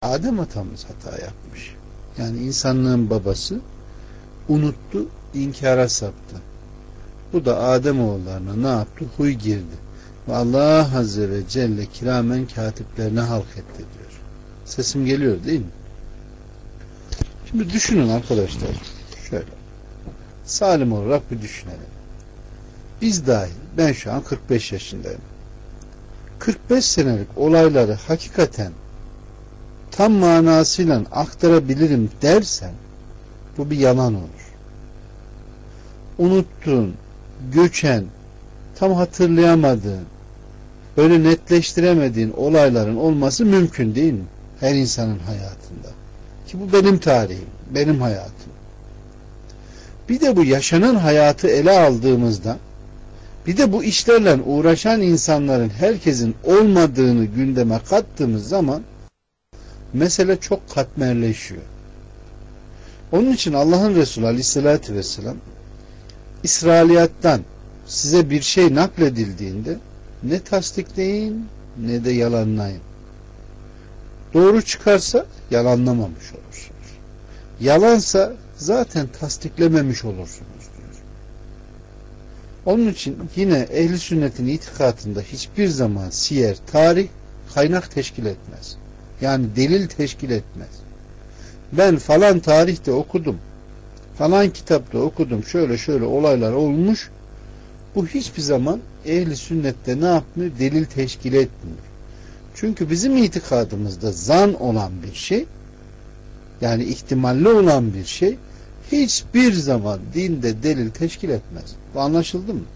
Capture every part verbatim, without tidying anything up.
Adem atamız hata yapmış. Yani insanlığın babası unuttu, inkara saptı. Bu da Adem oğullarına ne yaptı? Huy girdi. Ve Allah Azze ve Celle kiramen katiplerine halk etti diyor. Sesim geliyor değil mi? Şimdi düşünün arkadaşlar. Şöyle. Salim olarak bir düşünelim. Biz dahil, ben şu an kırk beş yaşındayım. kırk beş senelik olayları hakikaten tam manasıyla aktarabilirim dersen bu bir yalan olur. Unuttuğun, göçen, tam hatırlayamadığın, böyle netleştiremediğin olayların olması mümkün değil mi? Her insanın hayatında. Ki bu benim tarihim, benim hayatım. Bir de bu yaşanan hayatı ele aldığımızda, bir de bu işlerle uğraşan insanların herkesin olmadığını gündeme kattığımız zaman mesele çok katmerleşiyor. Onun için Allah'ın Resulü Aleyhisselatü Vesselam İsrailiyattan size bir şey nakledildiğinde ne tasdikleyin ne de yalanlayın. Doğru çıkarsa yalanlamamış olursunuz. Yalansa zaten tasdiklememiş olursunuz diyor. Onun için yine ehli sünnetin itikadında hiçbir zaman siyer, tarih kaynak teşkil etmez. Yani delil teşkil etmez. Ben falan tarihte okudum, falan kitapta okudum, şöyle şöyle olaylar olmuş. Bu hiçbir zaman ehli sünnette ne yapmıyor? Delil teşkil etmiyor. Çünkü bizim itikadımızda zan olan bir şey, yani ihtimalli olan bir şey hiçbir zaman dinde delil teşkil etmez. Bu anlaşıldı mı?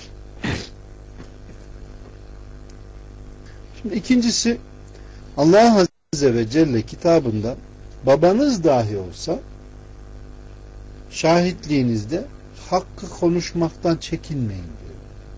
Şimdi ikincisi, Allah Azze ve Celle kitabında babanız dahi olsa şahitliğinizde hakkı konuşmaktan çekinmeyin diyor.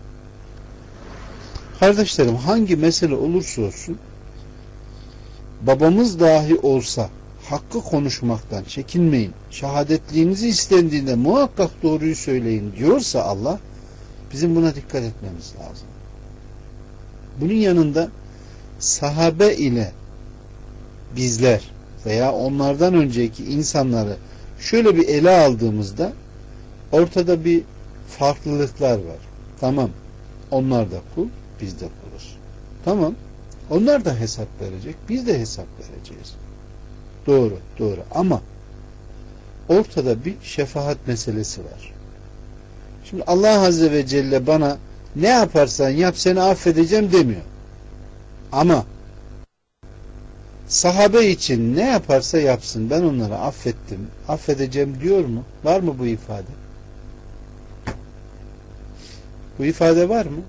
Kardeşlerim, hangi mesele olursa olsun babamız dahi olsa hakkı konuşmaktan çekinmeyin. Şehadetliğinizi istendiğinde muhakkak doğruyu söyleyin diyorsa Allah, bizim buna dikkat etmemiz lazım. Bunun yanında sahabe ile bizler veya onlardan önceki insanları şöyle bir ele aldığımızda ortada bir farklılıklar var. Tamam. Onlar da kul, biz de kuluz. Tamam. Onlar da hesap verecek, biz de hesap vereceğiz. Doğru, doğru. Ama ortada bir şefaat meselesi var. Şimdi Allah Azze ve Celle bana ne yaparsan yap seni affedeceğim demiyor. Ama sahabe için ne yaparsa yapsın ben onları affettim, affedeceğim diyor mu? Var mı bu ifade? Bu ifade var mı?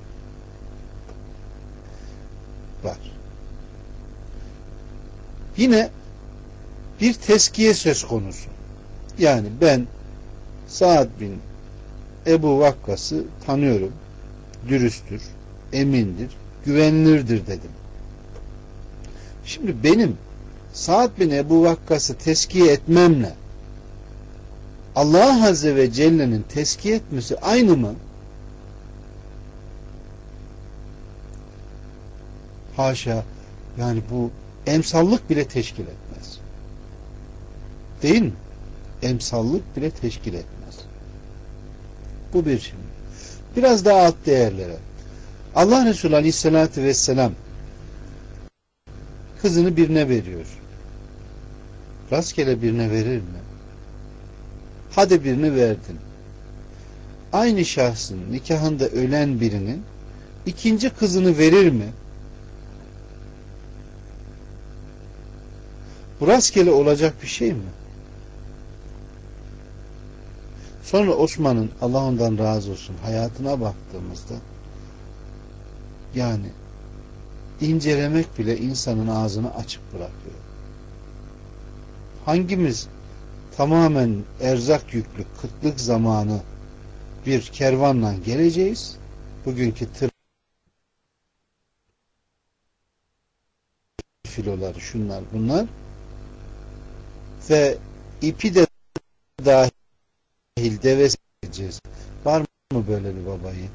Var. Yine bir teskiye söz konusu. Yani ben Sa'd bin Ebu Vakkas'ı tanıyorum. Dürüsttür, emindir, güvenilirdir dedim. Şimdi benim Sa'd bin Ebu Vakkas'ı teskiye etmemle Allah Azze ve Celle'nin teskiye etmesi aynı mı? Haşa, yani bu emsallık bile teşkil etmez. Değil mi? Emsallık bile teşkil etmez. Bu bir şey. Biraz daha alt değerlere. Allah Resulü Aleyhisselatü Vesselam kızını birine veriyor. Rastgele birine verir mi? Hadi birini verdin. Aynı şahsın nikahında ölen birinin ikinci kızını verir mi? Bu rastgele olacak bir şey mi? Sonra Osman'ın, Allah ondan razı olsun, hayatına baktığımızda yani incelemek bile insanın ağzını açık bırakıyor. Hangimiz tamamen erzak yüklü kıtlık zamanı bir kervanla geleceğiz? Bugünkü tır filoları, şunlar bunlar ve ipi de dahil devesi edeceğiz. Var mı böyle bir baba yiğit?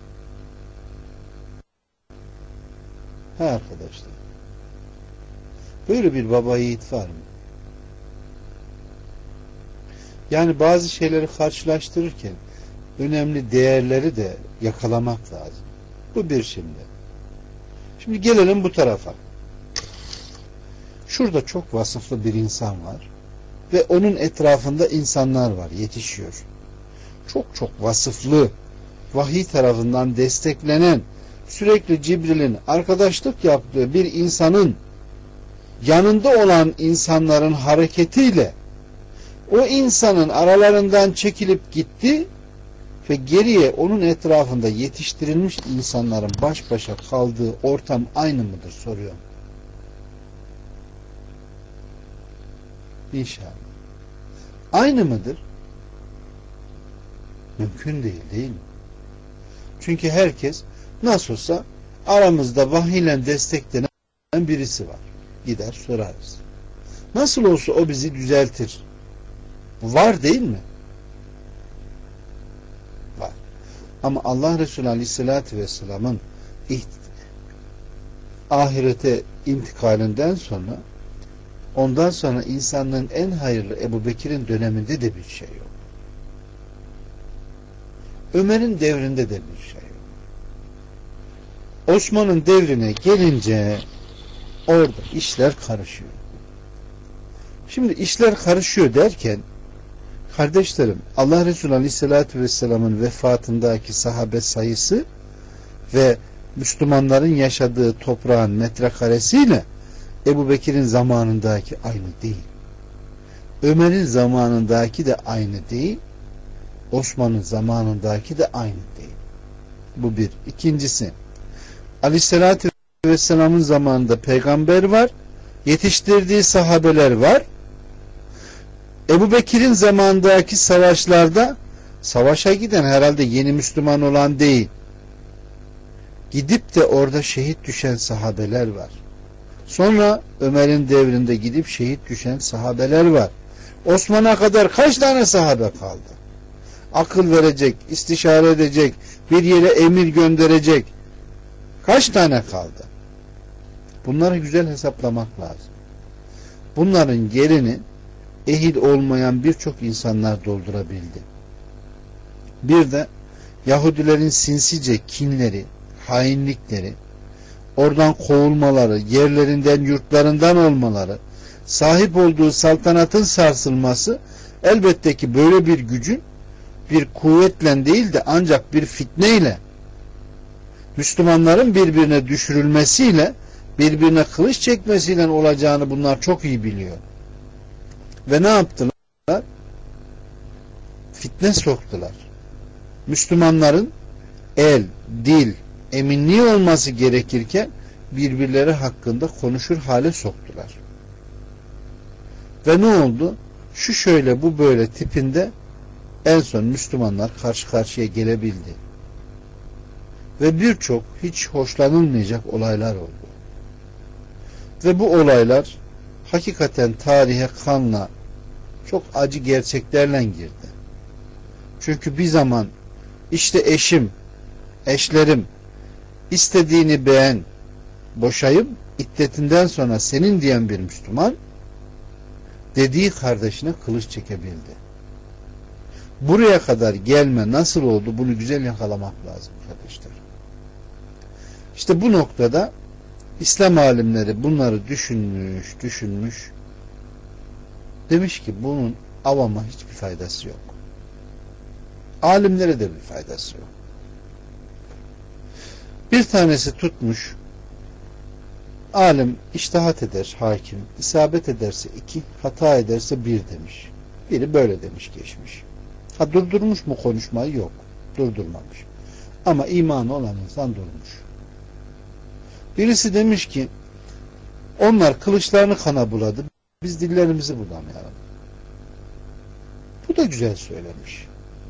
He arkadaşlar. Böyle bir baba yiğit var mı? Yani bazı şeyleri karşılaştırırken önemli değerleri de yakalamak lazım. Bu bir şimdi. Şimdi gelelim bu tarafa. Şurada çok vasıflı bir insan var ve onun etrafında insanlar var, yetişiyor. Çok çok vasıflı, vahiy tarafından desteklenen, sürekli Cibril'in arkadaşlık yaptığı bir insanın yanında olan insanların hareketiyle o insanın aralarından çekilip gitti ve geriye onun etrafında yetiştirilmiş insanların baş başa kaldığı ortam aynı mıdır soruyorum. İnşallah. Aynı mıdır? Mümkün değil, değil mi? Çünkü herkes nasıl olsa aramızda vahiyle desteklenen birisi var. Gider sorarız. Nasıl olsa o bizi düzeltir. Var değil mi? Var. Ama Allah Resulü Aleyhisselatü Vesselam'ın ahirete intikalinden sonra ondan sonra insanlığın en hayırlı Ebu Bekir'in döneminde de bir şey yok. Ömer'in devrinde de bir şey yok. Osman'ın devrine gelince orada işler karışıyor. Şimdi işler karışıyor derken kardeşlerim, Allah Resulü Aleyhisselatü Vesselam'ın vefatındaki sahabe sayısı ve Müslümanların yaşadığı toprağın metrekaresiyle Ebu Bekir'in zamanındaki aynı değil. Ömer'in zamanındaki de aynı değil. Osman'ın zamanındaki de aynı değil. Bu bir. İkincisi, Aleyhisselatü Vesselam'ın zamanında peygamber var, yetiştirdiği sahabeler var. Ebu Bekir'in zamanındaki savaşlarda savaşa giden herhalde yeni Müslüman olan değil. Gidip de orada şehit düşen sahabeler var. Sonra Ömer'in devrinde gidip şehit düşen sahabeler var. Osman'a kadar kaç tane sahabe kaldı? Akıl verecek, istişare edecek, bir yere emir gönderecek. Kaç tane kaldı? Bunları güzel hesaplamak lazım. Bunların yerini ehil olmayan birçok insanlar doldurabildi. Bir de Yahudilerin sinsice kinleri, hainlikleri, oradan kovulmaları, yerlerinden, yurtlarından olmaları, sahip olduğu saltanatın sarsılması elbette ki böyle bir gücün bir kuvvetle değil de ancak bir fitneyle, Müslümanların birbirine düşürülmesiyle, birbirine kılıç çekmesiyle olacağını bunlar çok iyi biliyor. Ve ne yaptılar? Fitne soktular. Müslümanların el, dil, eminliği olması gerekirken birbirleri hakkında konuşur hale soktular. Ve ne oldu? Şu şöyle bu böyle tipinde en son Müslümanlar karşı karşıya gelebildi. Ve birçok hiç hoşlanılmayacak olaylar oldu. Ve bu olaylar hakikaten tarihe kanla çok acı gerçeklerle girdi. Çünkü bir zaman işte eşim, eşlerim istediğini beğen, boşayıp iddetinden sonra senin diyen bir Müslüman dediği kardeşine kılıç çekebildi. Buraya kadar gelme nasıl oldu? Bunu güzel yakalamak lazım kardeşler. İşte bu noktada İslam alimleri bunları düşünmüş, düşünmüş. Demiş ki bunun avama hiçbir faydası yok. Alimlere de bir faydası yok. Bir tanesi tutmuş, alim içtihat eder, hakim, isabet ederse iki, hata ederse bir demiş. Biri böyle demiş, geçmiş. Ha durdurmuş mu konuşmayı? Yok. Durdurmamış. Ama imanı olan insan durmuş. Birisi demiş ki onlar kılıçlarını kana buladı. Biz dillerimizi bulamayalım. Bu da güzel söylemiş.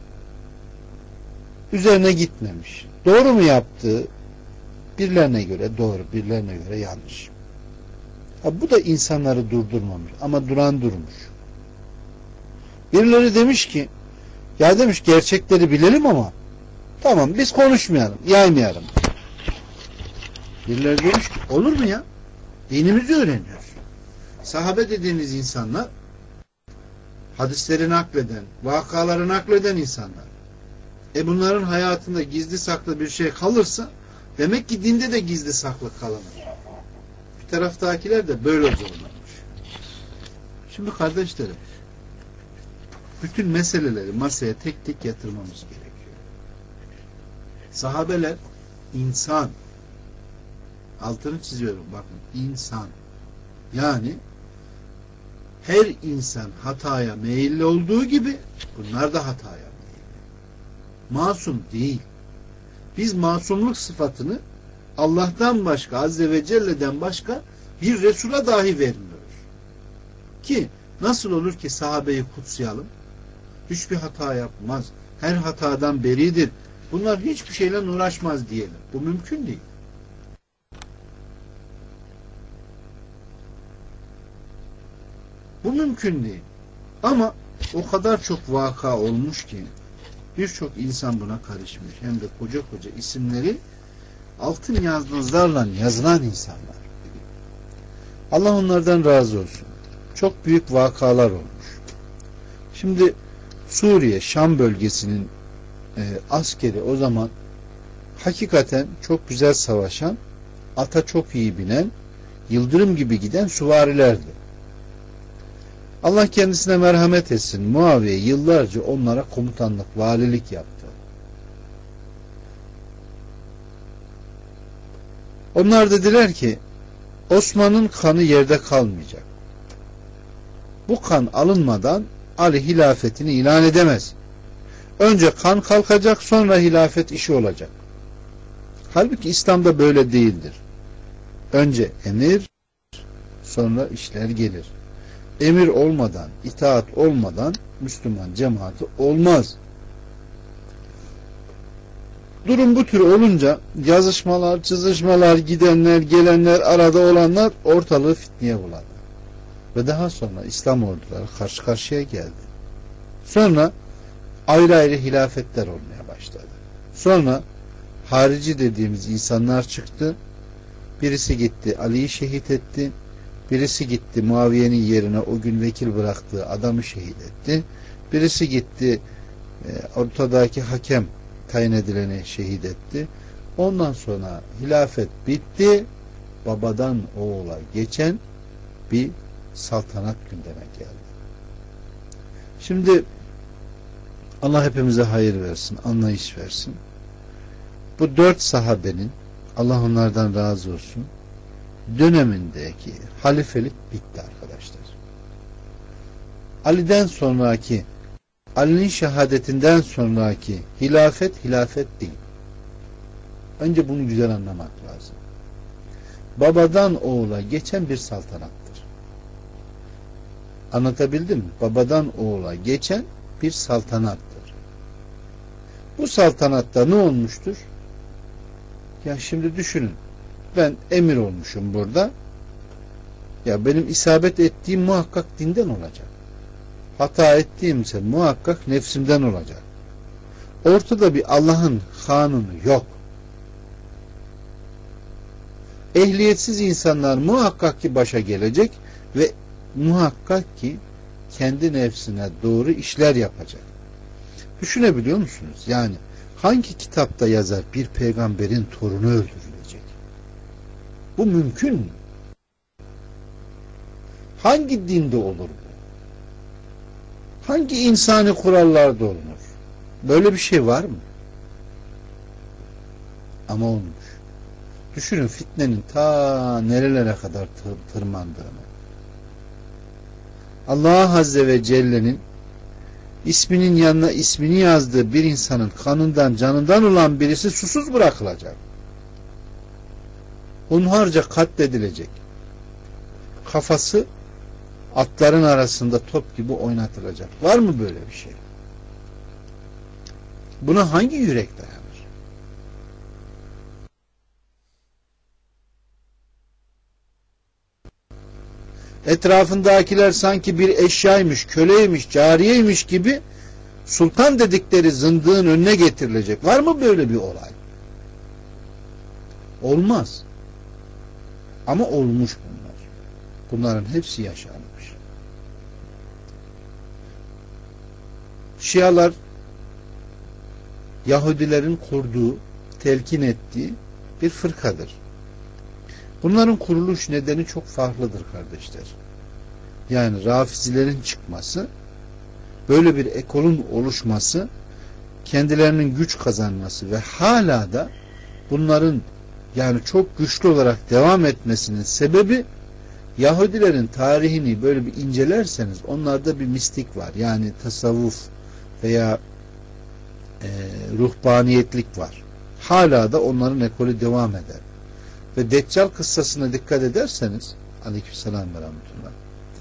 Üzerine gitmemiş. Doğru mu yaptığı? Birilerine göre doğru, birilerine göre yanlış. Ha, bu da insanları durdurmamış. Ama duran durmuş. Birileri demiş ki ya demiş gerçekleri bilelim ama tamam biz konuşmayalım, yaymayalım. Birileri demiş ki olur mu ya? Dinimizi öğreniyoruz. Sahabe dediğiniz insanlar hadisleri nakleden, vakaları nakleden insanlar. E bunların hayatında gizli saklı bir şey kalırsa demek ki dinde de gizli saklı kalır. Bir taraftakiler de böyle zorlanmış. Şimdi kardeşlerim, bütün meseleleri masaya tek tek yatırmamız gerekiyor. Sahabeler insan. Altını çiziyorum bakın. İnsan. Yani her insan hataya meyilli olduğu gibi bunlar da hataya meyilli. Masum değil. Biz masumluk sıfatını Allah'tan başka, Azze ve Celle'den başka bir Resul'a dahi vermiyoruz. Ki nasıl olur ki sahabeyi kutsayalım? Hiçbir hata yapmaz. Her hatadan beridir. Bunlar hiçbir şeyle uğraşmaz diyelim. Bu mümkün değil. Bu mümkün değil. Ama o kadar çok vaka olmuş ki birçok insan buna karışmış. Hem de koca koca isimleri altın yaldızlarla yazılan insanlar. Allah onlardan razı olsun. Çok büyük vakalar olmuş. Şimdi Suriye, Şam bölgesinin e, askeri o zaman hakikaten çok güzel savaşan, ata çok iyi binen, yıldırım gibi giden süvarilerdi. Allah kendisine merhamet etsin. Muaviye yıllarca onlara komutanlık, valilik yaptı. Onlar dediler ki Osman'ın kanı yerde kalmayacak. Bu kan alınmadan Ali hilafetini ilan edemez. Önce kan kalkacak, sonra hilafet işi olacak. Halbuki İslam'da böyle değildir. Önce emir, sonra işler gelir. Emir olmadan, itaat olmadan Müslüman cemaati olmaz. Durum bu tür olunca yazışmalar, çizişmalar, gidenler, gelenler, arada olanlar ortalığı fitneye buladı. Ve daha sonra İslam orduları karşı karşıya geldi. Sonra ayrı ayrı hilafetler olmaya başladı. Sonra harici dediğimiz insanlar çıktı. Birisi gitti Ali'yi şehit etti. Birisi gitti Muaviye'nin yerine o gün vekil bıraktığı adamı şehit etti. Birisi gitti e, ortadaki hakem tayin edileni şehit etti. Ondan sonra hilafet bitti. Babadan oğula geçen bir saltanat gündeme geldi. Şimdi Allah hepimize hayır versin, anlayış versin. Bu dört sahabenin, Allah onlardan razı olsun, dönemindeki halifelik bitti arkadaşlar. Ali'den sonraki, Ali'nin şehadetinden sonraki hilafet, hilafet değil. Önce bunu güzel anlamak lazım. Babadan oğula geçen bir saltanattır. Anlatabildim mi? Babadan oğula geçen bir saltanattır. Bu saltanatta ne olmuştur? Ya şimdi düşünün. Ben emir olmuşum burada. Ya benim isabet ettiğim muhakkak dinden olacak. Hata ettiğimse muhakkak nefsimden olacak. Ortada bir Allah'ın kanunu yok. Ehliyetsiz insanlar muhakkak ki başa gelecek ve muhakkak ki kendi nefsine doğru işler yapacak. Düşünebiliyor musunuz? Yani hangi kitapta yazar bir peygamberin torunu öldürülecek? Bu mümkün mü? Hangi dinde olur bu? Hangi insani kurallarda olunur? Böyle bir şey var mı? Ama olmuş. Düşünün fitnenin ta nerelere kadar tır, tırmandığını. Allah Azze ve Celle'nin isminin yanına ismini yazdığı bir insanın kanından, canından olan birisi susuz bırakılacak. Hunharca katledilecek. Kafası atların arasında top gibi oynatılacak. Var mı böyle bir şey? Buna hangi yürek dayanır? Etrafındakiler sanki bir eşyaymış, köleymiş, cariyeymiş gibi sultan dedikleri zındığın önüne getirilecek. Var mı böyle bir olay? Olmaz. Ama olmuş bunlar. Bunların hepsi yaşanmış. Şialar Yahudilerin kurduğu, telkin ettiği bir fırkadır. Bunların kuruluş nedeni çok farklıdır kardeşler. Yani Rafizilerin çıkması, böyle bir ekolun oluşması, kendilerinin güç kazanması ve hala da bunların yani çok güçlü olarak devam etmesinin sebebi, Yahudilerin tarihini böyle bir incelerseniz onlarda bir mistik var. Yani tasavvuf veya e, ruhbaniyetlik var. Hala da onların ekolü devam eder. Ve Deccal kıssasına dikkat ederseniz, aleykümselam ve rahmetullah,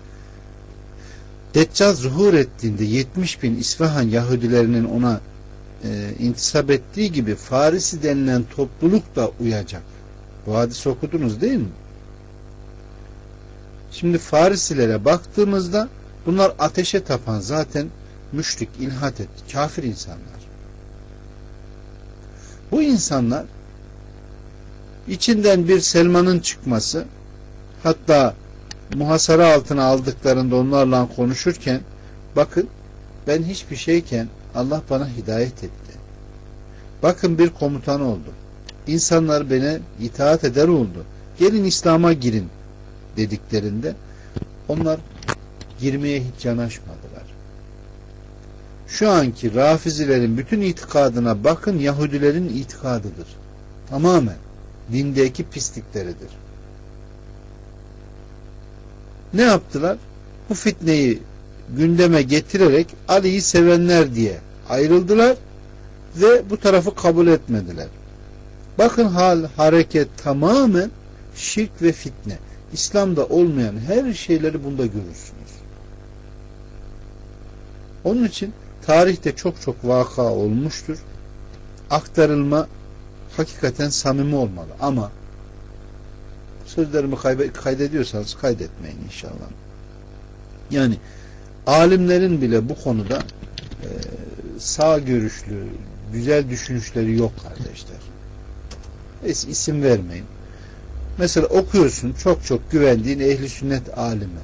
Deccal zuhur ettiğinde yetmiş bin İsfahan Yahudilerinin ona e, intisap ettiği gibi Farisi denilen topluluk da uyacak. Bu hadisi okudunuz değil mi? Şimdi Farisilere baktığımızda bunlar ateşe tapan, zaten müşrik, ilhat etti, kafir insanlar. Bu insanlar içinden bir Selman'ın çıkması, hatta muhasara altına aldıklarında onlarla konuşurken, bakın ben hiçbir şeyken Allah bana hidayet etti. Bakın bir komutan oldu. İnsanlar bana itaat eder oldu. Gelin İslam'a girin dediklerinde onlar girmeye hiç yanaşmadılar. Şu anki Rafizilerin bütün itikadına bakın, Yahudilerin itikadıdır. Tamamen dindeki pislikleridir. Ne yaptılar? Bu fitneyi gündeme getirerek Ali'yi sevenler diye ayrıldılar ve bu tarafı kabul etmediler. Bakın hal, hareket tamamen şirk ve fitne. İslam'da olmayan her şeyleri bunda görürsünüz. Onun için tarihte çok çok vaka olmuştur. Aktarılma hakikaten samimi olmalı. Ama sözlerimi kaydediyorsanız kaydetmeyin inşallah. Yani alimlerin bile bu konuda e, sağ görüşlü, güzel düşünüşleri yok kardeşler. Es, isim vermeyin. Mesela okuyorsun çok çok güvendiğin ehli sünnet alimi.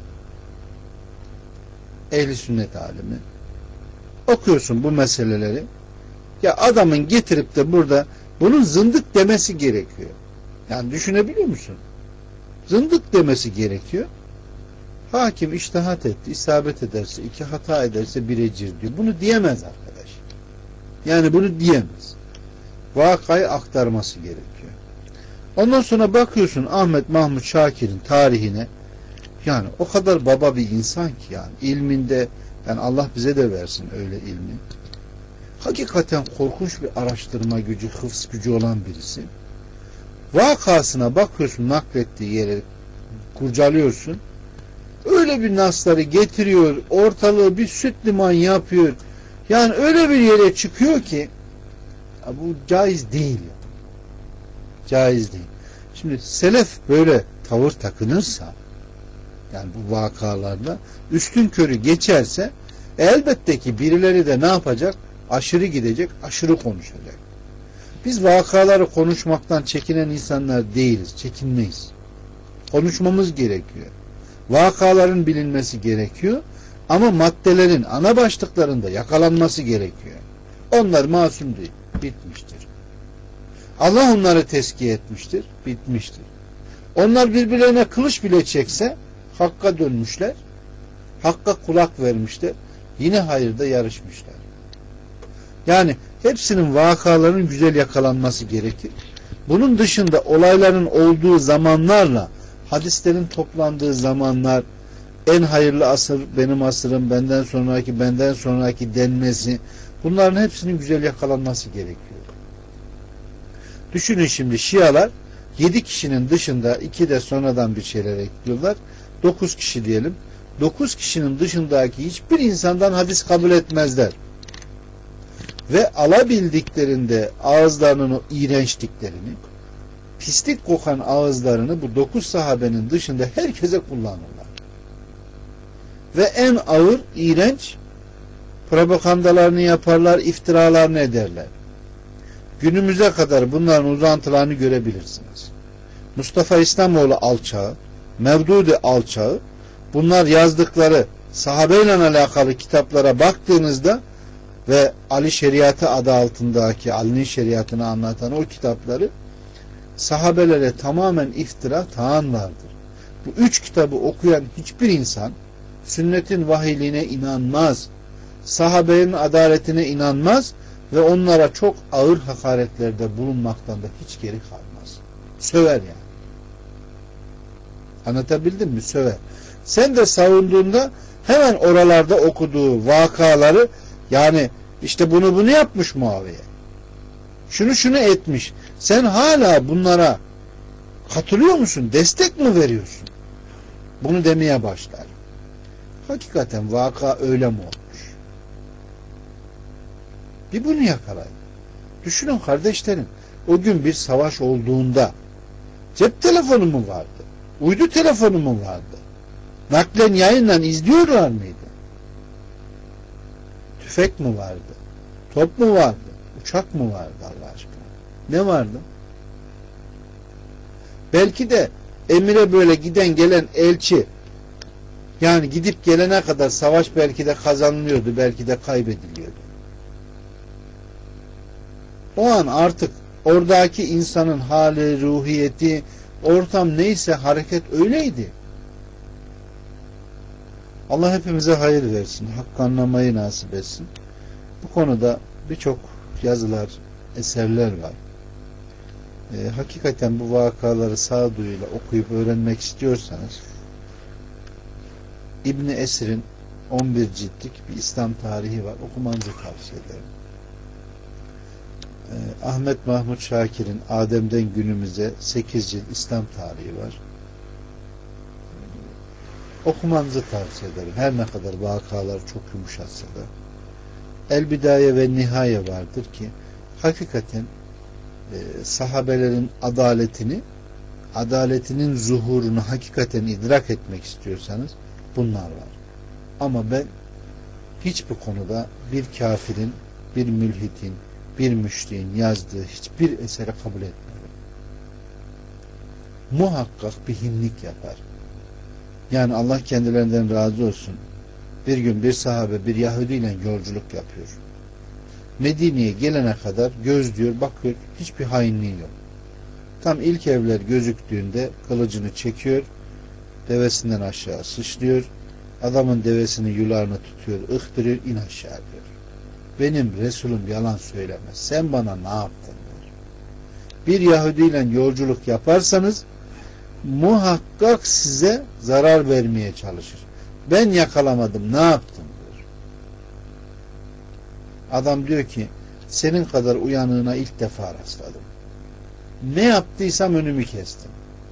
Ehli sünnet alimi. Okuyorsun bu meseleleri. Ya adamın getirip de burada bunun zındık demesi gerekiyor. Yani düşünebiliyor musun? Zındık demesi gerekiyor. Hakim içtihat etti, isabet ederse, iki hata ederse bir ecir diyor. Bunu diyemez arkadaş. Yani bunu diyemez. Vakayı aktarması gerekiyor. Ondan sonra bakıyorsun Ahmet Mahmut Şakir'in tarihine, yani o kadar baba bir insan ki, yani ilminde, yani Allah bize de versin öyle ilmi. Hakikaten korkunç bir araştırma gücü, hıfz gücü olan birisi. Vakasına bakıyorsun, naklettiği yere kurcalıyorsun. Öyle bir nasları getiriyor, ortalığı bir süt liman yapıyor. Yani öyle bir yere çıkıyor ki bu caiz değil. Caiz değil. Şimdi selef böyle tavır takınırsa, yani bu vakalarda üstün körü geçerse, elbette ki birileri de ne yapacak? Aşırı gidecek, aşırı konuşacak. Biz vakaları konuşmaktan çekinen insanlar değiliz, çekinmeyiz. Konuşmamız gerekiyor. Vakaların bilinmesi gerekiyor ama maddelerin ana başlıklarında yakalanması gerekiyor. Onlar masum değil, bitmiştir. Allah onları tezkiye etmiştir, bitmiştir. Onlar birbirlerine kılıç bile çekse hakka dönmüşler, hakka kulak vermişler, yine hayırda yarışmışlar. Yani hepsinin vakaların güzel yakalanması gerekir. Bunun dışında olayların olduğu zamanlarla hadislerin toplandığı zamanlar, en hayırlı asır benim asırım, benden sonraki benden sonraki denmesi, bunların hepsinin güzel yakalanması gerekiyor. Düşünün şimdi Şialar yedi kişinin dışında iki de sonradan bir şeyler ekliyorlar. dokuz kişi diyelim. dokuz kişinin dışındaki hiçbir insandan hadis kabul etmezler. Ve alabildiklerinde ağızlarının o iğrençliklerini, pislik kokan ağızlarını bu dokuz sahabenin dışında herkese kullanırlar. Ve en ağır, iğrenç propagandalarını yaparlar, iftiralarını ederler. Günümüze kadar bunların uzantılarını görebilirsiniz. Mustafa İslamoğlu alçağı, Mevdudi alçağı, bunlar yazdıkları sahabeyle alakalı kitaplara baktığınızda ve Ali Şeriatı adı altındaki Ali'nin şeriatını anlatan o kitapları, sahabelere tamamen iftira, taan vardır. Bu üç kitabı okuyan hiçbir insan sünnetin vahiyliğine inanmaz, sahabenin adaletine inanmaz ve onlara çok ağır hakaretlerde bulunmaktan da hiç geri kalmaz. Söver yani. Anlatabildim mi? Söver. Sen de savunduğunda hemen oralarda okuduğu vakaları, yani işte bunu bunu yapmış Muaviye, şunu şunu etmiş, sen hala bunlara katılıyor musun? Destek mi veriyorsun? Bunu demeye başlar. Hakikaten vaka öyle mi olmuş? Bir bunu yakalayın. Düşünün kardeşlerim, o gün bir savaş olduğunda cep telefonu mu vardı? Uydu telefonu mu vardı? Naklen yayından izliyorlar mıydı? Tüfek mi vardı? Top mu vardı? Uçak mı vardı Allah aşkına? Ne vardı? Belki de emire böyle giden gelen elçi, yani gidip gelene kadar savaş belki de kazanılıyordu, belki de kaybediliyordu. O an artık oradaki insanın hali, ruhiyeti, ortam neyse hareket öyleydi. Allah hepimize hayır versin, hakkı anlamayı nasip etsin. Bu konuda birçok yazılar, eserler var. Ee, hakikaten bu vakaları sağduyuyla okuyup öğrenmek istiyorsanız, İbn Esir'in on bir ciltlik bir İslam tarihi var. Okumanızı tavsiye ederim. Ee, Ahmet Mahmut Şakir'in Adem'den günümüze sekiz cilt İslam tarihi var. Okumanızı tavsiye ederim. Her ne kadar vakalar çok yumuşatsa da. El Bidaye ve Nihaye vardır ki hakikaten e, sahabelerin adaletini, adaletinin zuhurunu hakikaten idrak etmek istiyorsanız bunlar var. Ama ben hiçbir konuda bir kafirin, bir mülhitin, bir müşriğin yazdığı hiçbir eseri kabul etmiyorum. Muhakkak bir hinlik yapar. Yani Allah kendilerinden razı olsun. Bir gün bir sahabe bir Yahudi ile yolculuk yapıyor. Medine'ye gelene kadar gözlüyor, bakıyor, hiçbir hainliği yok. Tam ilk evler gözüktüğünde kılıcını çekiyor, devesinden aşağı sıçlıyor, adamın devesini yularını tutuyor, ıhtırıyor, in aşağı diyor. Benim Resulüm yalan söylemez. Sen bana ne yaptın diyor. Bir Yahudi ile yolculuk yaparsanız muhakkak size zarar vermeye çalışır. Ben yakalamadım, ne yaptım diyor. Adam diyor ki senin kadar uyanığına ilk defa rastladım. Ne yaptıysam önümü kestim.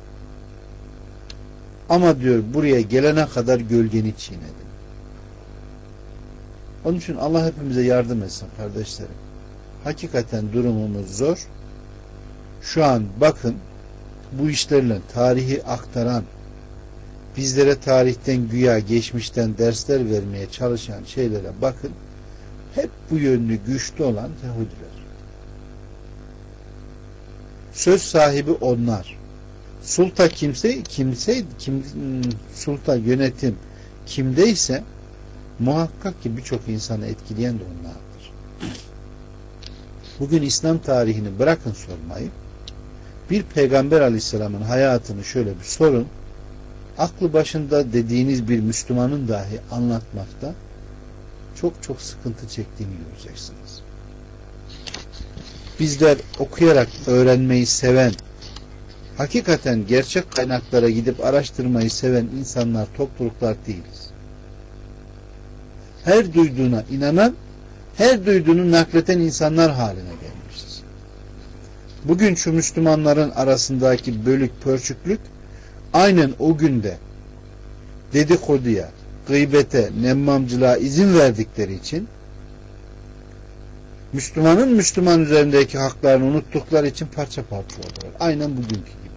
Ama diyor buraya gelene kadar gölgeni çiğnedim. Onun için Allah hepimize yardım etsin kardeşlerim. Hakikaten durumumuz zor. Şu an bakın bu işlerle tarihi aktaran, bizlere tarihten güya geçmişten dersler vermeye çalışan şeylere bakın. Hep bu yönlü güçlü olan Yahudiler. Söz sahibi onlar. Sulta kimse, kimse kim, sulta yönetim kimdeyse muhakkak ki birçok insanı etkileyen de onlardır. Bugün İslam tarihini bırakın sormayı, bir Peygamber Aleyhisselam'ın hayatını şöyle bir sorun, aklı başında dediğiniz bir Müslümanın dahi anlatmakta çok çok sıkıntı çektiğini göreceksiniz. Bizler okuyarak öğrenmeyi seven, hakikaten gerçek kaynaklara gidip araştırmayı seven insanlar, topluluklar değiliz. Her duyduğuna inanan, her duyduğunu nakleten insanlar haline gelmişiz. Bugün şu Müslümanların arasındaki bölük pörçüklük aynen o günde dedikoduya, gıybete, nemmamcılığa izin verdikleri için, Müslümanın Müslüman üzerindeki haklarını unuttukları için parça parça oldular. Aynen bugünkü gibi.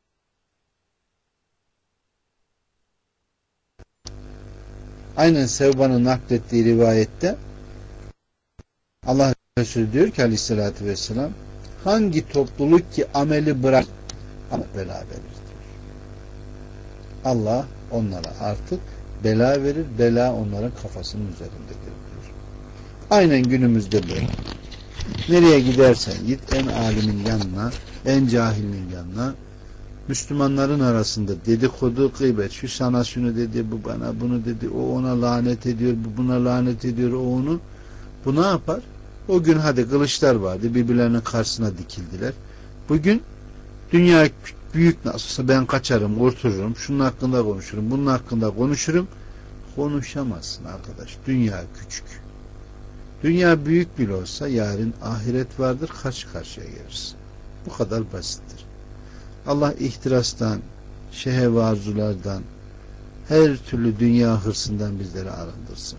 Aynen Sevban'ın naklettiği rivayette Allah Resulü diyor ki aleyhissalatü vesselam, hangi topluluk ki ameli bırak ama beraberdir diyor. Allah onlara artık bela verir. Bela onların kafasının üzerindedir diyor. Aynen günümüzde böyle. Nereye gidersen git, en alimin yanına, en cahilin yanına, Müslümanların arasında dedikodu, gıybet, şu sana şunu dedi, bu bana bunu dedi, o ona lanet ediyor, bu buna lanet ediyor, o onu. Bu ne yapar? O gün hadi kılıçlar vardı, birbirlerinin karşısına dikildiler. Bugün dünya büyük, nasılsa ben kaçarım, kurtulurum, şunun hakkında konuşurum, bunun hakkında konuşurum. Konuşamazsın arkadaş. Dünya küçük. Dünya büyük bile olsa yarın ahiret vardır, karşı karşıya gelirsin. Bu kadar basittir. Allah ihtirastan, şehve arzulardan, her türlü dünya hırsından bizleri arındırsın.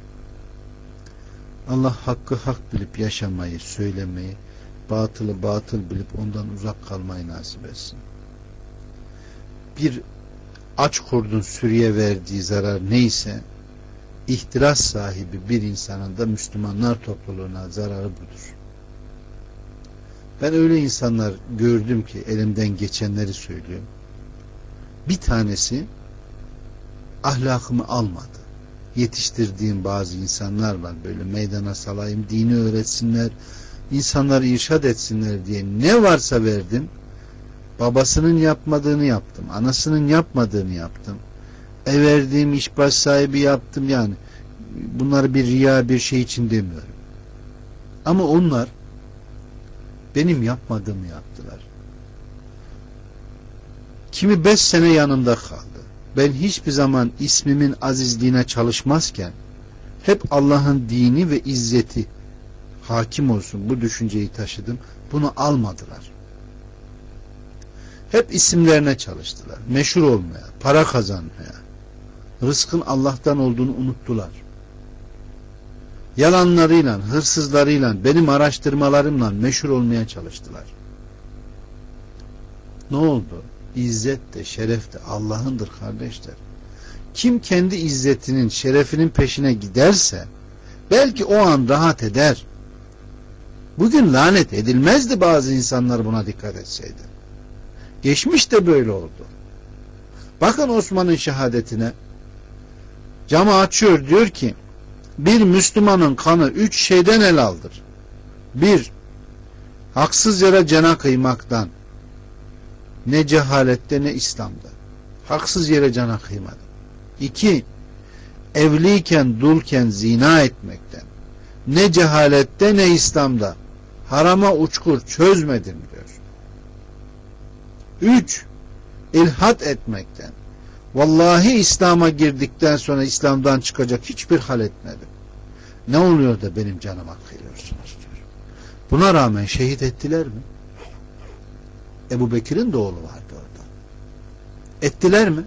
Allah hakkı hak bilip yaşamayı, söylemeyi, batılı batıl bilip ondan uzak kalmayı nasip etsin. Bir aç kurdun sürüye verdiği zarar neyse, ihtiras sahibi bir insanın da Müslümanlar topluluğuna zararı budur. Ben öyle insanlar gördüm ki, elimden geçenleri söylüyorum. Bir tanesi ahlakımı almadı. Yetiştirdiğim bazı insanlar var, böyle meydana salayım, dini öğretsinler, insanları irşad etsinler diye ne varsa verdim. Babasının yapmadığını yaptım, anasının yapmadığını yaptım. Ev verdiğim iş baş sahibi yaptım, yani bunları bir riya bir şey için demiyorum. Ama onlar benim yapmadığımı yaptılar. Kimi beş sene yanımda kaldı. Ben hiçbir zaman ismimin azizliğine çalışmazken hep Allah'ın dini ve izzeti hakim olsun, bu düşünceyi taşıdım. Bunu almadılar. Hep isimlerine çalıştılar. Meşhur olmaya, para kazanmaya, rızkın Allah'tan olduğunu unuttular. Yalanlarıyla, hırsızlarıyla, benim araştırmalarımla meşhur olmaya çalıştılar. Ne oldu? İzzet de, şeref de Allah'ındır kardeşler. Kim kendi izzetinin, şerefinin peşine giderse belki o an rahat eder. Bugün lanet edilmezdi bazı insanlar buna dikkat etseydi. Geçmiş de böyle oldu. Bakın Osman'ın şehadetine. Camı açıyor, diyor ki bir Müslümanın kanı üç şeyden helaldir. Bir, haksız yere cana kıymaktan. Ne cehalette ne İslam'da. Haksız yere cana kıymadım. İki, evliyken dulken zina etmekten. Ne cehalette ne İslam'da. Harama uçkur çözmedim diyor. Üç, ilhat etmekten. Vallahi İslam'a girdikten sonra İslam'dan çıkacak hiçbir hal etmedim. Ne oluyor da benim canıma kıyıyorsunuz diyor. Buna rağmen şehit ettiler mi? Ebu Bekir'in de oğlu vardı orada. Ettiler mi?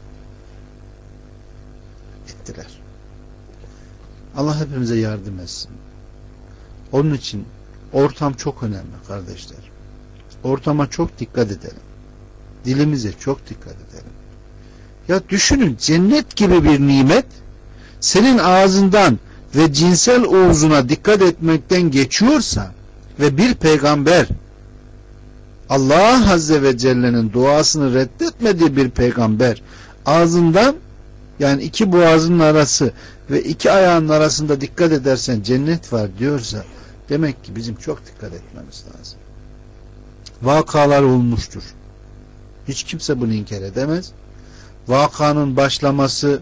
Ettiler. Allah hepimize yardım etsin. Onun için ortam çok önemli kardeşler. Ortama çok dikkat edelim. Dilimize çok dikkat edelim. Ya düşünün, cennet gibi bir nimet senin ağzından ve cinsel uğzuna dikkat etmekten geçiyorsa ve bir peygamber, Allah Azze ve Celle'nin duasını reddetmediği bir peygamber ağzından, yani iki boğazının arası ve iki ayağının arasında dikkat edersen cennet var diyorsa, demek ki bizim çok dikkat etmemiz lazım. Vakalar olmuştur. Hiç kimse bunu inkar edemez. Vakanın başlaması,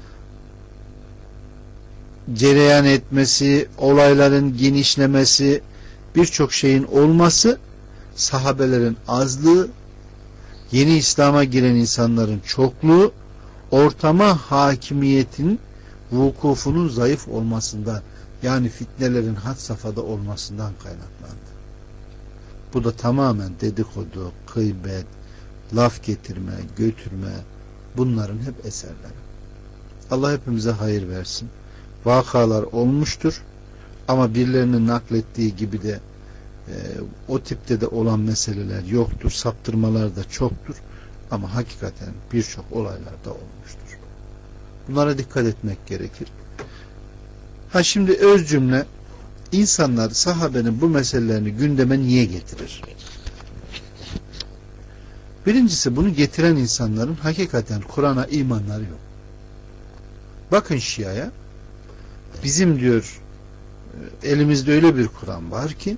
cereyan etmesi, olayların genişlemesi, birçok şeyin olması, sahabelerin azlığı, yeni İslam'a giren insanların çokluğu, ortama hakimiyetin vukufunun zayıf olmasından, yani fitnelerin had safhada olmasından kaynaklandı. Bu da tamamen dedikodu, gıybet, laf getirme, götürme, bunların hep eserleri. Allah hepimize hayır versin. Vakalar olmuştur ama birilerinin naklettiği gibi de e, o tipte de olan meseleler yoktur. Saptırmalar da çoktur ama hakikaten birçok olaylar da olmuştur. Bunlara dikkat etmek gerekir. Ha şimdi öz cümle, insanlar sahabenin bu meselelerini gündeme niye getirir? Birincisi, bunu getiren insanların hakikaten Kur'an'a imanları yok. Bakın Şia'ya, bizim diyor elimizde öyle bir Kur'an var ki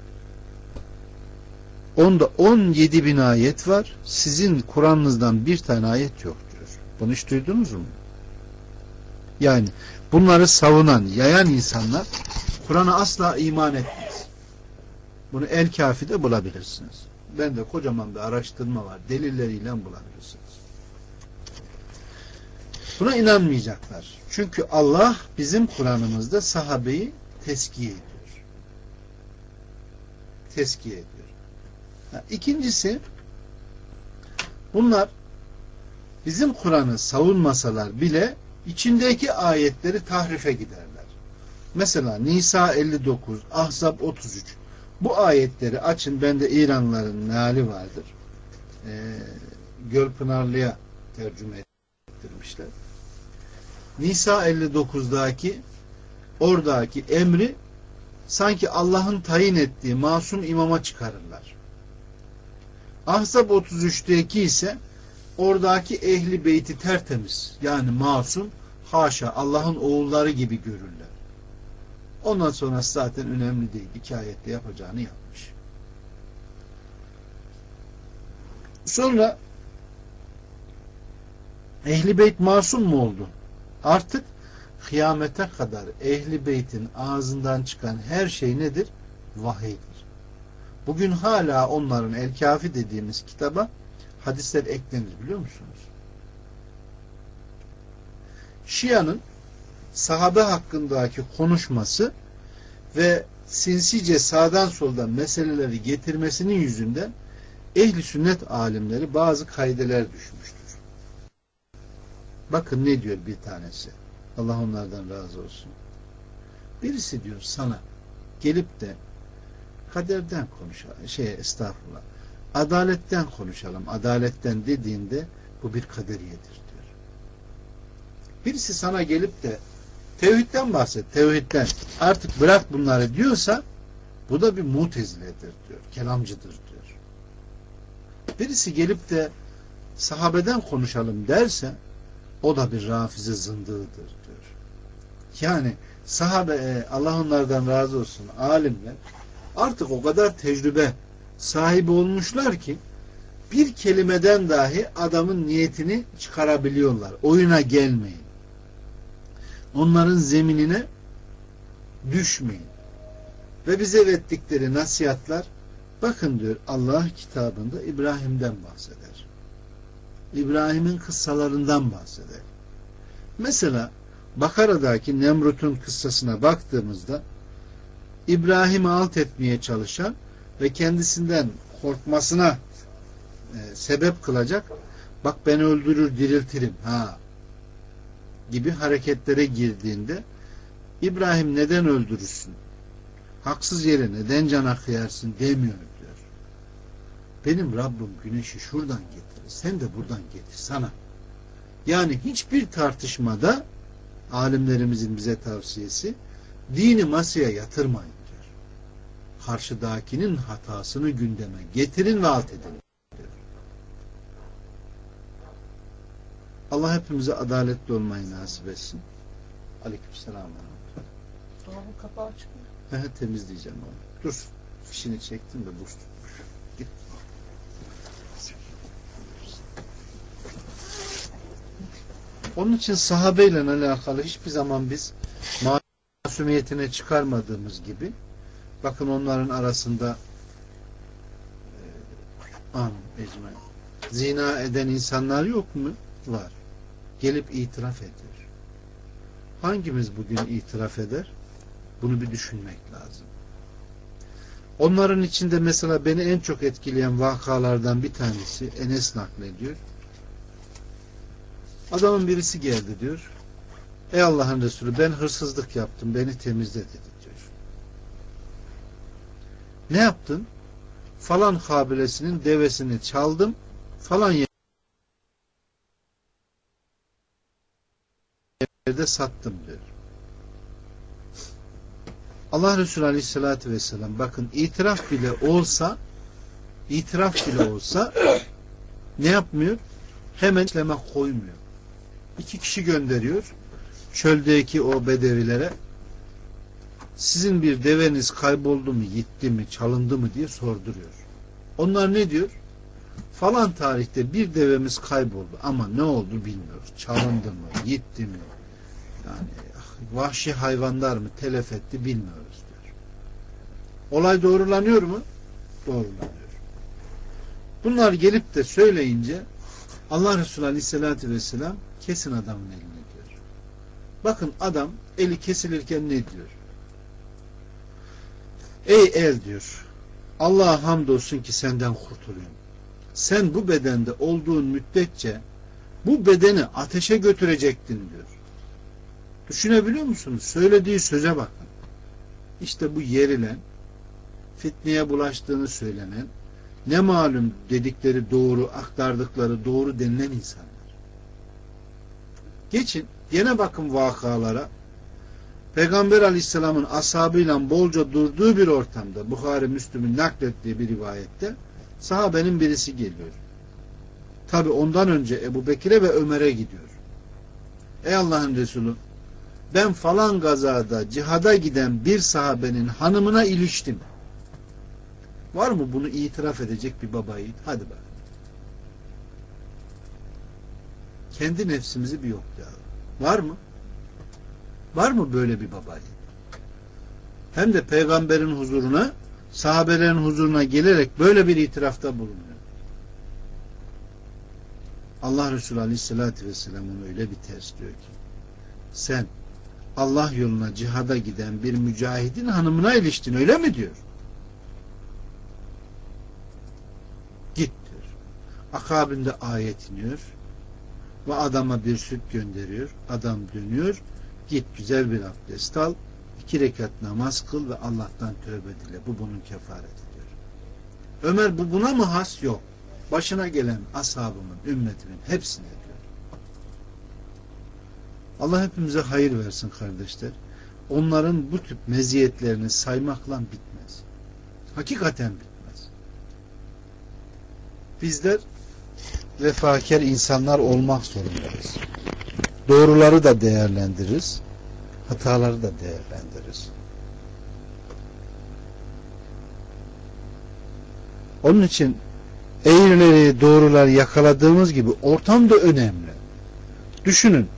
onda on yedi bin ayet var, sizin Kur'an'ınızdan bir tane ayet yok diyor. Bunu hiç duydunuz mu? Yani bunları savunan, yayan insanlar Kur'an'a asla iman etmez. Bunu El-Kafi'de bulabilirsiniz. Ben de kocaman bir araştırma var. Delilleriyle bulabilirsiniz. Buna inanmayacaklar. Çünkü Allah bizim Kur'an'ımızda sahabeyi tezkiye ediyor. Tezkiye ediyor. Ha, İkincisi, bunlar bizim Kur'an'ı savunmasalar bile içindeki ayetleri tahrife giderler. Mesela Nisa elli dokuz, Ahzab otuz üç. Bu ayetleri açın, bende İranlıların meali vardır. Ee, Gölpınarlı'ya tercüme ettirmişler. Nisa elli dokuzdaki oradaki emri sanki Allah'ın tayin ettiği masum imama çıkarırlar. Ahzab otuz üçteki ise oradaki ehli beyti tertemiz, yani masum, haşa Allah'ın oğulları gibi görürler. Ondan sonra zaten önemli değil. İki ayette yapacağını yapmış. Sonra Ehl-i Beyt masum mu oldu? Artık kıyamete kadar Ehl-i Beyt'in ağzından çıkan her şey nedir? Vahiydir. Bugün hala onların El-Kafi dediğimiz kitaba hadisler eklenir, biliyor musunuz? Şia'nın sahabe hakkındaki konuşması ve sinsice sağdan soldan meseleleri getirmesinin yüzünden ehli sünnet alimleri bazı kaideler düşmüştür. Bakın ne diyor bir tanesi. Allah onlardan razı olsun. Birisi diyor sana gelip de kaderden konuşalım. Şey estağfurullah. Adaletten konuşalım. Adaletten dediğinde bu bir kaderiyedir diyor. Birisi sana gelip de tevhidden bahset. Tevhidden. Artık bırak bunları diyorsa bu da bir muteziledir diyor. Kelamcıdır diyor. Birisi gelip de sahabeden konuşalım derse o da bir rafize zındığıdır diyor. Yani sahabe, Allah onlardan razı olsun, alimler artık o kadar tecrübe sahibi olmuşlar ki bir kelimeden dahi adamın niyetini çıkarabiliyorlar. Oyuna gelmeyin. Onların zeminine düşmeyin. Ve bize ettikleri nasihatler, bakın diyor, Allah kitabında İbrahim'den bahseder. İbrahim'in kıssalarından bahseder. Mesela Bakara'daki Nemrut'un kıssasına baktığımızda İbrahim'i alt etmeye çalışan ve kendisinden korkmasına e, sebep kılacak, bak ben öldürür diriltirim ha gibi hareketlere girdiğinde İbrahim neden öldürürsün? Haksız yere neden cana kıyarsın demiyor diyor. Benim Rabbim güneşi şuradan getirir. Sen de buradan getir sana. Yani hiçbir tartışmada alimlerimizin bize tavsiyesi dini masaya yatırmayın diyor. Karşıdakinin hatasını gündeme getirin ve alt edin diyor. Allah hepimize adaletli olmayı nasip etsin. Aleykümselam. Dolabın kapağı açık mı? He, temizleyeceğim onu. Dur. Fişini çektim de buz tutmuş. Git. Onun için sahabeyle alakalı hiçbir zaman biz masumiyetine çıkarmadığımız gibi, bakın onların arasında e, an, ecmaîn, zina eden insanlar yok mu? Var. Gelip itiraf ediyor. Hangimiz bugün itiraf eder? Bunu bir düşünmek lazım. Onların içinde mesela beni en çok etkileyen vakalardan bir tanesi, Enes naklediyor. Adamın birisi geldi diyor. Ey Allah'ın Resulü, ben hırsızlık yaptım, beni temizle dedi diyor. Ne yaptın? Falan kabilesinin devesini çaldım, falan yerde sattım diyor. Allah Resulü Aleyhisselatü Vesselam, bakın itiraf bile olsa itiraf bile olsa ne yapmıyor? Hemen işleme koymuyor. İki kişi gönderiyor. Çöldeki o bedevilere, sizin bir deveniz kayboldu mu, gitti mi, çalındı mı diye sorduruyor. Onlar ne diyor? Falan tarihte bir devemiz kayboldu ama ne oldu bilmiyoruz. Çalındı mı, gitti mi? Yani vahşi hayvanlar mı telef etti bilmiyoruz diyor. Olay doğrulanıyor mu? Doğrulanıyor. Bunlar gelip de söyleyince Allah Resulü Aleyhisselatü Vesselam kesin adamın eline diyor. Bakın adam eli kesilirken ne diyor? Ey el diyor, Allah'a hamdolsun ki senden kurtuluyorum. Sen bu bedende olduğun müddetçe bu bedeni ateşe götürecektin diyor. Düşünebiliyor musunuz? Söylediği söze bakın. İşte bu yerilen, fitneye bulaştığını söylenen, ne malum dedikleri doğru, aktardıkları doğru denilen insanlar. Geçin, yine bakın vakalara. Peygamber Aleyhisselam'ın ashabıyla bolca durduğu bir ortamda, Buhari Müslüm'ün naklettiği bir rivayette sahabenin birisi geliyor. Tabi ondan önce Ebu Bekir'e ve Ömer'e gidiyor. Ey Allah'ın Resulü, ben falan gazada cihada giden bir sahabenin hanımına iliştim. Var mı bunu itiraf edecek bir baba yiğit? Hadi bak. Kendi nefsimizi bir yoklayalım. Var mı? Var mı böyle bir baba yiğit? Hem de peygamberin huzuruna, sahabelerin huzuruna gelerek böyle bir itirafta bulunuyor. Allah Resulü Aleyhisselatü Vesselam onu öyle bir ters diyor ki, sen Allah yoluna cihada giden bir mücahidin hanımına iliştin öyle mi diyor. Git diyor. Akabinde ayet iniyor ve adama bir süt gönderiyor. Adam dönüyor. Git güzel bir abdest al. iki rekat namaz kıl ve Allah'tan tövbe dile. Bu bunun kefareti diyor. Ömer bu buna mı has? Yok. Başına gelen ashabımın, ümmetimin hepsine diyor. Allah hepimize hayır versin kardeşler. Onların bu tip meziyetlerini saymakla bitmez. Hakikaten bitmez. Bizler vefakar insanlar olmak zorundayız. Doğruları da değerlendiririz, hataları da değerlendiririz. Onun için eğrileri, doğruları yakaladığımız gibi ortam da önemli. Düşünün.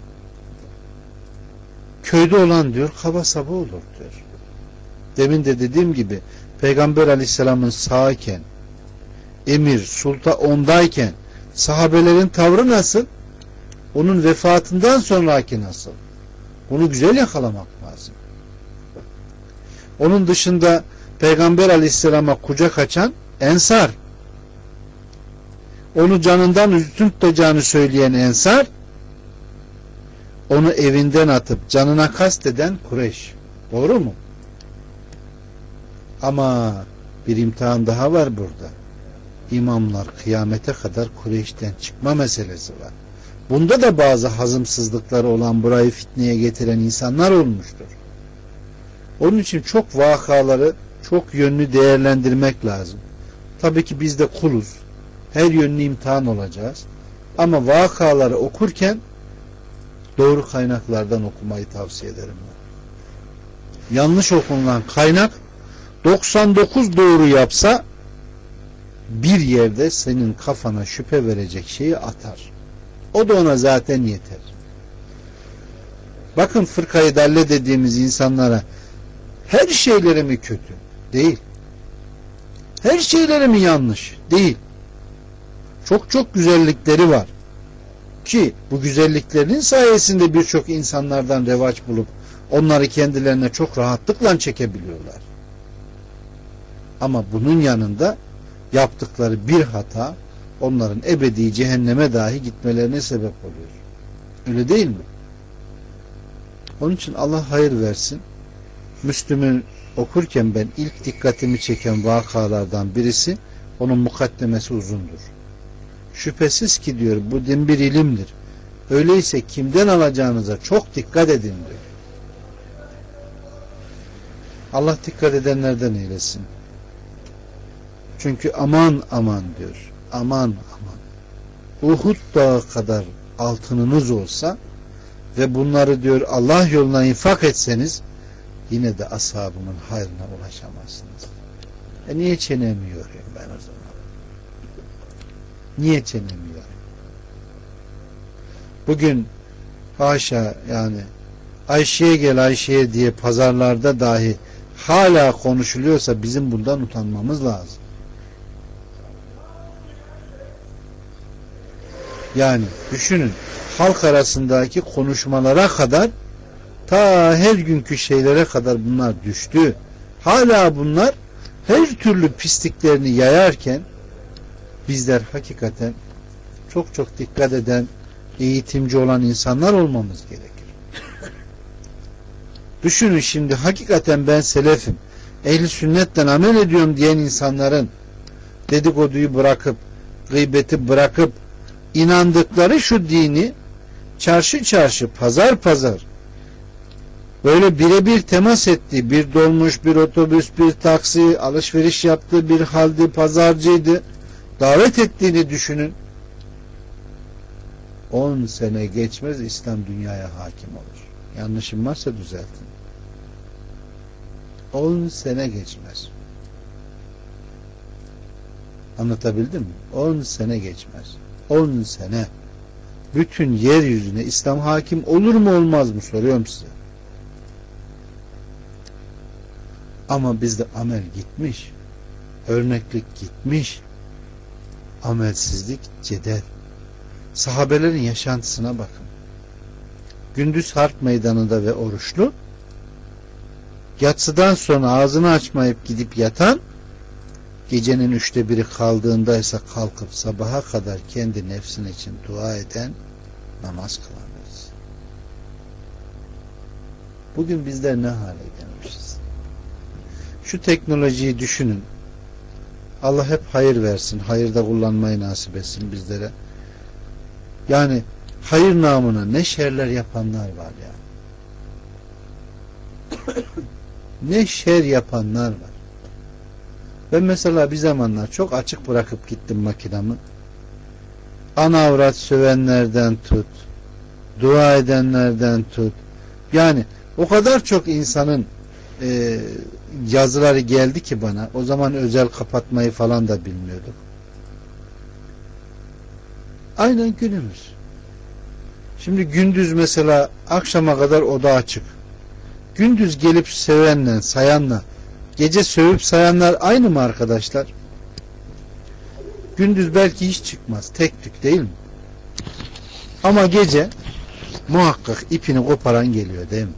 Köyde olan diyor kaba saba olur diyor. Demin de dediğim gibi Peygamber Aleyhisselam'ın sağken, emir, sulta ondayken sahabelerin tavrı nasıl? Onun vefatından sonraki nasıl? Bunu güzel yakalamak lazım. Onun dışında Peygamber Aleyhisselam'a kucak açan ensar, onu canından üstün tutacağını söyleyen ensar, onu evinden atıp canına kasteden Kureyş. Doğru mu? Ama bir imtihan daha var burada. İmamlar kıyamete kadar Kureyş'ten çıkma meselesi var. Bunda da bazı hazımsızlıkları olan, burayı fitneye getiren insanlar olmuştur. Onun için çok vakaları çok yönlü değerlendirmek lazım. Tabii ki biz de kuluz. Her yönlü imtihan olacağız. Ama vakaları okurken doğru kaynaklardan okumayı tavsiye ederim ben. Yanlış okunan kaynak doksan dokuz doğru yapsa bir yerde senin kafana şüphe verecek şeyi atar. O da ona zaten yeter. Bakın fırkayı dalle dediğimiz insanlara her şeyleri mi kötü? Değil. Her şeyleri mi yanlış? Değil. Çok çok güzellikleri var. Ki bu güzelliklerinin sayesinde birçok insanlardan revaç bulup onları kendilerine çok rahatlıkla çekebiliyorlar. Ama bunun yanında yaptıkları bir hata onların ebedi cehenneme dahi gitmelerine sebep oluyor. Öyle değil mi? Onun için Allah hayır versin. Müslüm'ü okurken ben ilk dikkatimi çeken vakalardan birisi onun mukaddemesi uzundur. Şüphesiz ki diyor bu din bir ilimdir. Öyleyse kimden alacağınıza çok dikkat edin diyor. Allah dikkat edenlerden eylesin. Çünkü aman aman diyor. Aman aman. Uhud dağı kadar altınınız olsa ve bunları diyor Allah yoluna infak etseniz yine de ashabımın hayrına ulaşamazsınız. E niye çenemi yoruyorum ben o zaman? Niye çenemi yoruyorum? Bugün haşa yani Ayşe'ye gel Ayşe'ye diye pazarlarda dahi hala konuşuluyorsa bizim bundan utanmamız lazım. Yani düşünün, halk arasındaki konuşmalara kadar, ta her günkü şeylere kadar bunlar düştü. Hala bunlar her türlü pisliklerini yayarken bizler hakikaten çok çok dikkat eden, eğitimci olan insanlar olmamız gerekir. Düşünün şimdi, hakikaten ben selefim, ehli sünnetten amel ediyorum diyen insanların dedikoduyu bırakıp, gıybeti bırakıp inandıkları şu dini çarşı çarşı, pazar pazar böyle birebir temas ettiği, bir dolmuş, bir otobüs, bir taksi, alışveriş yaptığı bir halde pazarcıydı, davet ettiğini düşünün. on sene geçmez İslam dünyaya hakim olur. Yanlışım varsa düzeltin. on sene geçmez. Anlatabildim mi? on sene geçmez. on sene. Bütün yeryüzüne İslam hakim olur mu olmaz mı soruyorum size. Ama bizde amel gitmiş. Örneklik gitmiş. Amelsizlik cedel. Sahabelerin yaşantısına bakın. Gündüz harp meydanında ve oruçlu, yatsıdan sonra ağzını açmayıp gidip yatan, gecenin üçte biri kaldığında ise kalkıp sabaha kadar kendi nefsin için dua eden, namaz kılanlarız. Bugün bizler ne hale gelmişiz? Şu teknolojiyi düşünün. Allah hep hayır versin, hayırda kullanmayı nasip etsin bizlere. Yani hayır namına ne şerler yapanlar var ya. Ne şer yapanlar var. Ben mesela bir zamanlar çok açık bırakıp gittim makinamı. Ana avrat sövenlerden tut, dua edenlerden tut. Yani o kadar çok insanın e, yazıları geldi ki bana. O zaman özel kapatmayı falan da bilmiyorduk. Aynen günümüz. Şimdi gündüz mesela akşama kadar oda açık. Gündüz gelip sevenle, sayanla, gece sövüp sayanlar aynı mı arkadaşlar? Gündüz belki hiç çıkmaz. Tek tük değil mi? Ama gece muhakkak ipini koparan geliyor değil mi?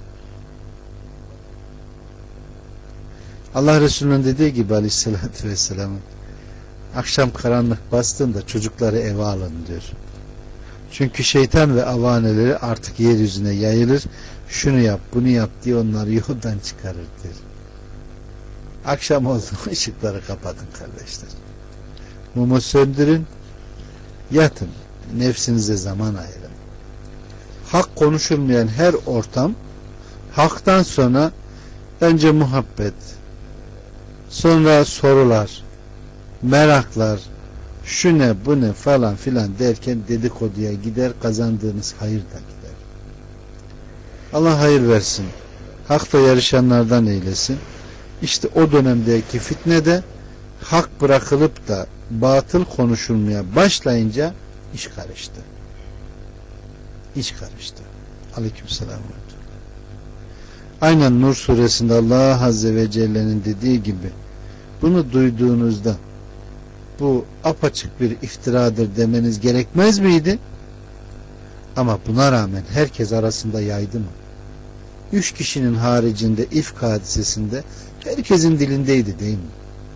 Allah Resulü'nün dediği gibi aleyhissalatü vesselam'ın, akşam karanlık bastığında çocukları eve alın diyor. Çünkü şeytan ve avaneleri artık yeryüzüne yayılır. Şunu yap, bunu yap diye onları yoldan çıkarır diyor. Akşam oldu, ışıkları kapatın kardeşler. Mumu söndürün, yatın, nefsinize zaman ayırın. Hak konuşulmayan her ortam, haktan sonra önce muhabbet, sonra sorular, meraklar, şu ne bu ne falan filan derken dedikoduya gider, kazandığınız hayır da gider. Allah hayır versin. Hakta yarışanlardan eylesin. İşte o dönemdeki fitnede hak bırakılıp da batıl konuşulmaya başlayınca iş karıştı. İş karıştı. Aleykümselam. Aynen Nur suresinde Allah Azze ve Celle'nin dediği gibi, bunu duyduğunuzda bu apaçık bir iftiradır demeniz gerekmez miydi? Ama buna rağmen herkes arasında yaydı mı? Üç kişinin haricinde ifk hadisesinde herkesin dilindeydi değil mi?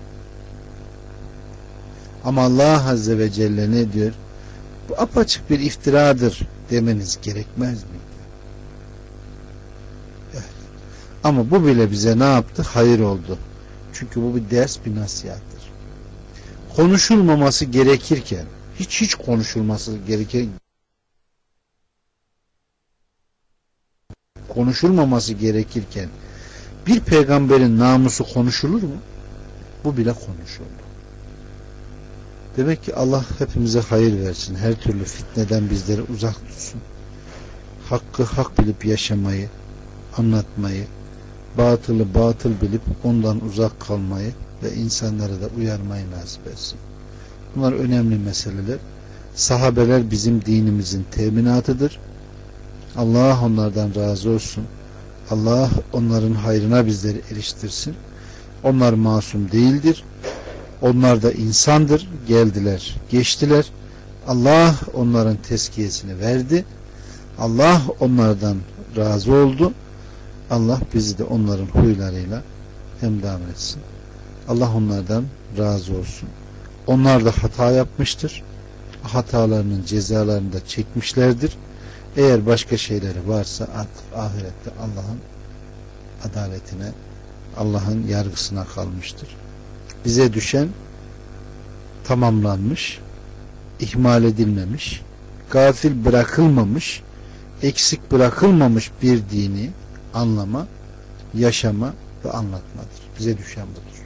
Ama Allah Azze ve Celle ne diyor? Bu apaçık bir iftiradır demeniz gerekmez mi? Evet. Ama bu bile bize ne yaptı? Hayır oldu. Çünkü bu bir ders, bir nasihattır. Konuşulmaması gerekirken, hiç hiç konuşulması gerekir, konuşulmaması gerekirken bir peygamberin namusu konuşulur mu? Bu bile konuşuldu. Demek ki Allah hepimize hayır versin. Her türlü fitneden bizleri uzak tutsun. Hakkı hak bilip yaşamayı, anlatmayı, batılı batıl bilip ondan uzak kalmayı ve insanları da uyarmayı nasip etsin. Bunlar önemli meseleler. Sahabeler bizim dinimizin teminatıdır. Allah onlardan razı olsun. Allah onların hayrına bizleri eriştirsin. Onlar masum değildir. Onlar da insandır. Geldiler, geçtiler. Allah onların tezkiyesini verdi. Allah onlardan razı oldu. Allah bizi de onların huylarıyla hemdam etsin. Allah onlardan razı olsun. Onlar da hata yapmıştır. Hatalarının cezalarını da çekmişlerdir. Eğer başka şeyleri varsa artık ahirette Allah'ın adaletine, Allah'ın yargısına kalmıştır. Bize düşen tamamlanmış, ihmal edilmemiş, gafil bırakılmamış, eksik bırakılmamış bir dini anlama, yaşama ve anlatmadır. Bize düşen budur.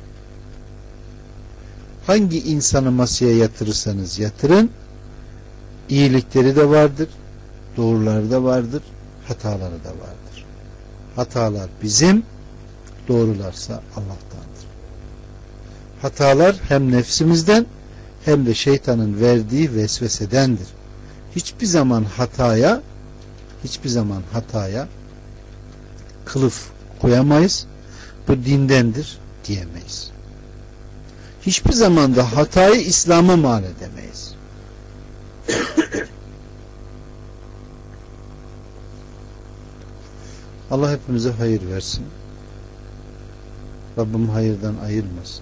Hangi insanı masaya yatırırsanız yatırın, iyilikleri de vardır, doğruları da vardır, hataları da vardır. Hatalar bizim, doğrularsa Allah'tandır. Hatalar hem nefsimizden hem de şeytanın verdiği vesvesedendir. Hiçbir zaman hataya hiçbir zaman hataya kılıf koyamayız. Bu dindendir diyemeyiz. Hiçbir zaman da hatayı İslam'a mal edemeyiz. Allah hepimize hayır versin. Rabbim hayırdan ayırmasın.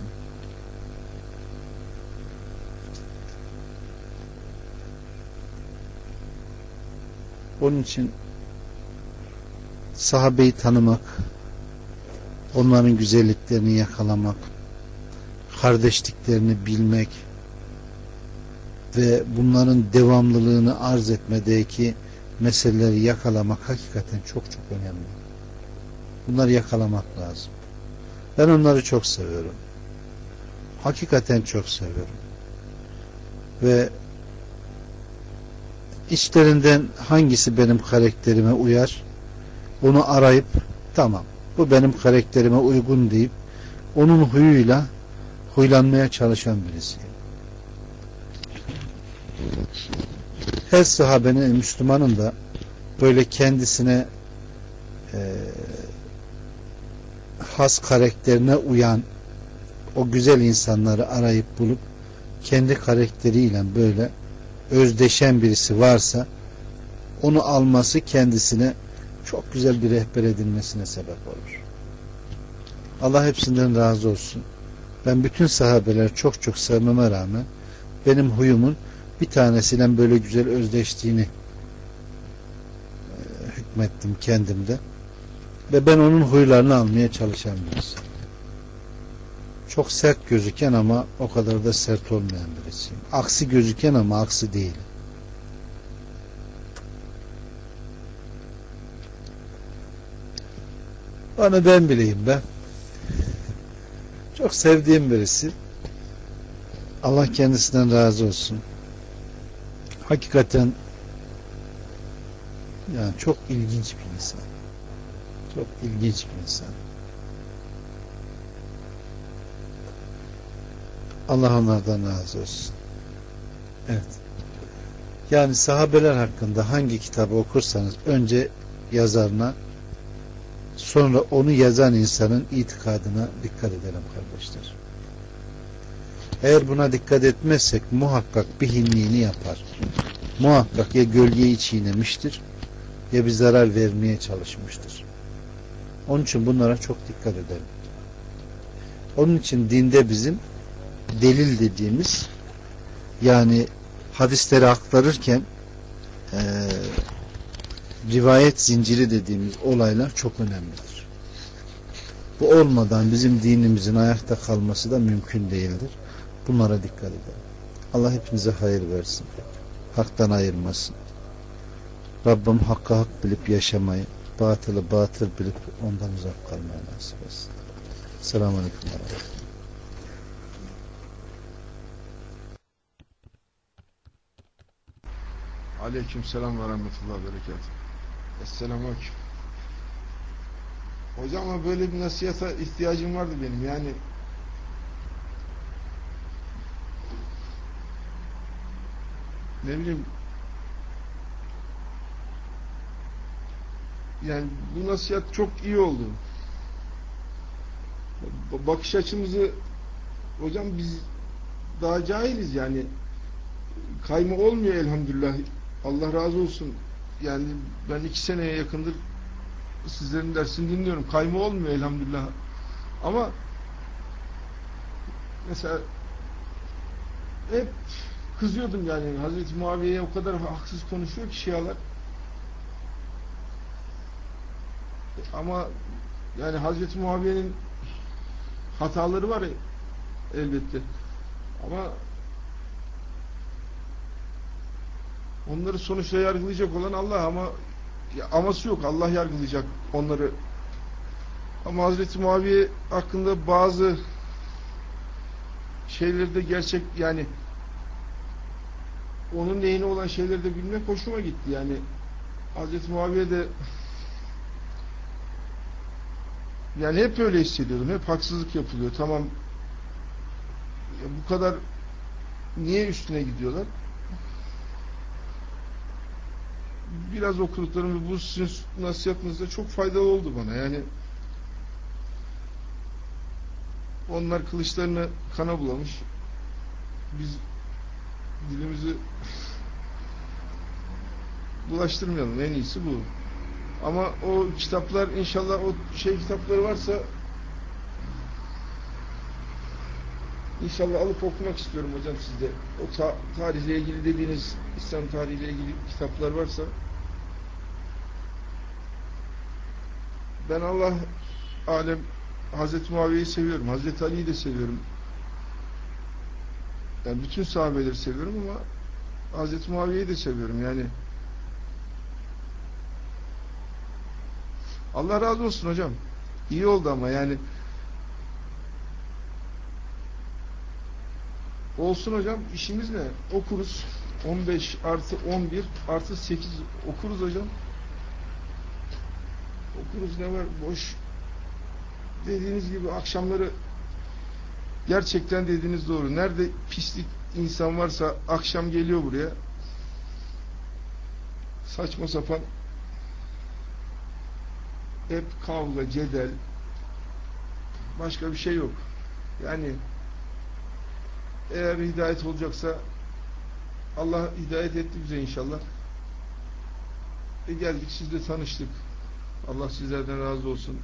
Onun için sahabeyi tanımak, onların güzelliklerini yakalamak, kardeşliklerini bilmek ve bunların devamlılığını arz etmedeki meseleleri yakalamak hakikaten çok çok önemli. Bunları yakalamak lazım. Ben onları çok seviyorum. Hakikaten çok seviyorum. Ve içlerinden hangisi benim karakterime uyar, onu arayıp tamam bu benim karakterime uygun deyip onun huyuyla huylanmaya çalışan birisiyim. Her sahabenin, Müslümanın da böyle kendisine e, has karakterine uyan o güzel insanları arayıp bulup kendi karakteriyle böyle özdeşen birisi varsa onu alması kendisine çok güzel bir rehber edilmesine sebep olur. Allah hepsinden razı olsun. Ben bütün sahabeler çok çok sevmeme rağmen benim huyumun bir tanesiyle böyle güzel özdeştiğini e, hükmettim kendimde. Ve ben onun huylarını almaya çalışan birisi. Çok sert gözüken ama o kadar da sert olmayan birisiyim. Aksi gözüken ama aksi değil. Onu ben bileyim be. Çok sevdiğim birisi. Allah kendisinden razı olsun. Hakikaten yani çok ilginç bir insan. Çok ilginç bir insan. Allah onlardan razı olsun. Evet. Yani sahabeler hakkında hangi kitabı okursanız önce yazarına, sonra onu yazan insanın itikadına dikkat edelim kardeşler. Eğer buna dikkat etmezsek muhakkak bir hinliğini yapar. Muhakkak ya gölgeyi çiğnemiştir ya bir zarar vermeye çalışmıştır. Onun için bunlara çok dikkat edelim. Onun için dinde bizim delil dediğimiz, yani hadisleri aktarırken e, rivayet zinciri dediğimiz olaylar çok önemlidir. Bu olmadan bizim dinimizin ayakta kalması da mümkün değildir. Bunlara dikkat edelim. Allah hepinize hayır versin. Haktan ayırmasın. Rabbim hakka hak bilip yaşamayı, batılı batıl bilip ondan uzak kalmayı nasip etsin. Selamun Aleyküm. Aleykümselam ve rahmetullahi ve berekatuhu. Esselamu aleyküm. Hocam ama böyle bir nasihata ihtiyacım vardı benim. Yani ne bileyim, yani bu nasihat çok iyi oldu. Bakış açımızı, hocam biz daha cahiliz yani, kayma olmuyor elhamdülillah. Allah razı olsun. Yani ben iki seneye yakındır sizlerin dersini dinliyorum. Kayma olmuyor elhamdülillah. Ama mesela hep kızıyordum yani, Hazreti Muaviye'ye o kadar haksız konuşuyor ki Şialar. Ama yani Hazreti Muaviye'nin hataları var elbette. Ama onları sonuçta yargılayacak olan Allah, ama aması yok. Allah yargılayacak onları. Ama Hazreti Muaviye hakkında bazı şeyleri de gerçek, yani onun lehine olan şeyleri de bilmek hoşuma gitti. Yani Hazreti Muaviye de, yani hep öyle hissediyordum. Hep haksızlık yapılıyor. Tamam, ya bu kadar niye üstüne gidiyorlar? Biraz okuduklarım ve bu sizin nasihatınızda çok faydalı oldu bana. Yani onlar kılıçlarını kana bulamış. Biz dilimizi bulaştırmayalım. En iyisi bu. Ama o kitaplar, inşallah o şey kitapları varsa İnşallah alıp okumak istiyorum hocam sizde. O ta tarihle ilgili dediğiniz, İslam tarihiyle ilgili kitaplar varsa. Ben Allah alem Hazreti Muaviye'yi seviyorum. Hazreti Ali'yi de seviyorum. Yani bütün sahabeleri seviyorum ama Hazreti Muaviye'yi de seviyorum. Yani Allah razı olsun hocam. İyi oldu ama yani olsun hocam, işimiz ne? Okuruz. on beş artı on bir artı sekiz okuruz hocam. Okuruz, ne var? Boş. Dediğiniz gibi akşamları, gerçekten dediğiniz doğru. Nerede pislik insan varsa akşam geliyor buraya. Saçma sapan hep kavga, cedel, başka bir şey yok. Yani eğer hidayet olacaksa Allah hidayet etti bize inşallah. E geldik, sizle tanıştık. Allah sizlerden razı olsun.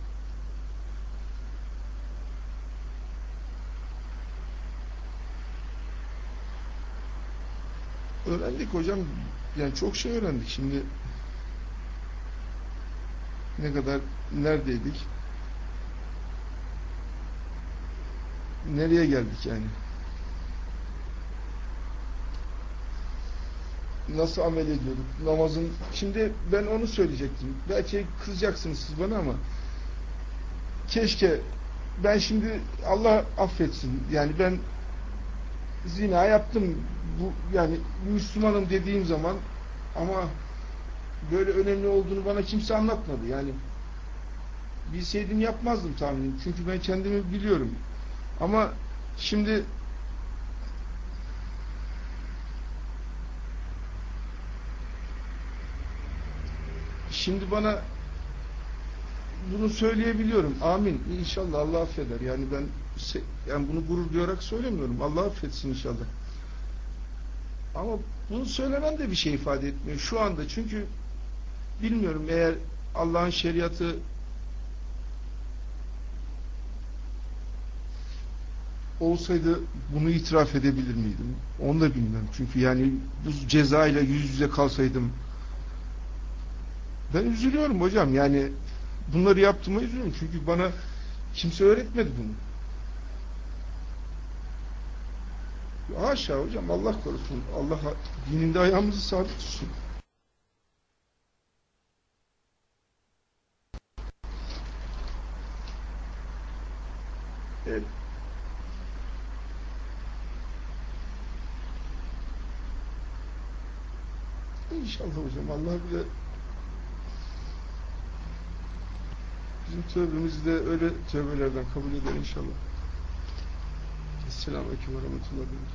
Öğrendik hocam. Yani çok şey öğrendik. Şimdi ne kadar neredeydik? Nereye geldik yani? Nasıl amel ediyorduk? Namazın, şimdi ben onu söyleyecektim. Belki kızacaksınız siz bana ama keşke ben şimdi, Allah affetsin, yani ben zina yaptım, bu yani Müslümanım dediğim zaman, ama böyle önemli olduğunu bana kimse anlatmadı. Yani bilseydim yapmazdım tahminim. Çünkü ben kendimi biliyorum. Ama şimdi Şimdi bana bunu söyleyebiliyorum. Amin. İnşallah Allah affeder. Yani ben yani bunu gurur duyarak söylemiyorum. Allah affetsin inşallah. Ama bunu söylemem de bir şey ifade etmiyor şu anda. Çünkü bilmiyorum, eğer Allah'ın şeriatı olsaydı bunu itiraf edebilir miydim? Onu da bilmiyorum. Çünkü yani bu cezayla yüz yüze kalsaydım, ben üzülüyorum hocam. Yani bunları yaptığıma üzülüyorum. Çünkü bana kimse öğretmedi bunu. Haşa hocam, Allah korusun. Allah dininde ayağımızı sabit tutsun. Evet. İnşallah hocam. Allah bile bizim tövbemizi de öyle tövbelerden kabul eder inşallah. Selamünaleyküm ve rahmetullahi ve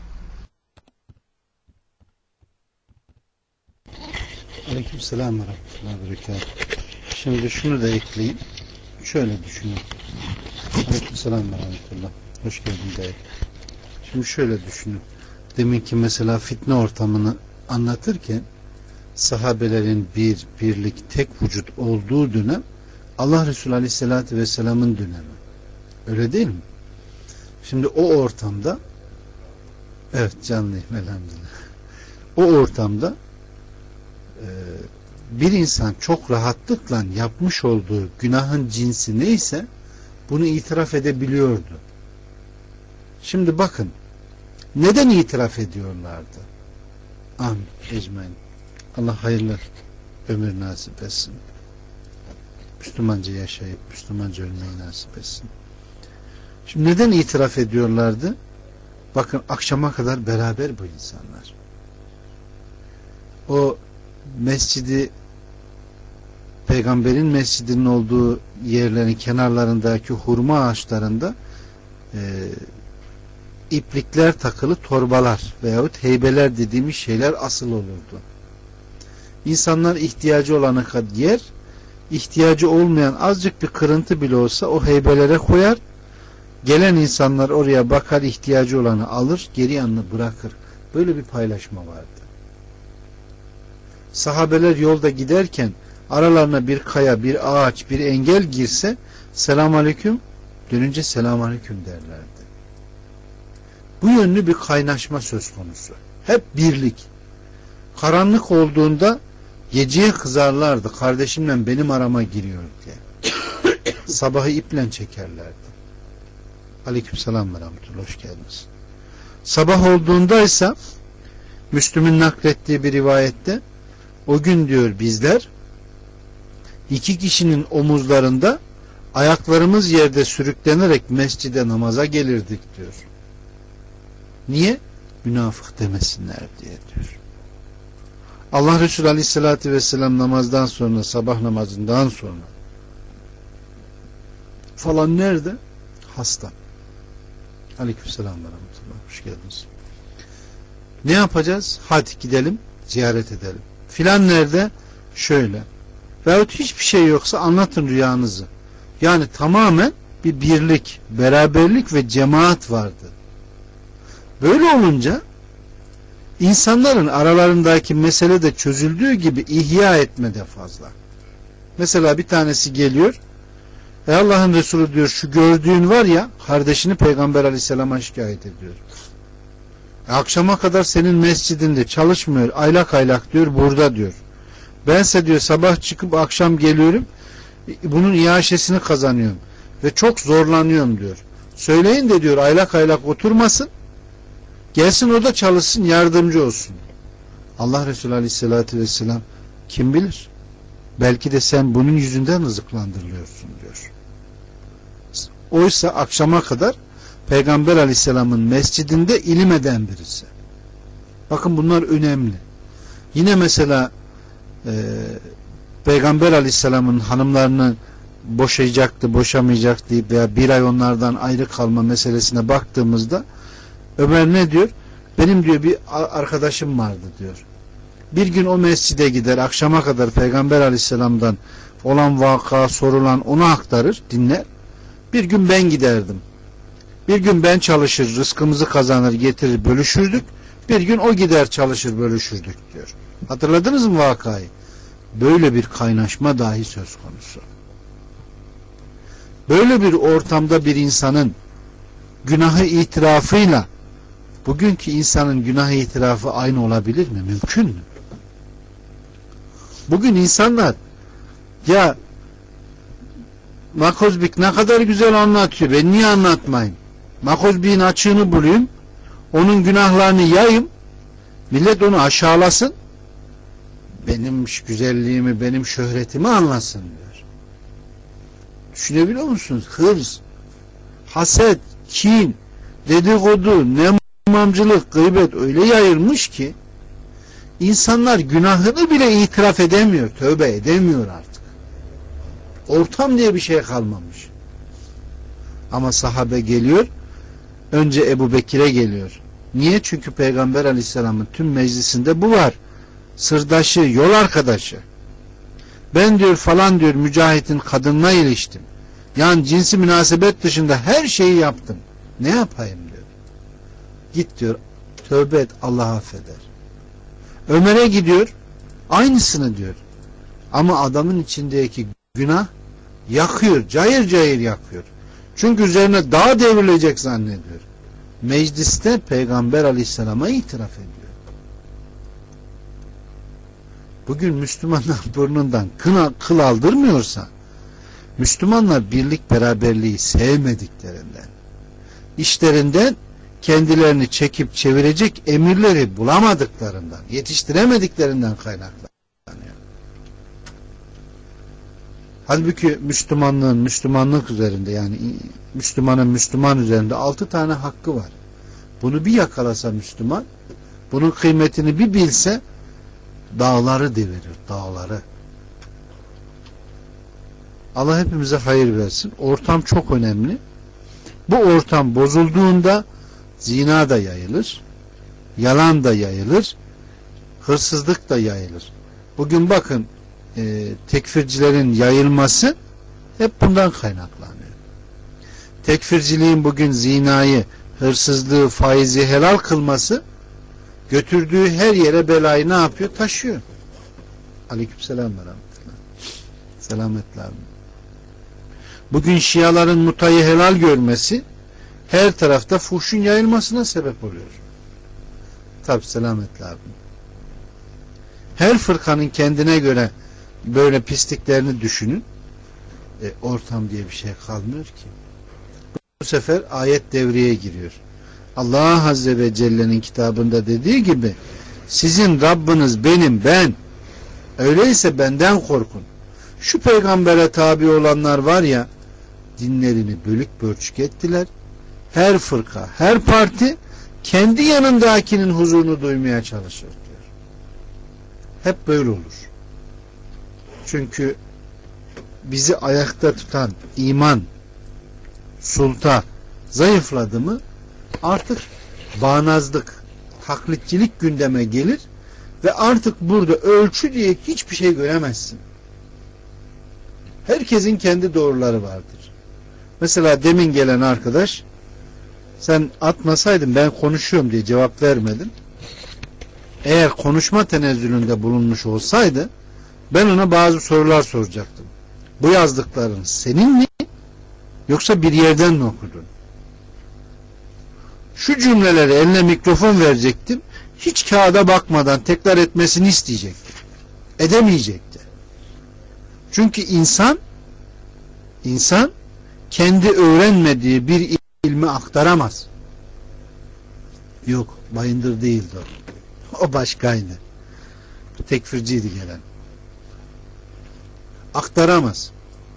berekatuhu. Aleykümselam ve rahmetullahi ve berekatuhu. Şimdi şunu da ekleyeyim. Şöyle düşünün. Aleykümselam ve rahmetullah. Hoş geldin dayı. Şimdi şöyle düşünün. Deminki mesela fitne ortamını anlatırken sahabelerin bir, birlik, tek vücut olduğu dönem Allah Resulü Aleyhisselatü Vesselam'ın dönemi. Öyle değil mi? Şimdi o ortamda evet canlıyım elhamdülillah. O ortamda e, bir insan çok rahatlıkla yapmış olduğu günahın cinsi neyse bunu itiraf edebiliyordu. Şimdi bakın neden itiraf ediyorlardı? Amin. Ecmaîn. Allah hayırlı ömür nasip etsin. Müslümanca yaşayıp Müslümanca ölmeyi nasip etsin. Şimdi neden itiraf ediyorlardı? Bakın akşama kadar beraber bu insanlar. O mescidi, peygamberin mescidinin olduğu yerlerin kenarlarındaki hurma ağaçlarında e, iplikler takılı torbalar veyahut heybeler dediğimiz şeyler asıl olurdu. İnsanlar ihtiyacı olana kadar yer, ihtiyacı olmayan azıcık bir kırıntı bile olsa o heybelere koyar. Gelen insanlar oraya bakar, ihtiyacı olanı alır, geri yanını bırakır. Böyle bir paylaşma vardı. Sahabeler yolda giderken aralarına bir kaya, bir ağaç, bir engel girse selamünaleyküm, dönünce selamünaleyküm derlerdi. Bu yönlü bir kaynaşma söz konusu. Hep birlik. Karanlık olduğunda geceye kızarlardı. Kardeşimle benim arama giriyor diye. Sabahı iple çekerlerdi. Aleykümselam ve rahmetullah. Hoş geldiniz. Sabah olduğunda ise Müslüm'ün naklettiği bir rivayette o gün diyor bizler iki kişinin omuzlarında ayaklarımız yerde sürüklenerek mescide namaza gelirdik diyor. Niye? Münafık demesinler diye diyor. Allah Resulü Aleyhisselatü Vesselam namazdan sonra, sabah namazından sonra falan nerede? Hasta. Aleykümselam ve rahmetullah. Hoş geldiniz. Ne yapacağız? Hadi gidelim ziyaret edelim. Filan nerede? Şöyle. Veyahut hiçbir şey yoksa anlatın rüyanızı. Yani tamamen bir birlik, beraberlik ve cemaat vardı. Böyle olunca insanların aralarındaki mesele de çözüldüğü gibi ihya etmede fazla. Mesela bir tanesi geliyor, ey Allah'ın Resulü diyor, şu gördüğün var ya, kardeşini Peygamber Aleyhisselam'a şikayet ediyor. E, akşama kadar senin mescidinde çalışmıyor, aylak aylak diyor, burada diyor. Bense diyor sabah çıkıp akşam geliyorum, bunun iaşesini kazanıyorum ve çok zorlanıyorum diyor. Söyleyin de diyor aylak aylak oturmasın, gelsin o da çalışsın, yardımcı olsun. Allah Resulü Aleyhisselatü Vesselam kim bilir? Belki de sen bunun yüzünden rızıklandırılıyorsun diyor. Oysa akşama kadar Peygamber Aleyhisselam'ın mescidinde ilim eden birisi. Bakın bunlar önemli. Yine mesela e, Peygamber Aleyhisselam'ın hanımlarını boşayacaktı, boşamayacaktı veya bir ay onlardan ayrı kalma meselesine baktığımızda Ömer ne diyor? Benim diyor bir arkadaşım vardı diyor. Bir gün o mescide gider, akşama kadar Peygamber Aleyhisselam'dan olan vaka, sorulan onu aktarır, dinler. Bir gün ben giderdim. Bir gün ben çalışır, rızkımızı kazanır, getirir, bölüşürdük. Bir gün o gider, çalışır, bölüşürdük diyor. Hatırladınız mı vakayı? Böyle bir kaynaşma dahi söz konusu. Böyle bir ortamda bir insanın günahı itirafıyla bugünkü insanın günah itirafı aynı olabilir mi? Mümkün mü? Bugün insanlar ya Makozbik ne kadar güzel anlatıyor, ben niye anlatmayayım? Makozbik'in açığını bulayım, onun günahlarını yayayım, millet onu aşağılasın, benim güzelliğimi, benim şöhretimi anlasın diyor. Düşünebiliyor musunuz? Hırs, haset, kin, dedikodu, nemamcılık, gıybet öyle yayılmış ki İnsanlar günahını bile itiraf edemiyor, tövbe edemiyor artık. Ortam diye bir şey kalmamış. Ama sahabe geliyor, önce Ebu Bekir'e geliyor. Niye? Çünkü Peygamber Aleyhisselam'ın tüm meclisinde bu var. Sırdaşı, yol arkadaşı. Ben diyor falan diyor Mücahit'in kadınına iliştim. Yani cinsi münasebet dışında her şeyi yaptım. Ne yapayım diyor. Git diyor, tövbe et, Allah affeder. Ömer'e gidiyor, aynısını diyor. Ama adamın içindeki günah yakıyor, cayır cayır yakıyor. Çünkü üzerine dağ devrilecek zannediyor. Mecliste Peygamber Aleyhisselam'a itiraf ediyor. Bugün Müslümanlar burnundan kına, kıl aldırmıyorsa, Müslümanlar birlik beraberliği sevmediklerinden, işlerinden kendilerini çekip çevirecek emirleri bulamadıklarından, yetiştiremediklerinden kaynaklanıyor. Halbuki Müslümanlığın Müslümanlık üzerinde, yani Müslümanın Müslüman üzerinde altı tane hakkı var. Bunu bir yakalasa Müslüman, bunun kıymetini bir bilse, dağları devirir, dağları. Allah hepimize hayır versin. Ortam çok önemli. Bu ortam bozulduğunda zina da yayılır, yalan da yayılır, hırsızlık da yayılır. Bugün bakın e, tekfircilerin yayılması hep bundan kaynaklanıyor. Tekfirciliğin bugün zinayı, hırsızlığı, faizi helal kılması, götürdüğü her yere belayı ne yapıyor? Taşıyor. Aleykümselam ve rahmetullah. Selametle abi. Bugün Şiaların mutayı helal görmesi her tarafta fuhşun yayılmasına sebep oluyor. Tabi selametle abi. Her fırkanın kendine göre böyle pisliklerini düşünün. E, ortam diye bir şey kalmıyor ki. Bu sefer ayet devreye giriyor. Allah Azze ve Celle'nin kitabında dediği gibi, sizin Rabbiniz benim, ben. Öyleyse benden korkun. Şu peygambere tabi olanlar var ya, dinlerini bölük pörçük ettiler. Her fırka, her parti kendi yanındakinin huzurunu duymaya çalışır diyor. Hep böyle olur. Çünkü bizi ayakta tutan iman, sulta zayıfladı mı artık bağnazlık, taklitçilik gündeme gelir ve artık burada ölçü diye hiçbir şey göremezsin. Herkesin kendi doğruları vardır. Mesela demin gelen arkadaş, sen atmasaydın ben konuşuyorum diye cevap vermedin. Eğer konuşma tenezzülünde bulunmuş olsaydı ben ona bazı sorular soracaktım. Bu yazdıkların senin mi yoksa bir yerden mi okudun? Şu cümleleri eline mikrofon verecektim. Hiç kağıda bakmadan tekrar etmesini isteyecektim. Edemeyecekti. Çünkü insan insan kendi öğrenmediği bir ilmi aktaramaz. Yok, Bayındır değildi o. O başkaydı. Tekfirciydi gelen. Aktaramaz.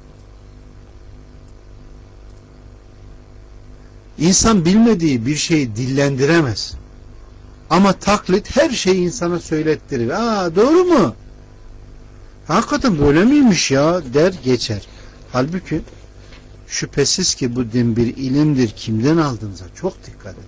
İnsan bilmediği bir şeyi dillendiremez. Ama taklit her şeyi insana söylettirir. Aa, doğru mu? Hakikaten böyle miymiş ya der geçer. Halbuki şüphesiz ki bu din bir ilimdir. Kimden aldığınıza çok dikkat edin.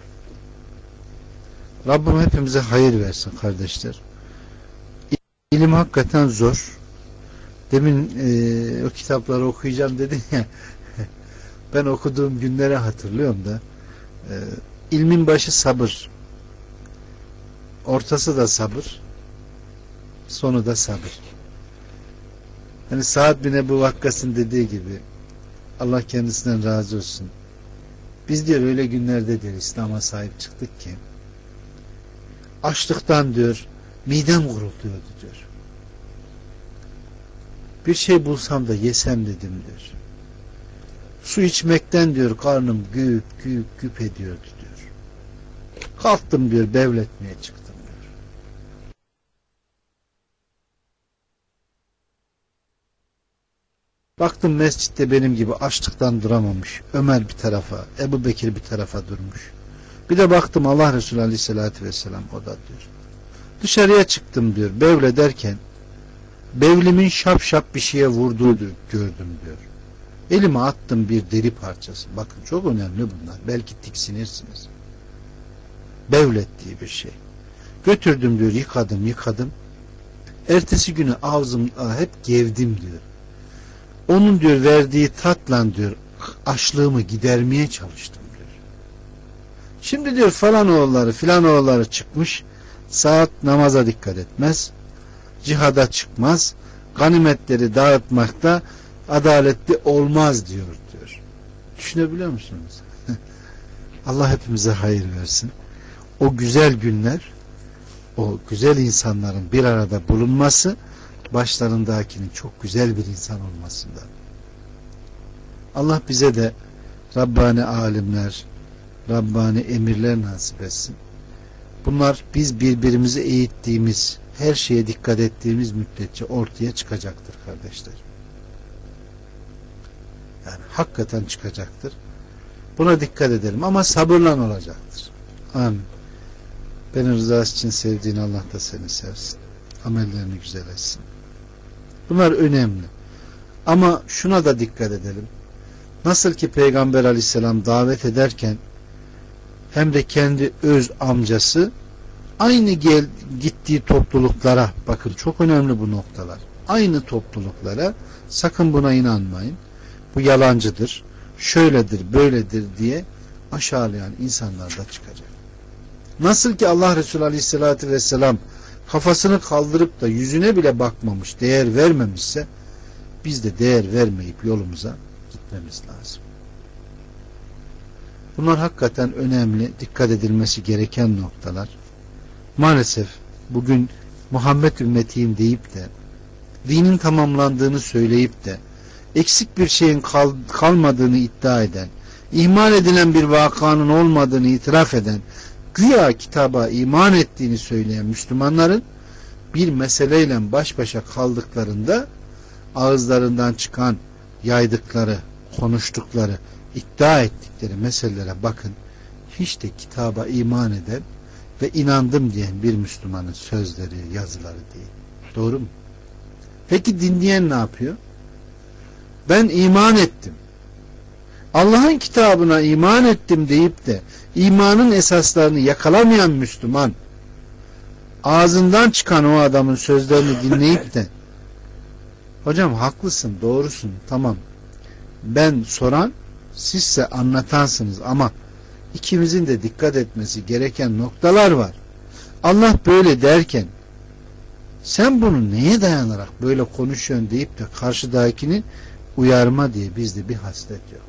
Rabbim hepimize hayır versin kardeşler. İlim hakikaten zor. Demin e, o kitapları okuyacağım dedin ya. Ben okuduğum günleri hatırlıyorum da. E, ilmin başı sabır. Ortası da sabır. Sonu da sabır. Hani Sa'd bin Ebu Vakkas'ın dediği gibi, Allah kendisinden razı olsun. Biz diyor öyle günlerde diyor İslam'a sahip çıktık ki açlıktan diyor midem gurulduyordu diyor. Bir şey bulsam da yesem dedim diyor. Su içmekten diyor karnım güp güp güp ediyordu diyor. Kalktım diyor bevletmeye çıktım diyor. Baktım mescitte benim gibi açlıktan duramamış. Ömer bir tarafa, Ebu Bekir bir tarafa durmuş. Bir de baktım Allah Resulü Aleyhisselatü Vesselam o da diyor. Dışarıya çıktım diyor. Bevlederken bevlimin şap şap bir şeye vurduğunu gördüm diyor. Elime attım bir deri parçası. Bakın çok önemli bunlar. Belki tiksinirsiniz. Bevlettiği bir şey. Götürdüm diyor, yıkadım yıkadım. Ertesi günü ağzımda hep gevdim diyor. Onun diyor verdiği tatla diyor açlığımı gidermeye çalıştım diyor. Şimdi diyor falan oğulları filan oğulları çıkmış. Saat namaza dikkat etmez. Cihada çıkmaz. Ganimetleri dağıtmakta adaletli olmaz diyor diyor. Düşünebiliyor musunuz? Allah hepimize hayır versin. O güzel günler, o güzel insanların bir arada bulunması başlarındakinin çok güzel bir insan olmasından. Allah bize de Rabbani alimler, Rabbani emirler nasip etsin. Bunlar biz birbirimizi eğittiğimiz, her şeye dikkat ettiğimiz müddetçe ortaya çıkacaktır kardeşler. Yani hakikaten çıkacaktır. Buna dikkat edelim ama sabırla olacaktır. Amin. Beni rızası için sevdiğin Allah da seni sevsin. Amellerini güzel etsin. Bunlar önemli. Ama şuna da dikkat edelim. Nasıl ki Peygamber Aleyhisselam davet ederken hem de kendi öz amcası aynı gel, gittiği topluluklara, bakın çok önemli bu noktalar. Aynı topluluklara sakın buna inanmayın. Bu yalancıdır, şöyledir, böyledir diye aşağılayan insanlar da çıkacak. Nasıl ki Allah Resulü Aleyhisselatü Vesselam kafasını kaldırıp da yüzüne bile bakmamış, değer vermemişse biz de değer vermeyip yolumuza gitmemiz lazım. Bunlar hakikaten önemli, dikkat edilmesi gereken noktalar. Maalesef bugün Muhammed ümmetiyim deyip de dinin tamamlandığını söyleyip de eksik bir şeyin kal- kalmadığını iddia eden, ihmal edilen bir vakanın olmadığını itiraf eden, güya kitaba iman ettiğini söyleyen Müslümanların bir meseleyle baş başa kaldıklarında ağızlarından çıkan, yaydıkları, konuştukları, iddia ettikleri meselelere bakın. Hiç de kitaba iman eden ve inandım diyen bir Müslümanın sözleri, yazıları değil. Doğru mu? Peki dinleyen ne yapıyor? Ben iman ettim, Allah'ın kitabına iman ettim deyip de imanın esaslarını yakalamayan Müslüman, ağzından çıkan o adamın sözlerini dinleyip de hocam haklısın, doğrusun, tamam, ben soran, sizse anlatansınız ama ikimizin de dikkat etmesi gereken noktalar var. Allah böyle derken sen bunu neye dayanarak böyle konuşuyorsun deyip de karşıdakini uyarma diye bizde bir haslet yok.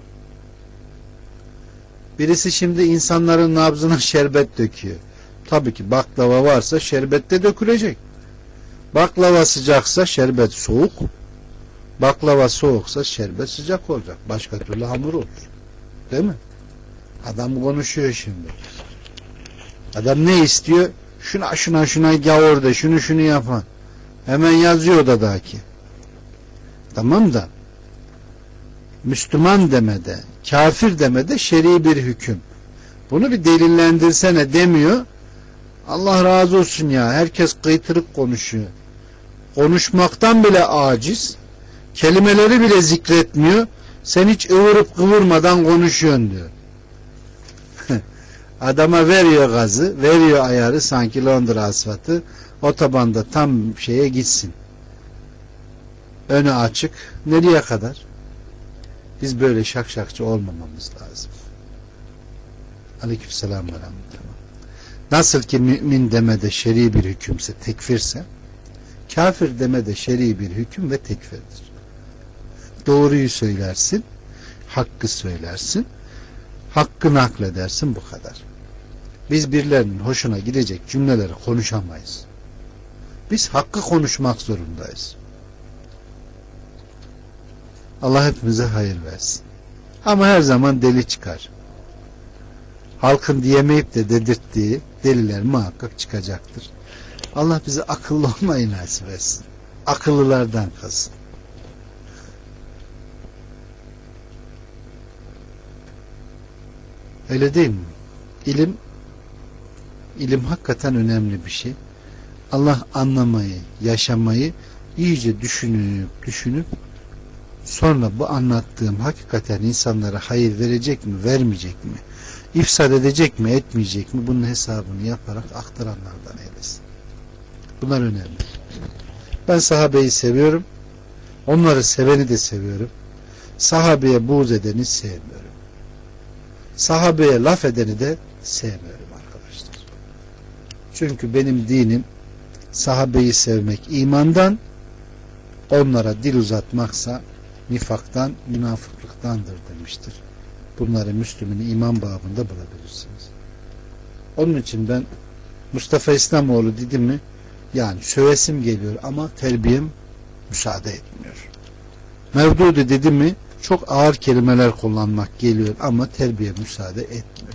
Birisi şimdi insanların nabzına şerbet döküyor. Tabii ki baklava varsa şerbet de dökülecek. Baklava sıcaksa şerbet soğuk. Baklava soğuksa şerbet sıcak olacak. Başka türlü hamur olur. Değil mi? Adam konuşuyor şimdi. Adam ne istiyor? Şuna şuna şuna gavur de, şunu şunu yapan. Hemen yazıyor odadaki. Tamam da Müslüman demede, kafir demede şer'i bir hüküm. Bunu bir delillendirsene demiyor. Allah razı olsun ya. Herkes kıytırık konuşuyor. Konuşmaktan bile aciz. Kelimeleri bile zikretmiyor. Sen hiç ıvırıp kıvırmadan konuşuyorsun diyor. Adama veriyor gazı, veriyor ayarı, sanki Londra asfaltı. Otobanda tam şeye gitsin. Önü açık. Nereye kadar? Biz böyle şakşakçı olmamamız lazım. Aleykümselam ve rahmetullah. Nasıl ki mümin demede şer'i bir hükümse, tekfirse, kafir demede şer'i bir hüküm ve tekfirdir. Doğruyu söylersin, hakkı söylersin, hakkı nakledersin, bu kadar. Biz birilerinin hoşuna gidecek cümleleri konuşamayız. Biz hakkı konuşmak zorundayız. Allah hepimize hayır versin. Ama her zaman deli çıkar. Halkın diyemeyip de dedirttiği deliler muhakkak çıkacaktır. Allah bize akıllı olmayı nasip etsin. Akıllılardan kılsın. Öyle değil mi? İlim, ilim hakikaten önemli bir şey. Allah anlamayı, yaşamayı iyice düşünüp düşünüp sonra bu anlattığım hakikaten insanlara hayır verecek mi, vermeyecek mi, ifsad edecek mi, etmeyecek mi, bunun hesabını yaparak aktaranlardan eylesin. Bunlar önemli. Ben sahabeyi seviyorum. Onları seveni de seviyorum. Sahabeye buğz edeni sevmiyorum. Sahabeye laf edeni de sevmiyorum arkadaşlar. Çünkü benim dinim sahabeyi sevmek imandan, onlara dil uzatmaksa nifaktan, münafıklıktandır demiştir. Bunları Müslüm'ün iman babında bulabilirsiniz. Onun için ben Mustafa İslamoğlu dedim mi, yani sövesim geliyor ama terbiyem müsaade etmiyor. Mevdudi dedim mi, çok ağır kelimeler kullanmak geliyor ama terbiye müsaade etmiyor.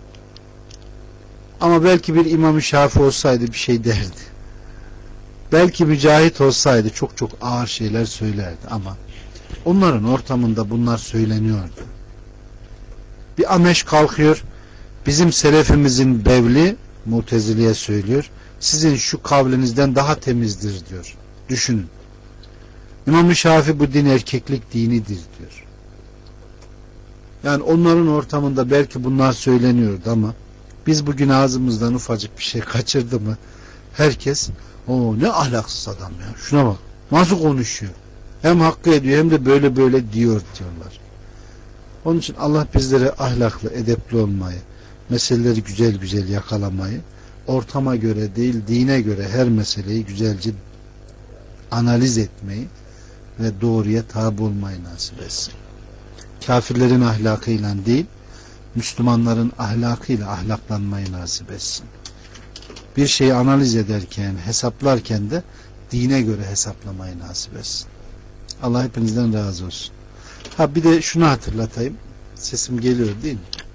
Ama belki bir İmam-ı Şafii olsaydı bir şey derdi. Belki Mücahit olsaydı çok çok ağır şeyler söylerdi ama onların ortamında bunlar söyleniyordu. Bir Ameş kalkıyor, bizim selefimizin bevli, Mu'tezili'ye söylüyor, sizin şu kavlinizden daha temizdir diyor. Düşünün. İmam-ı Şafii bu din erkeklik dinidir diyor. Yani onların ortamında belki bunlar söyleniyordu ama biz bugün ağzımızdan ufacık bir şey kaçırdı mı herkes o ne ahlaksız adam ya, şuna bak nasıl konuşuyor, hem hakkı ediyor hem de böyle böyle diyor diyorlar. Onun için Allah bizlere ahlaklı, edepli olmayı, meseleleri güzel güzel yakalamayı, ortama göre değil dine göre her meseleyi güzelce analiz etmeyi ve doğruya tabi olmayı nasip etsin. Kafirlerin ahlakıyla değil, Müslümanların ahlakıyla ahlaklanmayı nasip etsin. Bir şeyi analiz ederken, hesaplarken de dine göre hesaplamayı nasip etsin. Allah hepinizden razı olsun. Ha bir de şunu hatırlatayım. Sesim geliyor değil mi?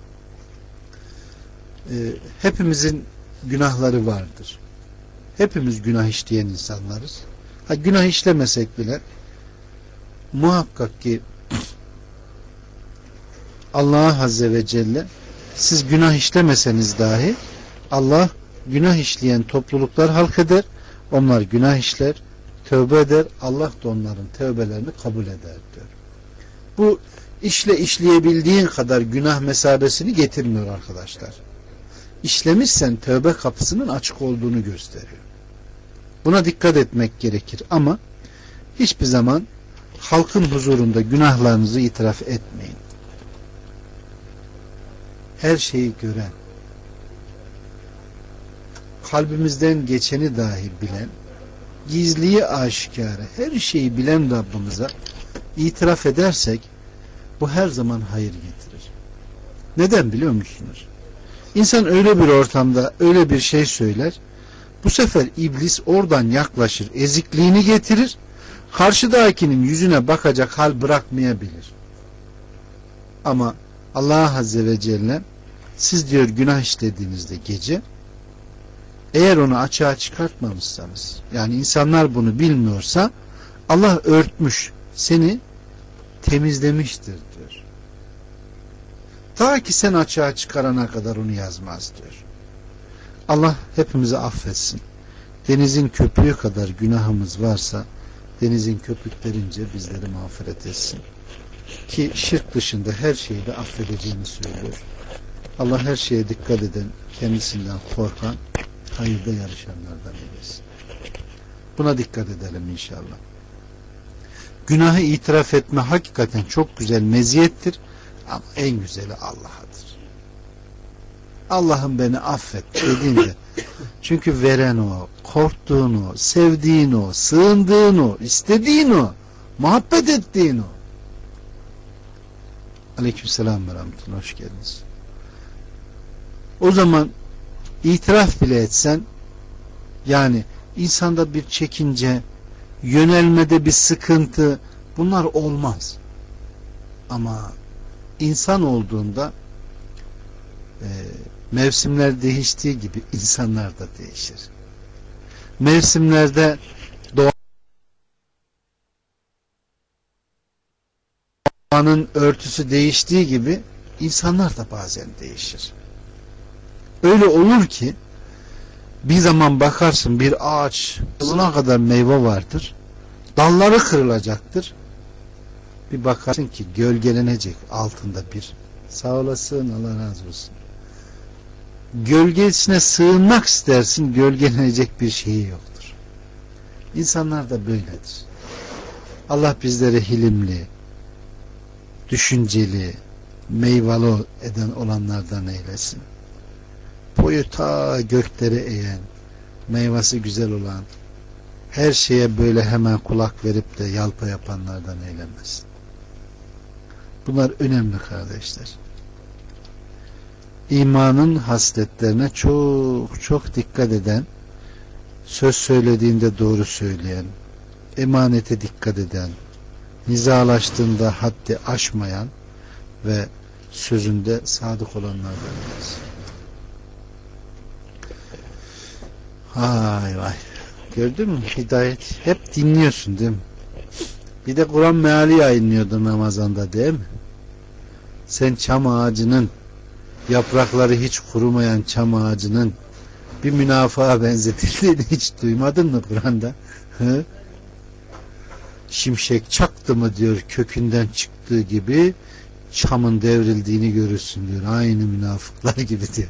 Ee, hepimizin günahları vardır. Hepimiz günah işleyen insanlarız. Ha günah işlemesek bile muhakkak ki Allah Azze ve Celle siz günah işlemeseniz dahi Allah günah işleyen topluluklar halk eder. Onlar günah işler, tövbe eder. Allah da onların tövbelerini kabul eder diyor. Bu işle işleyebildiğin kadar günah mesabesini getirmiyor arkadaşlar. İşlemişsen tövbe kapısının açık olduğunu gösteriyor. Buna dikkat etmek gerekir ama hiçbir zaman halkın huzurunda günahlarınızı itiraf etmeyin. Her şeyi gören, kalbimizden geçeni dahi bilen, gizliyi aşikarı, her şeyi bilen Rabbimize itiraf edersek bu her zaman hayır getirir. Neden biliyor musunuz? İnsan öyle bir ortamda öyle bir şey söyler, bu sefer iblis oradan yaklaşır, ezikliğini getirir, karşıdakinin yüzüne bakacak hal bırakmayabilir. Ama Allah Azze ve Celle siz diyor günah işlediğinizde gece, eğer onu açığa çıkartmamışsanız, yani insanlar bunu bilmiyorsa Allah örtmüş, seni temizlemiştir diyor. Ta ki sen açığa çıkarana kadar onu yazmaz diyor. Allah hepimizi affetsin. Denizin köpüğü kadar günahımız varsa denizin köpüklerince bizleri mağfiret etsin. Ki şirk dışında her şeyi de affedeceğini söylüyor. Allah her şeye dikkat eden, kendisinden korkan, hayırda yarışanlardan eylesin. Buna dikkat edelim inşallah. Günahı itiraf etme hakikaten çok güzel meziyettir ama en güzeli Allah'adır. Allah'ım beni affet dediğinde, çünkü veren o, korktuğun o, sevdiğin o, sığındığın o, istediğin o, muhabbet ettiğin o. Aleykümselam ve rahmetullah, hoş geldiniz. O zaman itiraf bile etsen, yani insanda bir çekince, yönelmede bir sıkıntı, bunlar olmaz. Ama insan olduğunda e, mevsimler değiştiği gibi insanlar da değişir. Mevsimlerde doğanın örtüsü değiştiği gibi insanlar da bazen değişir. Öyle olur ki Bir zaman bakarsın bir ağaç kızına kadar meyve vardır. Dalları kırılacaktır. Bir bakarsın ki gölgelenecek altında bir. Sağ olasın, Allah razı olsun. Gölgesine sığınmak istersin, gölgelenecek bir şeyi yoktur. İnsanlar da böyledir. Allah bizleri hilimli, düşünceli, meyveli eden olanlardan eylesin. Boyu ta göklere eğen, meyvesi güzel olan, her şeye böyle hemen kulak verip de yalpa yapanlardan eylemesin. Bunlar önemli kardeşler. İmanın hasletlerine çok çok dikkat eden, söz söylediğinde doğru söyleyen, emanete dikkat eden, nizalaştığında haddi aşmayan ve sözünde sadık olanlardan eylesin. Vay vay. Gördün mü? Hidayet. Hep dinliyorsun değil mi? Bir de Kur'an meali yayınlıyordun Ramazan'da değil mi? Sen çam ağacının, yaprakları hiç kurumayan çam ağacının bir münafığa benzetildiğini hiç duymadın mı Kur'an'da? Hı? Şimşek çaktı mı diyor, kökünden çıktığı gibi çamın devrildiğini görürsün diyor. Aynı münafıklar gibi diyor.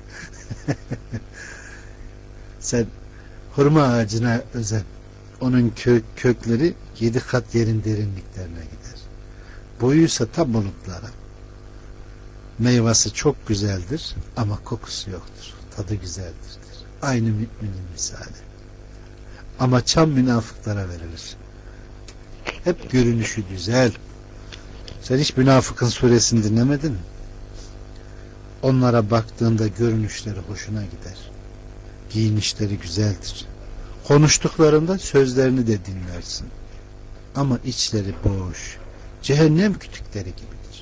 Sen hurma ağacına özel, onun kök, kökleri yedi kat yerin derinliklerine gider. Boyuysa tam bulutlara. Meyvesi çok güzeldir ama kokusu yoktur. Tadı güzeldir. Aynı müminin misali. Ama çam münafıklara verilir. Hep görünüşü güzel. Sen hiç Münafıkın suresini dinlemedin mi? Onlara baktığında görünüşleri hoşuna gider. Giyinişleri güzeldir. Konuştuklarında sözlerini de dinlersin. Ama içleri boş. Cehennem kütükleri gibidir.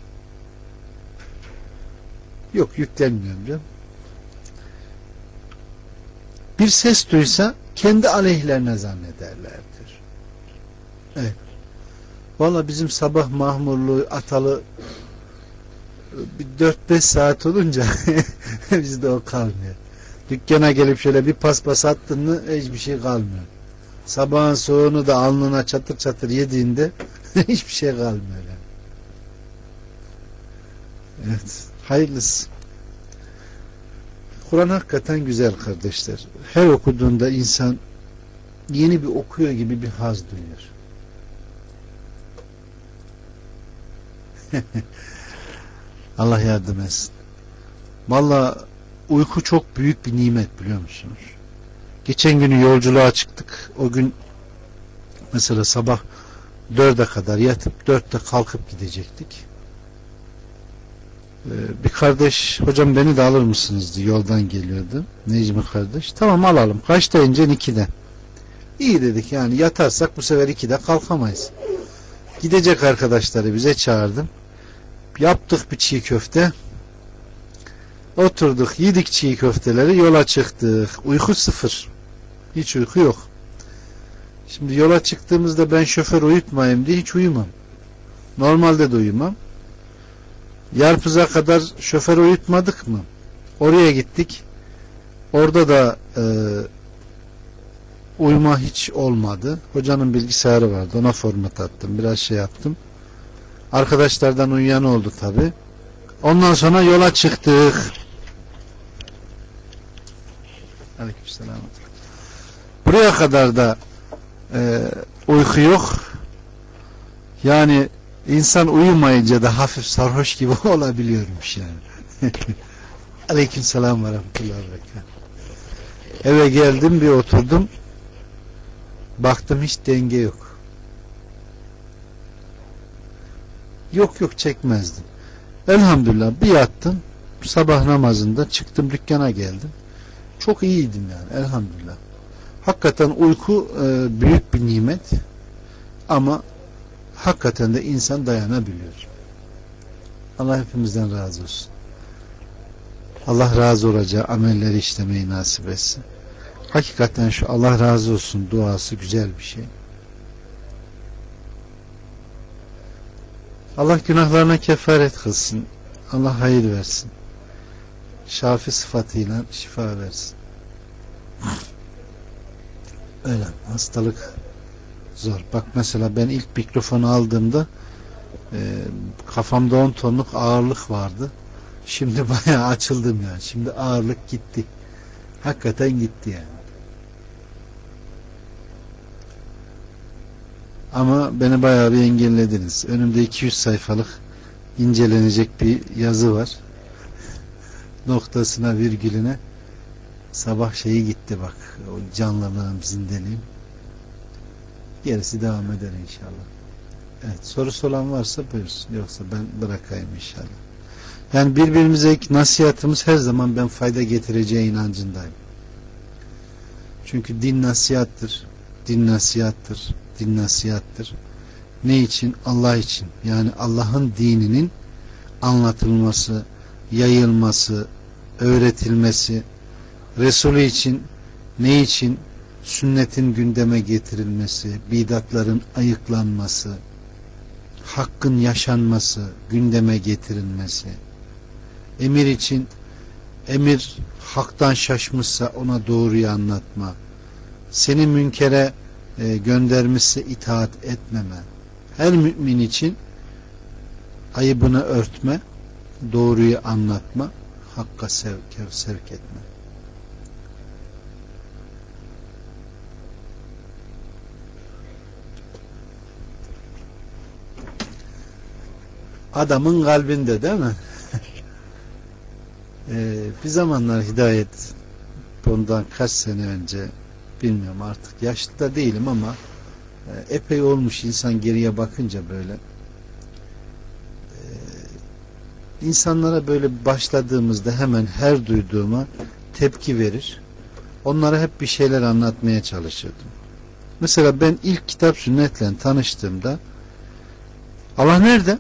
Yok, yüklenmiyorum diyorum. Bir ses duysa kendi aleyhlerine zannederlerdir. Evet. Valla bizim sabah mahmurlu, atalı bir dört beş saat olunca bizde o kalmıyor. Dükkana gelip şöyle bir paspas attın mı hiçbir şey kalmıyor. Sabahın soğuğunu da alnına çatır çatır yediğinde hiçbir şey kalmıyor. Yani. Evet. Hayırlısı. Kur'an hakikaten güzel kardeşler. Her okuduğunda insan yeni bir okuyor gibi bir haz duyuyor. Allah yardım etsin. Vallahi uyku çok büyük bir nimet, biliyor musunuz? Geçen günü yolculuğa çıktık. O gün mesela sabah dörde kadar yatıp dörtte kalkıp gidecektik. Ee, bir kardeş, hocam beni de alır mısınız diye yoldan geliyordu. Necmi kardeş. Tamam alalım. Kaçta ineceksin? ikide. İyi dedik, yani yatarsak bu sefer ikide kalkamayız. Gidecek arkadaşları bize çağırdım. Yaptık bir çiğ köfte. Oturduk, yedik çiğ köfteleri, yola çıktık. Uyku sıfır. Hiç uyku yok. Şimdi yola çıktığımızda ben şoför uyutmayayım diye hiç uyumam. Normalde de uyumam. Yarpız'a kadar şoför uyutmadık mı? Oraya gittik. Orada da e, uyuma hiç olmadı. Hocanın bilgisayarı vardı. Ona format attım. Biraz şey yaptım. Arkadaşlardan uyuyan oldu tabi. Ondan sonra yola çıktık. Aleykümselam. Buraya kadar da e, uyku yok. Yani insan uyumayınca da hafif sarhoş gibi olabiliyormuş yani. Aleykümselam ve rahmetullahi ve berekatuhu. Eve geldim, bir oturdum. Baktım hiç denge yok. Yok yok çekmezdim. Elhamdülillah bir yattım. Sabah namazında çıktım, dükkana geldim. Çok iyiydim yani elhamdülillah. Hakikaten uyku e, büyük bir nimet. Ama hakikaten de insan dayanabiliyor. Allah hepimizden razı olsun. Allah razı olacağı amelleri işlemeyi nasip etsin. Hakikaten şu Allah razı olsun duası güzel bir şey. Allah günahlarına kefaret kılsın. Allah hayır versin. Şafi sıfatıyla şifa versin. Öyle hastalık zor. Bak mesela ben ilk mikrofonu aldığımda e, kafamda on tonluk ağırlık vardı. Şimdi bayağı açıldım yani. Şimdi ağırlık gitti. Hakikaten gitti yani. Ama beni bayağı bir engellediniz. Önümde iki yüz sayfalık incelenecek bir yazı var. Noktasına, virgülüne sabah şeyi gitti bak. O canlılığım, zindeliğim. Gerisi devam eder inşallah. Evet, sorusu olan varsa buyursun. Yoksa ben bırakayım inşallah. Yani birbirimize nasihatımız her zaman ben fayda getireceği inancındayım. Çünkü din nasihattır. Din nasihattır. Din nasihattır. Ne için? Allah için. Yani Allah'ın dininin anlatılması, yayılması, öğretilmesi, Resulü için, ne için? Sünnetin gündeme getirilmesi, bidatların ayıklanması, hakkın yaşanması, gündeme getirilmesi, emir için, emir haktan şaşmışsa ona doğruyu anlatma, seni münkere e, göndermişse itaat etmeme, her mümin için ayıbını örtme, doğruyu anlatma, hakka sevk, sevk etme. Adamın kalbinde değil mi? ee, bir zamanlar Hidayet, bundan kaç sene önce bilmiyorum, artık yaşlı da değilim ama e, epey olmuş insan geriye bakınca böyle e, insanlara böyle başladığımızda hemen her duyduğuma tepki verir, onlara hep bir şeyler anlatmaya çalışırdım. Mesela ben ilk kitap sünnetle tanıştığımda Allah nerede?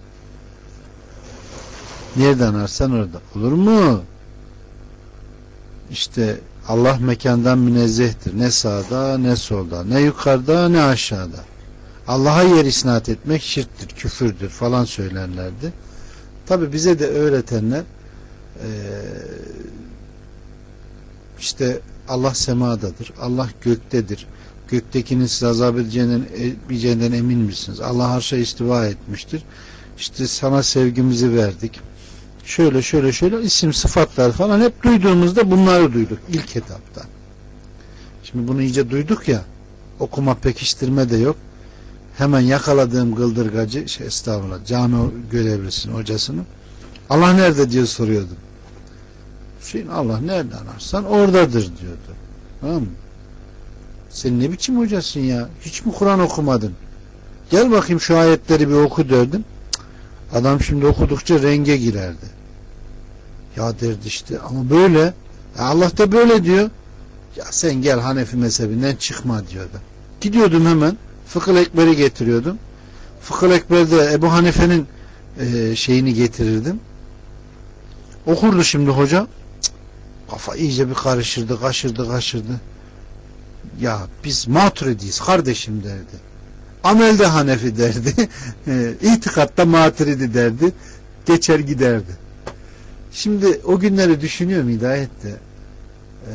Nereden ararsan orada. Olur mu? İşte Allah mekandan münezzehtir. Ne sağda ne solda. Ne yukarıda ne aşağıda. Allah'a yer isnat etmek şirktir, küfürdür falan söylerlerdi. Tabi bize de öğretenler işte Allah semadadır. Allah göktedir. Göktekinin size azap edeceğinden emin misiniz? Allah arşa istiva etmiştir. İşte sana sevgimizi verdik. Şöyle şöyle şöyle isim sıfatlar falan hep duyduğumuzda bunları duyduk ilk etapta. Şimdi bunu iyice duyduk ya, okuma pekiştirme de yok. Hemen yakaladığım gıldırgacı şey, estağfurullah, cami görevlisini, hocasını, Allah nerede diye soruyordum. Hüseyin, Allah nerede ararsan oradadır diyordu. Tamam mı? Sen ne biçim hocasın ya? Hiç mi Kur'an okumadın? Gel bakayım şu ayetleri bir oku derdim. Adam şimdi okudukça renge girerdi. Ya derdi işte ama böyle. Ya Allah da böyle diyor. Ya sen gel Hanefi mezhebinden çıkma diyordu. Gidiyordum hemen Fıkıh Ekber'i getiriyordum. Fıkıh Ekber'de Ebu Hanife'nin e, şeyini getirirdim. Okurdu şimdi hoca. Cık, kafa iyice bir karışırdı, kaşırdı, kaşırdı. Ya biz Maturidiyiz kardeşim derdi. Amelde Hanefi derdi. E, itikatta Maturidi derdi. Geçer giderdi. Şimdi o günleri düşünüyorum Hidayet'te. E,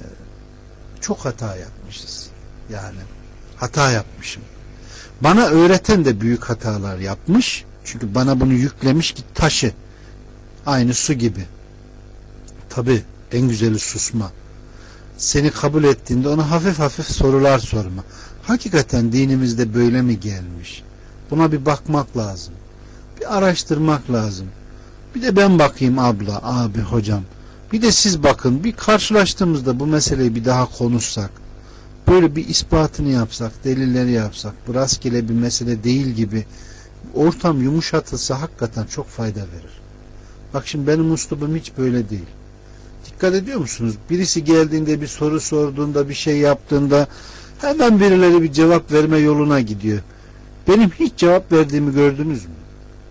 çok hata yapmışız. Yani hata yapmışım. Bana öğreten de büyük hatalar yapmış. Çünkü bana bunu yüklemiş ki taşı. Aynı su gibi. Tabi en güzeli susma. Seni kabul ettiğinde ona hafif hafif sorular sorma. Hakikaten dinimizde böyle mi gelmiş? Buna bir bakmak lazım. Bir araştırmak lazım. Bir de ben bakayım abla, abi, hocam. Bir de siz bakın. Bir karşılaştığımızda bu meseleyi bir daha konuşsak. Böyle bir ispatını yapsak, delilleri yapsak. Bu rastgele bir mesele değil gibi. Ortam yumuşatılsa hakikaten çok fayda verir. Bak şimdi benim uslubum hiç böyle değil. Dikkat ediyor musunuz? Birisi geldiğinde bir soru sorduğunda, bir şey yaptığında hemen birileri bir cevap verme yoluna gidiyor. Benim hiç cevap verdiğimi gördünüz mü?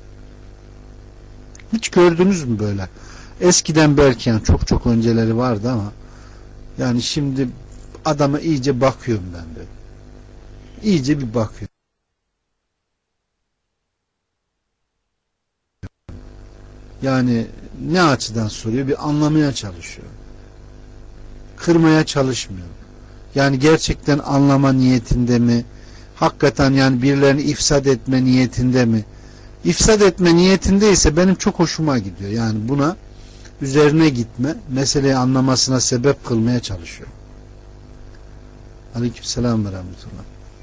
Hiç gördünüz mü böyle? Eskiden belki yani çok çok önceleri vardı ama yani şimdi adama iyice bakıyorum ben böyle. İyice bir bakıyorum. Yani ne açıdan soruyor? Bir anlamaya çalışıyor. kırmaya çalışmıyorum. Yani gerçekten anlama niyetinde mi? Hakikaten yani birilerini ifsad etme niyetinde mi? İfsad etme niyetindeyse benim çok hoşuma gidiyor. Yani buna üzerine gitme, meseleyi anlamasına sebep kılmaya çalışıyorum. Aleykümselam ve rahmetullah.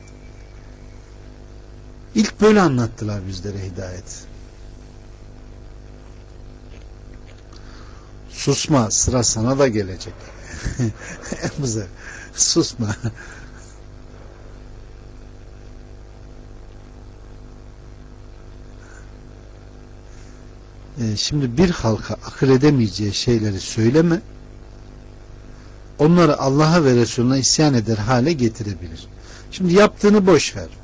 İlk böyle anlattılar bizlere hidayet. Susma, sıra sana da gelecek. Susma. Ee, şimdi bir halka akıl edemeyeceği şeyleri söyleme, onları Allah'a ve Resulüne isyan eder hale getirebilir. Şimdi yaptığını boş ver.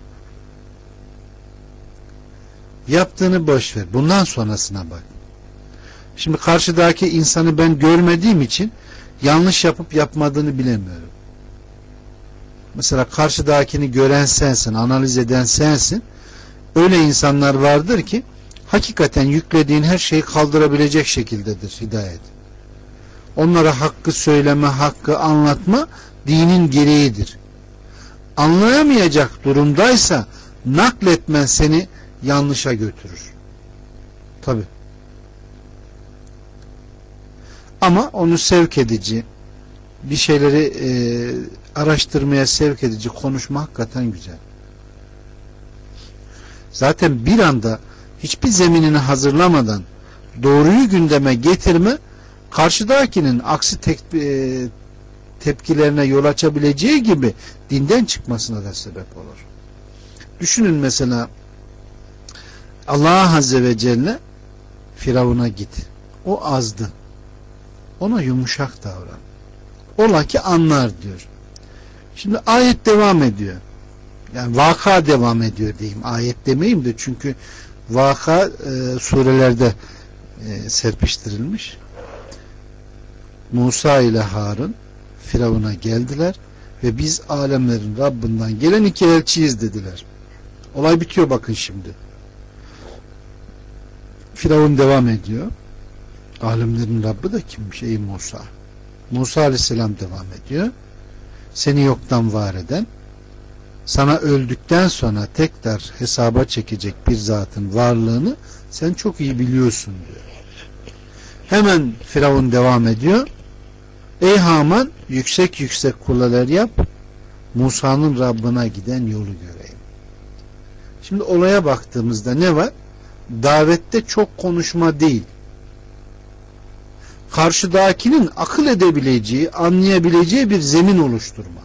Yaptığını boş ver. Bundan sonrasına bak. Şimdi karşıdaki insanı ben görmediğim için yanlış yapıp yapmadığını bilemiyorum. Mesela karşıdakini gören sensin, analiz eden sensin. Öyle insanlar vardır ki hakikaten yüklediğin her şeyi kaldırabilecek şekildedir hidayet. Onlara hakkı söyleme, hakkı anlatma dinin gereğidir. Anlayamayacak durumdaysa nakletmen seni yanlışa götürür. Tabi. Ama onu sevk edici, bir şeyleri e, araştırmaya sevk edici konuşma hakikaten güzel. Zaten bir anda hiçbir zeminini hazırlamadan doğruyu gündeme getirme, karşıdakinin aksi tek, e, tepkilerine yol açabileceği gibi dinden çıkmasına da sebep olur. Düşünün mesela Allah Azze ve Celle Firavun'a git. O azdı. Ona yumuşak davran. Ola ki anlar diyor. Şimdi ayet devam ediyor. Yani vaka devam ediyor diyeyim. Ayet demeyeyim de çünkü vaka e, surelerde e, serpiştirilmiş. Musa ile Harun Firavun'a geldiler ve biz alemlerin Rabbinden gelen iki elçiyiz dediler. Olay bitiyor bakın şimdi. Firavun devam ediyor. Alemlerin Rabbi de kimmiş? Ey Musa. Musa Aleyhisselam devam ediyor. Seni yoktan var eden, sana öldükten sonra tekrar hesaba çekecek bir zatın varlığını sen çok iyi biliyorsun diyor. Hemen Firavun devam ediyor. Ey Haman, yüksek yüksek kuleler yap, Musa'nın Rabbine giden yolu göreyim. Şimdi olaya baktığımızda ne var? Davette çok konuşma değil. Karşıdakinin akıl edebileceği, anlayabileceği bir zemin oluşturma.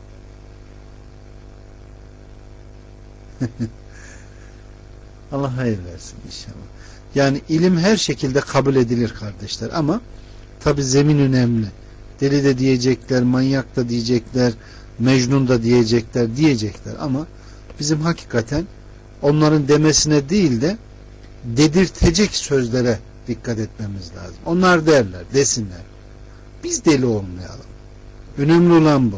Allah hayır versin inşallah. Yani ilim her şekilde kabul edilir kardeşler ama tabi zemin önemli. Deli de diyecekler, manyak da diyecekler, mecnun da diyecekler, diyecekler ama bizim hakikaten onların demesine değil de dedirtecek sözlere dikkat etmemiz lazım. Onlar derler, desinler. Biz deli olmayalım. Önemli olan bu.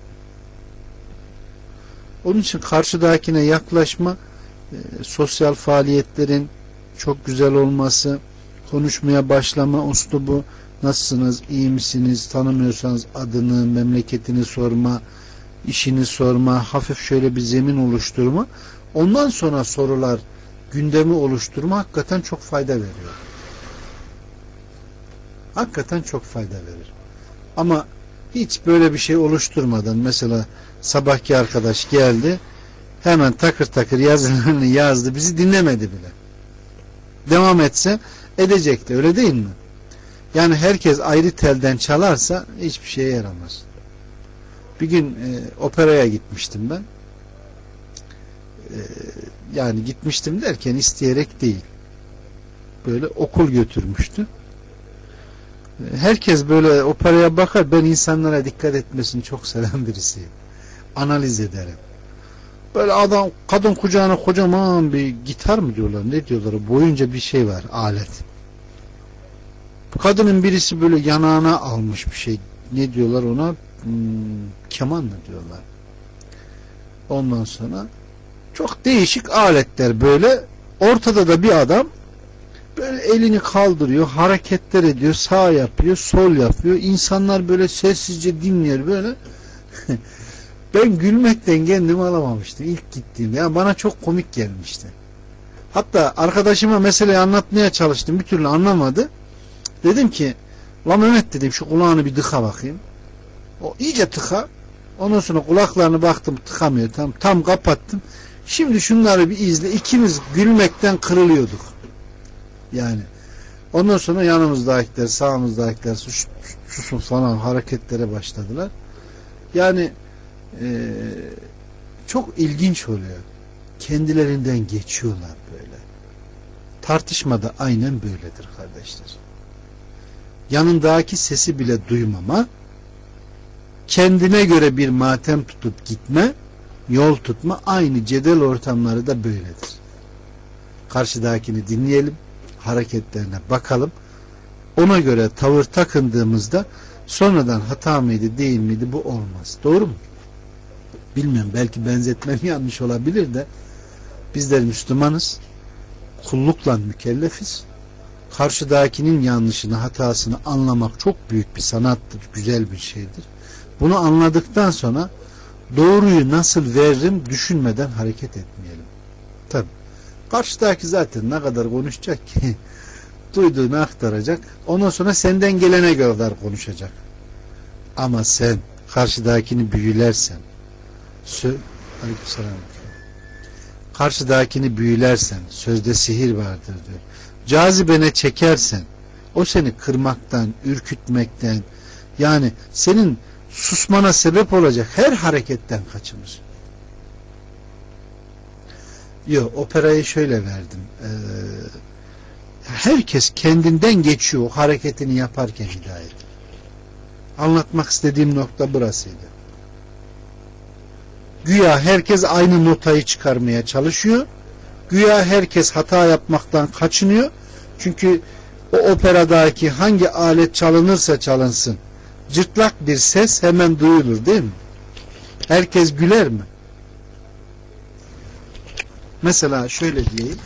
Onun için karşıdakine yaklaşma, e, sosyal faaliyetlerin çok güzel olması, konuşmaya başlama üslubu, nasılsınız, iyi misiniz, tanımıyorsanız adını, memleketini sorma, işini sorma, hafif şöyle bir zemin oluşturma, ondan sonra sorular, gündemi oluşturma hakikaten çok fayda veriyor. Hakikaten çok fayda verir. Ama hiç böyle bir şey oluşturmadan mesela sabahki arkadaş geldi, hemen takır takır yazılarını yazdı, bizi dinlemedi bile. Devam etse edecekti, öyle değil mi? Yani herkes ayrı telden çalarsa hiçbir şeye yaramaz. Bir gün e, operaya gitmiştim ben. E, yani gitmiştim derken isteyerek değil. Böyle okul götürmüştü. E, herkes böyle operaya bakar. Ben insanlara dikkat etmesini çok seven birisiyim. Analiz ederim. Böyle adam, kadın kucağına kocaman bir gitar mı diyorlar, ne diyorlar, boyunca bir şey var, alet. Kadının birisi böyle yanağına almış bir şey, ne diyorlar ona, hmm, keman mı diyorlar. Ondan sonra çok değişik aletler böyle, ortada da bir adam böyle elini kaldırıyor, hareketler ediyor, sağ yapıyor, sol yapıyor. İnsanlar böyle sessizce dinliyor böyle. Ben gülmekten kendimi alamamıştım ilk gittiğimde. Yani bana çok komik gelmişti. Hatta arkadaşıma meseleyi anlatmaya çalıştım. Bir türlü anlamadı. Dedim ki, la Mehmet dedim, şu kulağını bir tıka bakayım. O iyice tıka. Ondan sonra kulaklarını baktım, tıkamıyor. Tam, tam kapattım. Şimdi şunları bir izle. İkimiz gülmekten kırılıyorduk. Yani. Ondan sonra yanımızdakiler, sağımızdakiler sus, susun falan hareketlere başladılar. Yani e, çok ilginç oluyor. Kendilerinden geçiyorlar böyle. Tartışmada aynen böyledir kardeşler. Yanındaki sesi bile duymama, kendine göre bir matem tutup gitme, yol tutma, aynı cedel ortamları da böyledir. Karşıdakini dinleyelim, hareketlerine bakalım, ona göre tavır takındığımızda sonradan hata mıydı değil miydi bu olmaz. Doğru mu? Bilmiyorum, belki benzetmem yanlış olabilir de bizler Müslümanız, kullukla mükellefiz. Karşıdakinin yanlışını, hatasını anlamak çok büyük bir sanattır, güzel bir şeydir. Bunu anladıktan sonra doğruyu nasıl veririm düşünmeden hareket etmeyelim. Tabi. Karşıdaki zaten ne kadar konuşacak ki duyduğunu aktaracak. Ondan sonra senden gelene kadar konuşacak. Ama sen karşıdakini büyülersen sö- Aleykümselam. Karşıdakini büyülersen sözde sihir vardır diyor. Cazibene çekersen o seni kırmaktan, ürkütmekten, yani senin susmana sebep olacak her hareketten kaçınır. Yok, operayı şöyle verdim. Ee, herkes kendinden geçiyor o hareketini yaparken hidayet. Anlatmak istediğim nokta burasıydı. Güya herkes aynı notayı çıkarmaya çalışıyor. Güya herkes hata yapmaktan kaçınıyor. Çünkü o operadaki hangi alet çalınırsa çalınsın, cırtlak bir ses hemen duyulur değil mi? Herkes güler mi? Mesela şöyle diyeyim.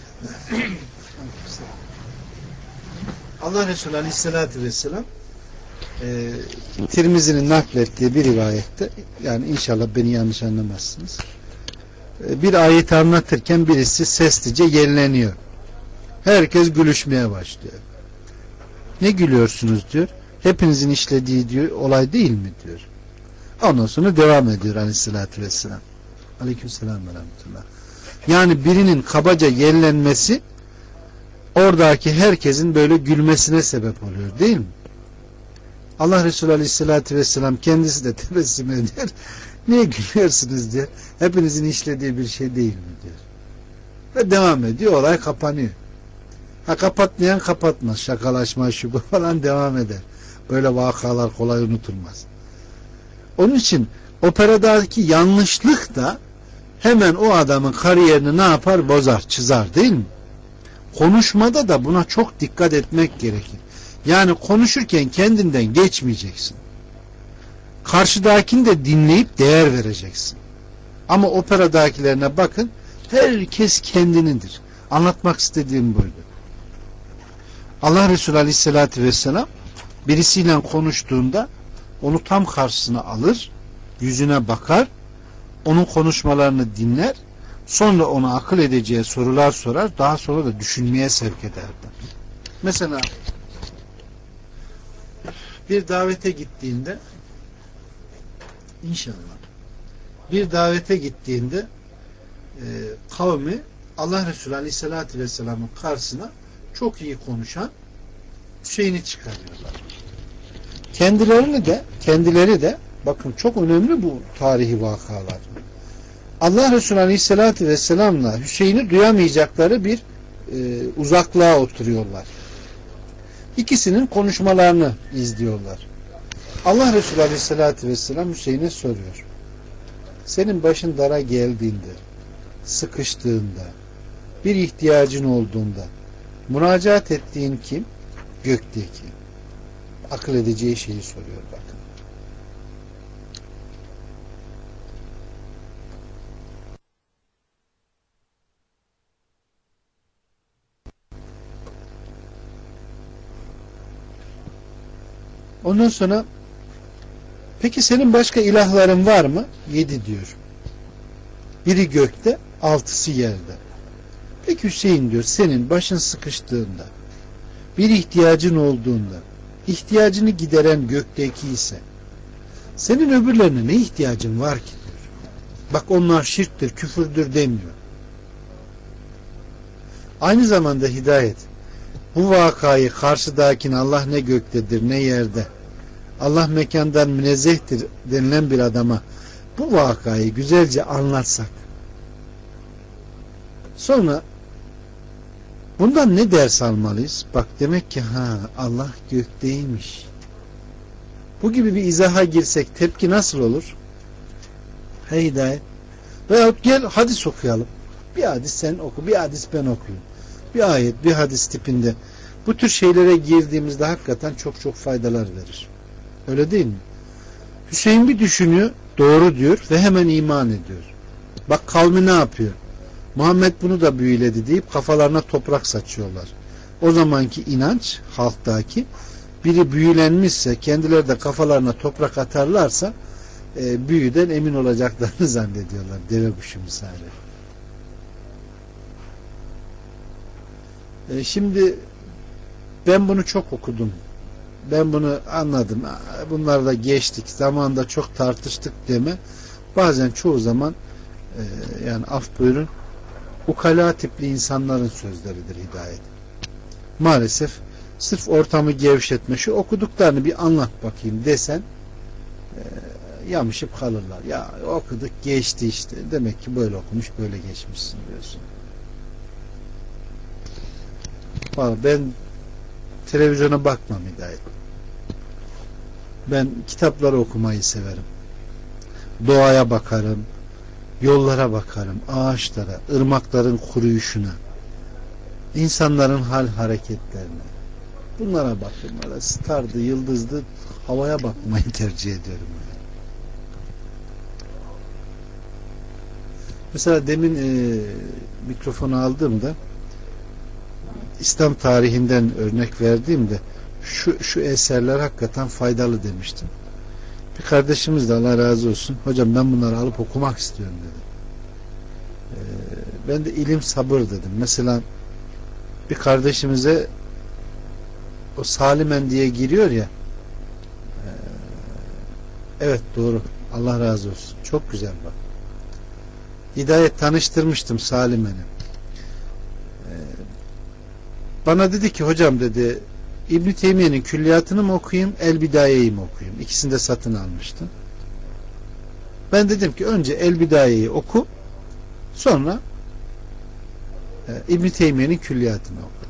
Allah Resulü Aleyhisselatü Vesselam e, Tirmizi'nin naklettiği bir rivayette, yani inşallah beni yanlış anlamazsınız, e, bir ayeti anlatırken birisi seslice yerleniyor. Herkes gülüşmeye başlıyor. Ne gülüyorsunuz diyor. Hepinizin işlediği diyor, olay değil mi diyor. Ondan sonra devam ediyor Aleyhisselatü Vesselam. Aleykümselam ve rahmetullah. Yani birinin kabaca yerlenmesi oradaki herkesin böyle gülmesine sebep oluyor değil mi? Allah Resulü Aleyhisselatü Vesselam kendisi de tebessüm eder. Niye gülüyorsunuz diyor. Hepinizin işlediği bir şey değil mi diyor. Ve devam ediyor. Olay kapanıyor. Ha, kapatmayan kapatmaz. Şakalaşma şu bu falan devam eder. Böyle vakalar kolay unutulmaz. Onun için operadaki yanlışlık da hemen o adamın kariyerini ne yapar? Bozar, çizer değil mi? Konuşmada da buna çok dikkat etmek gerekir. Yani konuşurken kendinden geçmeyeceksin. Karşıdakini de dinleyip değer vereceksin. Ama operadakilerine bakın, herkes kendinindir. Anlatmak istediğim buydu. Allah Resulü Aleyhisselatü Vesselam birisiyle konuştuğunda onu tam karşısına alır, yüzüne bakar, onun konuşmalarını dinler, sonra ona akıl edeceği sorular sorar, daha sonra da düşünmeye sevk ederdi. Mesela bir davete gittiğinde, inşallah bir davete gittiğinde e, kavmi Allah Resulü Aleyhisselatü Vesselam'ın karşısına çok iyi konuşan Hüseyin'i çıkarıyorlar. Kendilerini de kendileri de bakın, çok önemli bu tarihi vakalar. Allah Resulü Aleyhisselatü Vesselam'la Hüseyin'i duyamayacakları bir e, uzaklığa oturuyorlar. İkisinin konuşmalarını izliyorlar. Allah Resulü Aleyhisselatü Vesselam Hüseyin'e soruyor. Senin başın dara geldiğinde, sıkıştığında, bir ihtiyacın olduğunda müracaat ettiğin kim? Gökteki. Akıl edeceği şeyi soruyor bakın. Ondan sonra peki senin başka ilahların var mı? Yedi diyor. Biri gökte, altısı yerde. Peki Hüseyin diyor, senin başın sıkıştığında, bir ihtiyacın olduğunda, ihtiyacını gideren gökteki ise, senin öbürlerine ne ihtiyacın var ki diyor. Bak onlar şirktir, küfürdür demiyor. Aynı zamanda Hidayet, bu vakayı karşıdakine Allah ne göktedir ne yerde, Allah mekandan münezzehtir denilen bir adama bu vakayı güzelce anlatsak, sonra bundan ne ders almalıyız? Bak demek ki ha Allah gökteymiş. Bu gibi bir izaha girsek tepki nasıl olur? Hey Hidayet. Veyahut gel hadis okuyalım. Bir hadis sen oku, bir hadis ben okuyayım. Bir ayet, bir hadis tipinde. Bu tür şeylere girdiğimizde hakikaten çok çok faydalar verir. Öyle değil mi? Hüseyin bir düşünüyor, doğru diyor ve hemen iman ediyor. Bak kavmi ne yapıyor? Muhammed bunu da büyüledi deyip kafalarına toprak saçıyorlar. O zamanki inanç halktaki, biri büyülenmişse kendileri de kafalarına toprak atarlarsa e, büyüden emin olacaklarını zannediyorlar. Deve kuşu misali. E, şimdi ben bunu çok okudum. Ben bunu anladım. Bunları da geçtik. Zamanında çok tartıştık deme. Bazen çoğu zaman e, yani af buyurun, ukala tipli insanların sözleridir Hidayet. Maalesef sırf ortamı gevşetme, şu okuduklarını bir anlat bakayım desen e, yamışıp kalırlar. Ya okuduk geçti işte. Demek ki böyle okumuş böyle geçmişsin diyorsun. Vallahi ben televizyona bakmam Hidayet. Ben kitapları okumayı severim. Doğaya bakarım, yollara bakarım, ağaçlara, ırmakların kuruyuşuna, insanların hal hareketlerine. Bunlara bakıyorum. Böyle stardı, yıldızdı, havaya bakmayı tercih ediyorum. Mesela demin e, mikrofonu aldığımda İslam tarihinden örnek verdiğimde şu, şu eserler hakikaten faydalı demiştim. Bir kardeşimiz de Allah razı olsun, hocam ben bunları alıp okumak istiyorum dedi. Ee, ben de ilim sabır dedim. Mesela bir kardeşimize o Salimen diye giriyor ya, e, evet doğru, Allah razı olsun, çok güzel bak. Hidayet tanıştırmıştım Salimen'i. Ee, bana dedi ki hocam dedi, İbn-i Teymiye'nin külliyatını mı okuyayım, El Bidaye'yi mi okuyayım? İkisini de satın almıştım. Ben dedim ki önce El Bidaye'yi oku, sonra e, İbn-i Teymiye'nin külliyatını oku.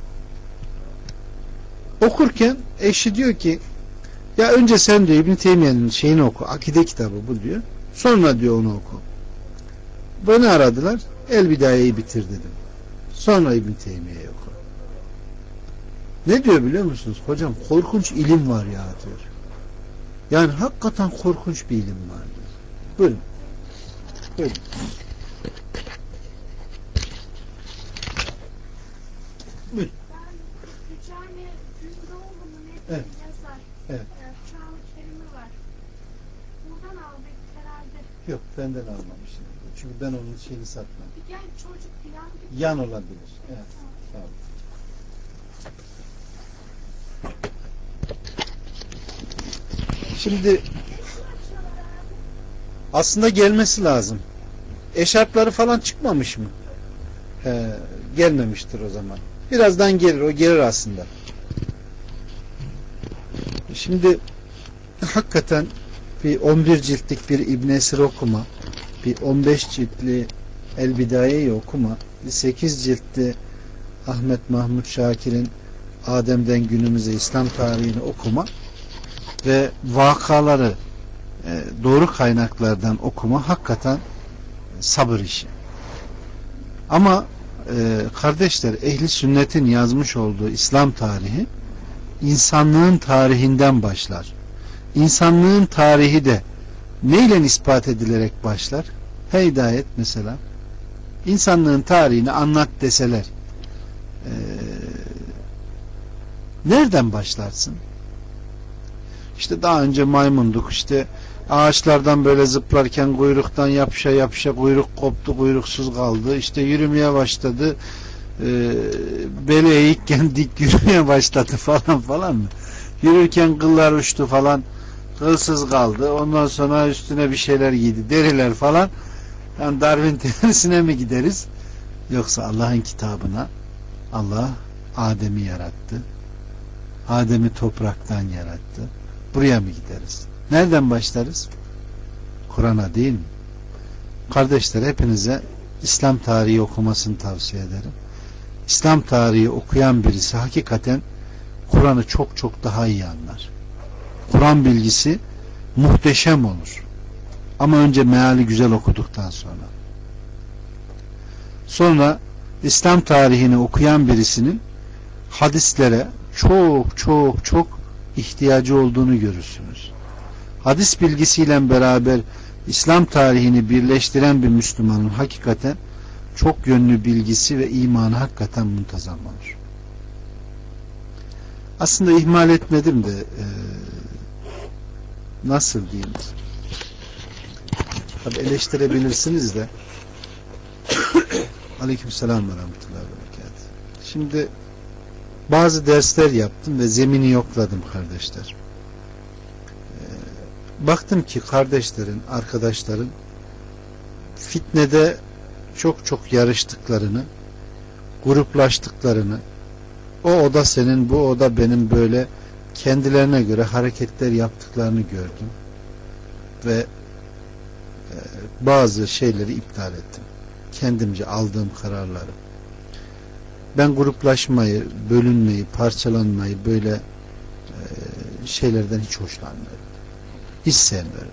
Okurken eşi diyor ki ya önce sen diyor İbn-i Teymiye'nin şeyini oku, akide kitabı bu diyor. Sonra diyor onu oku. Beni aradılar, El Bidaye'yi bitir dedim. Sonra İbn-i Teymiye'yi oku. Ne diyor biliyor musunuz? Hocam korkunç ilim var ya diyor. Yani hakikaten korkunç bir ilim var diyor. Buyurun. Buyurun. Buyurun. Evet. Evet. Yok benden almamışım. Çünkü ben onun şeyini satmam. Yani çocuk falan. Yan olabilir. Evet. Sağ olun. Şimdi aslında gelmesi lazım. Eşarpları falan çıkmamış mı? He, gelmemiştir o zaman. Birazdan gelir. O gelir aslında. Şimdi hakikaten bir on bir ciltlik bir İbn Esir okuma, bir on beş ciltli El Bidaye'yi okuma, bir sekiz ciltli Ahmet Mahmut Şakir'in Adem'den günümüze İslam tarihini okuma ve vakaları e, doğru kaynaklardan okuma hakikaten sabır işi. Ama e, kardeşler, ehli sünnetin yazmış olduğu İslam tarihi insanlığın tarihinden başlar. İnsanlığın tarihi de neyle ispat edilerek başlar? Hey Hidayet mesela, insanlığın tarihini anlat deseler e, nereden başlarsın? İşte daha önce maymunduk, işte ağaçlardan böyle zıplarken kuyruktan yapışa yapışa kuyruk koptu, kuyruksuz kaldı. İşte yürümeye başladı. E, beli eğikken dik yürümeye başladı falan falan mı? Yürürken kıllar uçtu falan, kılsız kaldı. Ondan sonra üstüne bir şeyler giydi, deriler falan. Yani Darwin teorisine mi gideriz? Yoksa Allah'ın kitabına, Allah Adem'i yarattı. Adem'i topraktan yarattı. Buraya mı gideriz? Nereden başlarız? Kur'an'a değil mi? Kardeşler, hepinize İslam tarihi okumasını tavsiye ederim. İslam tarihi okuyan birisi hakikaten Kur'an'ı çok çok daha iyi anlar. Kur'an bilgisi muhteşem olur. Ama önce meali güzel okuduktan sonra. Sonra İslam tarihini okuyan birisinin hadislere çok çok çok ihtiyacı olduğunu görürsünüz. Hadis bilgisiyle beraber İslam tarihini birleştiren bir Müslümanın hakikaten çok yönlü bilgisi ve imanı hakikaten muntazam olur. Aslında ihmal etmedim de e, nasıl diyeyim? Tabi eleştirebilirsiniz de. Aleykümselam ve rahmetullahi ve berekatuhu. Şimdi bazı dersler yaptım ve zemini yokladım kardeşler. Ee, baktım ki kardeşlerin, arkadaşların fitnede çok çok yarıştıklarını, gruplaştıklarını, o oda senin, bu oda benim, böyle kendilerine göre hareketler yaptıklarını gördüm ve e, bazı şeyleri iptal ettim. Kendimce aldığım kararları. Ben gruplaşmayı, bölünmeyi, parçalanmayı, böyle e, şeylerden hiç hoşlanmıyorum. Hiç sevmiyorum.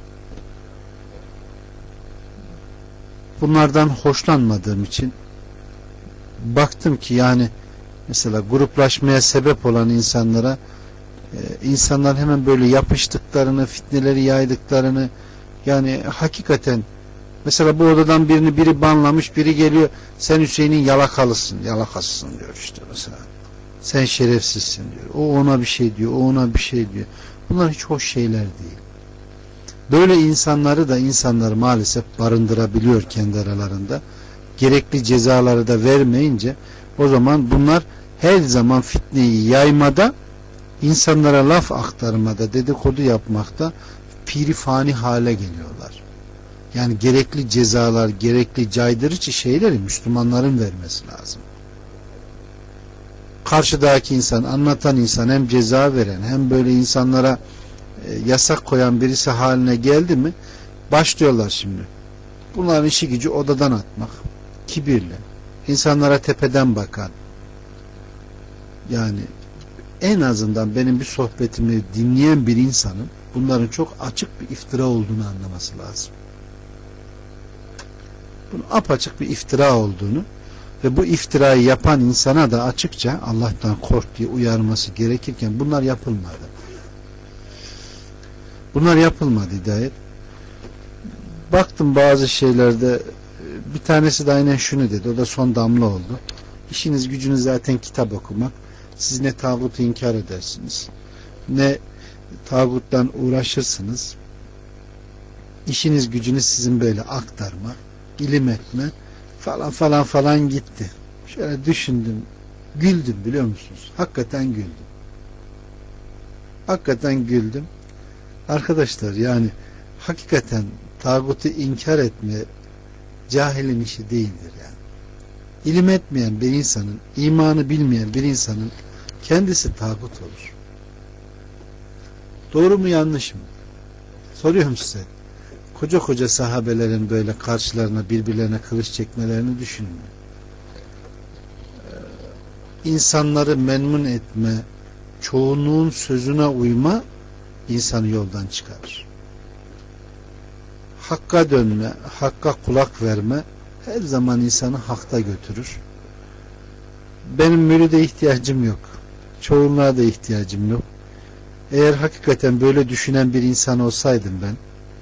Bunlardan hoşlanmadığım için baktım ki yani mesela gruplaşmaya sebep olan insanlara e, insanlar hemen böyle yapıştıklarını, fitneleri yaydıklarını, yani hakikaten mesela bu odadan birini biri banlamış, biri geliyor, sen Hüseyin'in yalakalısın, yalakasısın diyor işte mesela. Sen şerefsizsin diyor. O ona bir şey diyor, o ona bir şey diyor. Bunlar hiç hoş şeyler değil. Böyle insanları da insanlar maalesef barındırabiliyor kendi aralarında. Gerekli cezaları da vermeyince o zaman bunlar her zaman fitneyi yaymada, insanlara laf aktarmada, dedikodu yapmakta pirifani hale geliyorlar. Yani gerekli cezalar, gerekli caydırıcı şeyleri Müslümanların vermesi lazım. Karşıdaki insan, anlatan insan hem ceza veren hem böyle insanlara e, yasak koyan birisi haline geldi mi başlıyorlar şimdi. Bunların işi gücü odadan atmak, kibirli, insanlara tepeden bakan, yani en azından benim bir sohbetimi dinleyen bir insanın bunların çok açık bir iftira olduğunu anlaması lazım. Bunun apaçık bir iftira olduğunu ve bu iftirayı yapan insana da açıkça Allah'tan kork diye uyarması gerekirken bunlar yapılmadı. Bunlar yapılmadı hidayet. Baktım bazı şeylerde, bir tanesi de aynen şunu dedi, o da son damla oldu. İşiniz gücünüz zaten kitap okumak. Siz ne tağutu inkar edersiniz, ne tağuttan uğraşırsınız. İşiniz gücünüz sizin böyle aktarma, ilim etme falan falan falan gitti. Şöyle düşündüm, güldüm biliyor musunuz? Hakikaten güldüm. Hakikaten güldüm. Arkadaşlar yani hakikaten tağutu inkar etme cahilin işi değildir yani. İlim etmeyen bir insanın, imanı bilmeyen bir insanın kendisi tağut olur. Doğru mu yanlış mı? Soruyorum size. Koca koca sahabelerin böyle karşılarına birbirlerine kılıç çekmelerini düşünün. İnsanları memnun etme, çoğunluğun sözüne uyma insanı yoldan çıkarır. Hakka dönme, hakka kulak verme her zaman insanı hakta götürür. Benim müride ihtiyacım yok. Çoğunluğa da ihtiyacım yok. Eğer hakikaten böyle düşünen bir insan olsaydım ben,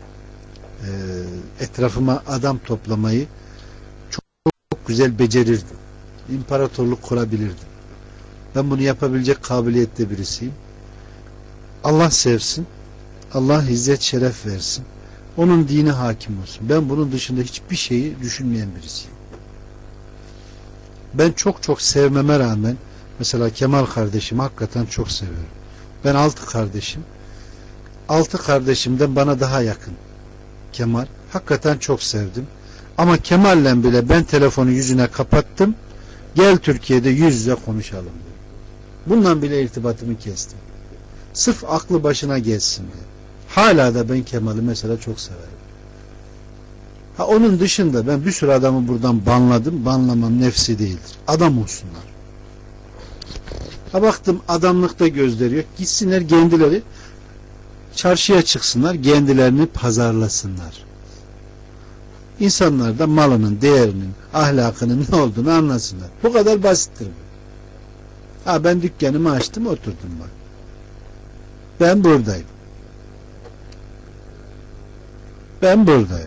etrafıma adam toplamayı çok, çok güzel becerirdim. İmparatorluk kurabilirdim. Ben bunu yapabilecek kabiliyette birisiyim. Allah sevsin, Allah izzet şeref versin, onun dini hakim olsun. Ben bunun dışında hiçbir şeyi düşünmeyen birisiyim. Ben çok çok sevmeme rağmen mesela Kemal kardeşimi hakikaten çok seviyorum. Ben altı kardeşim. Altı kardeşimden bana daha yakın Kemal. Hakikaten çok sevdim. Ama Kemal'le bile ben telefonu yüzüne kapattım. Gel Türkiye'de yüz yüze konuşalım diyor. Bundan bile irtibatımı kestim. Sırf aklı başına gelsin diye. Hala da ben Kemal'i mesela çok severim. Ha, onun dışında ben bir sürü adamı buradan banladım. Banlamam nefsi değildir. Adam olsunlar. Ha, baktım adamlıkta gözleri yok. Gitsinler kendileri çarşıya çıksınlar. Kendilerini pazarlasınlar. İnsanlar da malının, değerinin, ahlakının ne olduğunu anlasınlar. Bu kadar basittir bu. Ha, ben dükkanımı açtım, oturdum bak. Ben buradayım. Ben buradayım.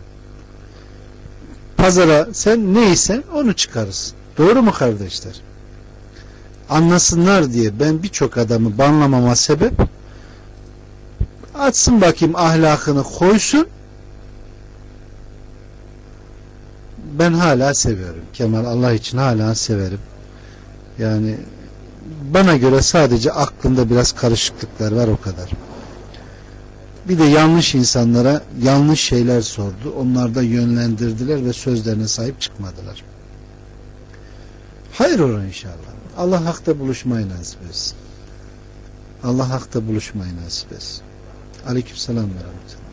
Pazara sen neysen onu çıkarırsın. Doğru mu kardeşler? Anlasınlar diye ben birçok adamı banlamama sebep, açsın bakayım ahlakını koysun. Ben hala seviyorum. Kemal, Allah için hala severim. Yani bana göre sadece aklında biraz karışıklıklar var, o kadar. Bir de yanlış insanlara yanlış şeyler sordu. Onlar da yönlendirdiler ve sözlerine sahip çıkmadılar. Hayır olur inşallah. Allah hakta buluşmayı nasip etsin. Allah hakta buluşmayı nasip etsin. Aleykümselam ve rahmetullah.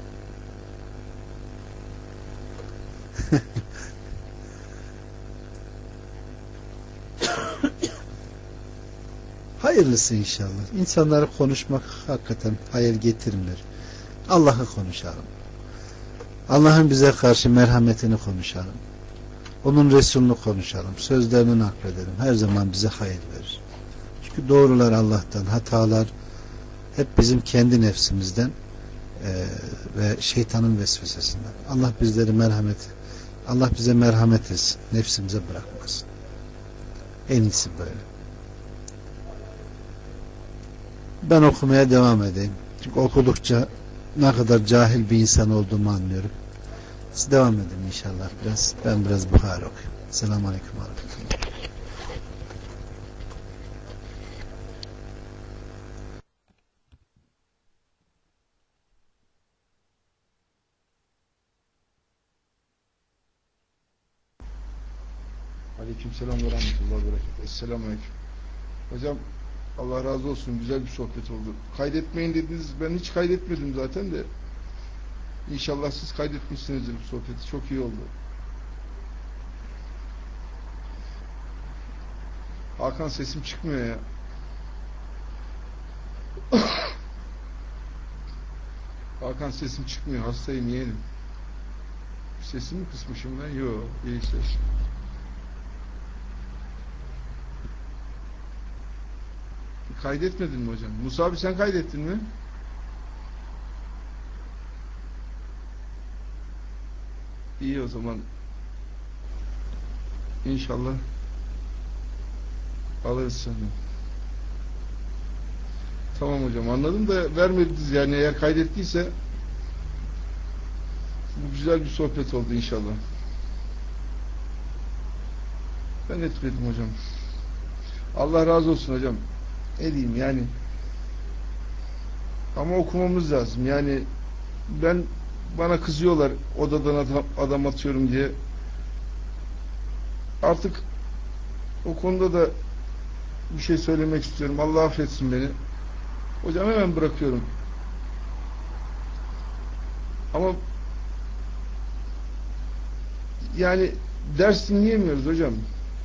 Hayırlısı inşallah. İnsanları konuşmak hakikaten hayır getirmiyor. Allah'ı konuşalım. Allah'ın bize karşı merhametini konuşalım. Onun Resulünü konuşalım. Sözlerini nakledelim. Her zaman bize hayır verir. Çünkü doğrular Allah'tan, hatalar hep bizim kendi nefsimizden e, ve şeytanın vesvesesinden. Allah bizleri merhamet, Allah bize merhamet etsin. Nefsimize bırakmasın. En iyisi böyle. Ben okumaya devam edeyim. Çünkü okudukça ne kadar cahil bir insan olduğumu anlıyorum. Siz devam edin inşallah biraz. Ben biraz Buhari okuyayım. Selamun Aleyküm. Aleykümselam ve rahmetullahi ve berekatuhu. Esselamu aleyküm. Hocam Allah razı olsun. Güzel bir sohbet oldu. Kaydetmeyin dediniz. Ben hiç kaydetmedim zaten de. İnşallah siz kaydetmişsinizdir bu sohbeti. Çok iyi oldu. Hakan, sesim çıkmıyor ya. Hakan, sesim çıkmıyor. Hastayım yeğenim. Sesimi kısmışım ben. Yok. İyi ses. Kaydetmedin mi hocam? Musa abi, sen kaydettin mi? İyi o zaman. İnşallah alırız seni. Tamam hocam, anladım da vermediniz yani, eğer kaydettiyse bu güzel bir sohbet oldu inşallah. Ben etmedim hocam. Allah razı olsun hocam. Ne diyeyim yani, ama okumamız lazım yani. Ben bana kızıyorlar odadan adam, adam atıyorum diye. Artık o konuda da bir şey söylemek istiyorum. Allah affetsin beni hocam, hemen bırakıyorum. Ama yani ders dinleyemiyoruz hocam.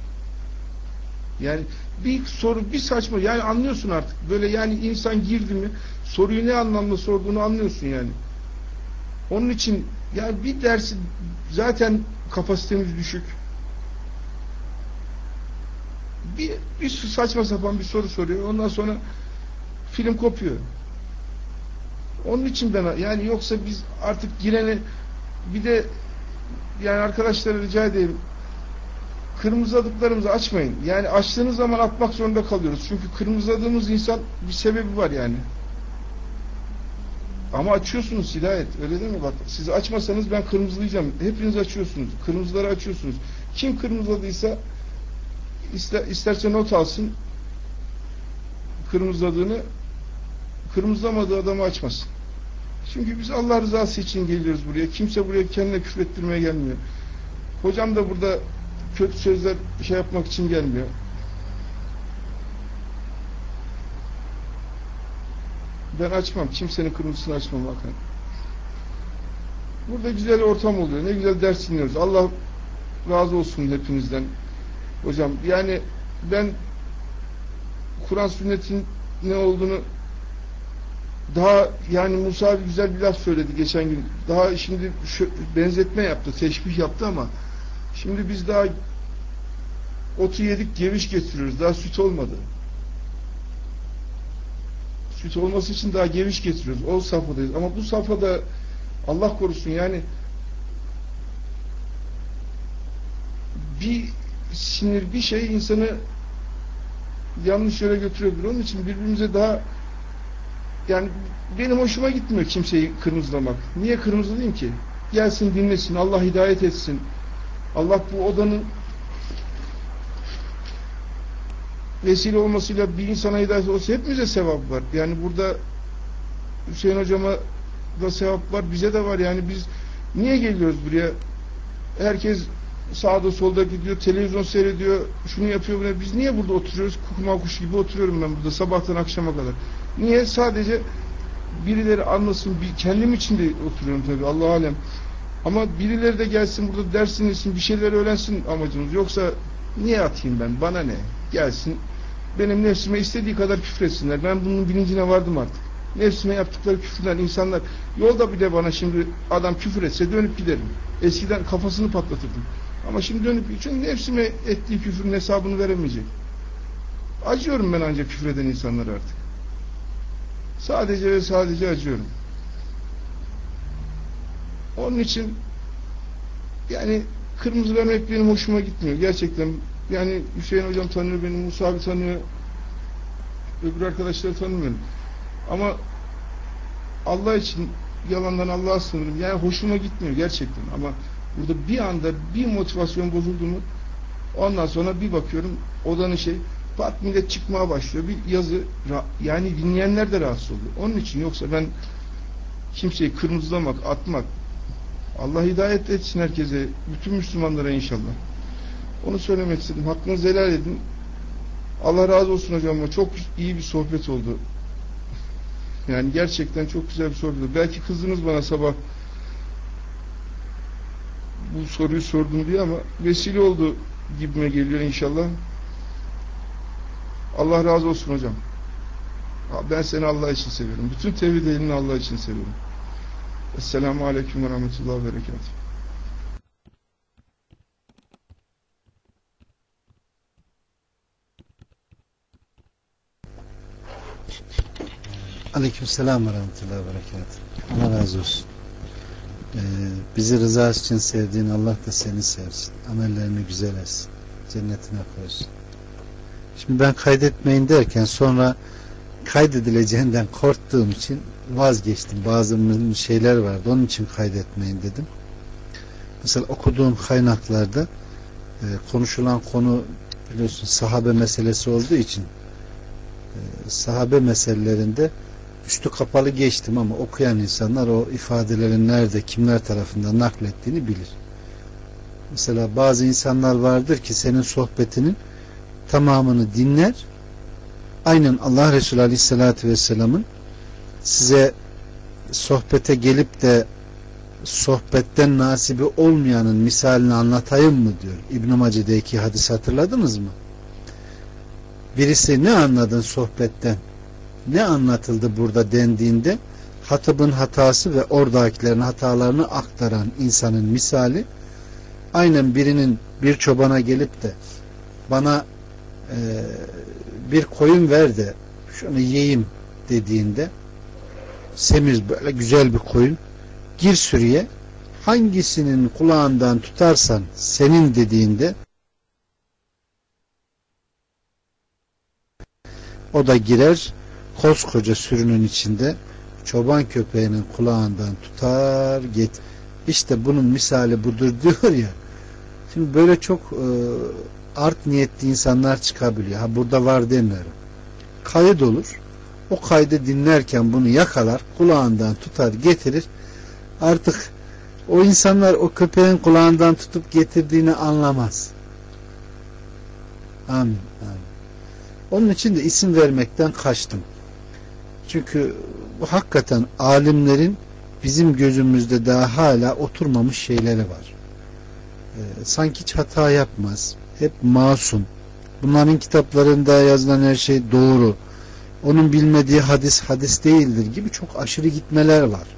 Yani bir soru, bir saçma, yani anlıyorsun artık böyle, yani insan girdi mi soruyu ne anlamda sorduğunu anlıyorsun yani. Onun için yani bir dersi, zaten kapasitemiz düşük, bir, bir saçma sapan bir soru soruyor, ondan sonra film kopuyor. Onun için ben yani, yoksa biz artık girene, bir de yani arkadaşlara rica edeyim, kırmızıladıklarımızı açmayın. Yani açtığınız zaman atmak zorunda kalıyoruz. Çünkü kırmızıladığımız insan bir sebebi var yani. Ama açıyorsunuz Hidayet. Öyle değil mi? Bak siz açmasanız ben kırmızılayacağım. Hepiniz açıyorsunuz. Kırmızıları açıyorsunuz. Kim kırmızıladıysa ister, isterse not alsın. Kırmızıladığını, kırmızılamadığı adamı açmasın. Çünkü biz Allah rızası için geliyoruz buraya. Kimse buraya kendine küfrettirmeye gelmiyor. Hocam da burada kötü sözler şey yapmak için gelmiyor. Ben açmam. Kimsenin kırmızısını açmam bakın. Burada güzel ortam oluyor. Ne güzel ders dinliyoruz. Allah razı olsun hepinizden. Hocam yani ben Kur'an sünnetin ne olduğunu daha yani Musa abi güzel bir laf söyledi geçen gün. Daha şimdi şu, benzetme yaptı, teşbih yaptı ama şimdi biz daha otu yedik, geviş getiriyoruz. Daha süt olmadı. Süt olması için daha geviş getiriyoruz. O safhadayız. Ama bu safhada Allah korusun yani bir sinir, bir şey insanı yanlış yere götürebilir. Onun için birbirimize daha yani benim hoşuma gitmiyor kimseyi kırmızılamak. Niye kırmızılayayım ki? Gelsin dinlesin, Allah hidayet etsin. Allah bu odanın vesile olmasıyla bir insana hidayet olsa hepimize sevap var. Yani burada Hüseyin hocama da sevap var, bize de var. Yani biz niye geliyoruz buraya? Herkes sağda solda gidiyor, televizyon seyrediyor, şunu yapıyor, bunu. Biz niye burada oturuyoruz? Kukuma kuş gibi oturuyorum ben burada sabahtan akşama kadar. Niye? Sadece birileri anlasın, bir, kendim için de oturuyorum tabii, Allah alem. Ama birileri de gelsin burada ders dinlesin, bir şeyler öğrensin amacımız. Yoksa niye atayım ben? Bana ne? Gelsin, benim nefsime istediği kadar küfretsinler. Ben bunun bilincine vardım artık. Nefsime yaptıkları küfürler, insanlar yolda bile bana şimdi adam küfür etse dönüp giderim. Eskiden kafasını patlatırdım. Ama şimdi dönüp, çünkü nefsime ettiği küfürün hesabını veremeyecek. Acıyorum ben ancak küfreden insanlara artık. Sadece ve sadece acıyorum. Onun için yani kırmızı vermek benim hoşuma gitmiyor. Gerçekten yani Hüseyin hocam tanıyor beni, Musa abi tanıyor, öbür arkadaşları tanımıyorum. Ama Allah için yalandan Allah'a sığınırım. Yani hoşuma gitmiyor gerçekten. Ama burada bir anda bir motivasyon bozuldu mu ondan sonra bir bakıyorum odanın şey pat millet çıkmaya başlıyor. Bir yazı yani dinleyenler de rahatsız oluyor. Onun için yoksa ben kimseyi kırmızılamak, atmak, Allah hidayet etsin herkese, bütün Müslümanlara inşallah. Onu söylemek istedim. Hakkınızı helal edin. Allah razı olsun hocam. Çok iyi bir sohbet oldu. Yani gerçekten çok güzel bir sohbet oldu. Belki kızdınız bana sabah bu soruyu sordum diye ama vesile oldu gibime geliyor inşallah. Allah razı olsun hocam. Ben seni Allah için seviyorum. Bütün tevhid ehlini Allah için seviyorum. Esselamu Aleyküm ve Rahmetullahi ve Berekatuhu. Aleykümselam ve rahmetullahi ve berekatuhu. Allah razı olsun. Ee, bizi rızası için sevdiğin Allah da seni sevsin. Amellerini güzel etsin. Cennetine koysun. Şimdi ben kaydetmeyin derken sonra kaydedileceğinden korktuğum için vazgeçtim. Bazı şeyler vardı. Onun için kaydetmeyin dedim. Mesela okuduğum kaynaklarda e, konuşulan konu biliyorsun sahabe meselesi olduğu için e, sahabe meselelerinde üstü kapalı geçtim ama okuyan insanlar o ifadelerin nerede, kimler tarafından naklettiğini bilir. Mesela bazı insanlar vardır ki senin sohbetinin tamamını dinler, aynen Allah Resulü Aleyhisselatü Vesselam'ın size sohbete gelip de sohbetten nasibi olmayanın misalini anlatayım mı diyor. İbn-i Mace'deki hadisi hatırladınız mı? Birisi ne anladın sohbetten? Ne anlatıldı burada dendiğinde hatabın hatası ve oradakilerin hatalarını aktaran insanın misali aynen birinin bir çobana gelip de bana e, bir koyun ver de şunu yiyeyim dediğinde semiz böyle güzel bir koyun gir sürüye hangisinin kulağından tutarsan senin dediğinde o da girer koskoca sürünün içinde çoban köpeğinin kulağından tutar get. İşte bunun misali budur diyor ya. Şimdi böyle çok e, art niyetli insanlar çıkabiliyor. Ha burada var demiyorum. Kayıt olur. O kaydı dinlerken bunu yakalar, kulağından tutar getirir. Artık o insanlar o köpeğin kulağından tutup getirdiğini anlamaz. Amin. Amin. Onun için de isim vermekten kaçtım. Çünkü bu hakikaten alimlerin bizim gözümüzde daha hala oturmamış şeyleri var. Ee, sanki hiç hata yapmaz. Hep masum. Bunların kitaplarında yazılan her şey doğru. Onun bilmediği hadis hadis değildir gibi çok aşırı gitmeler var.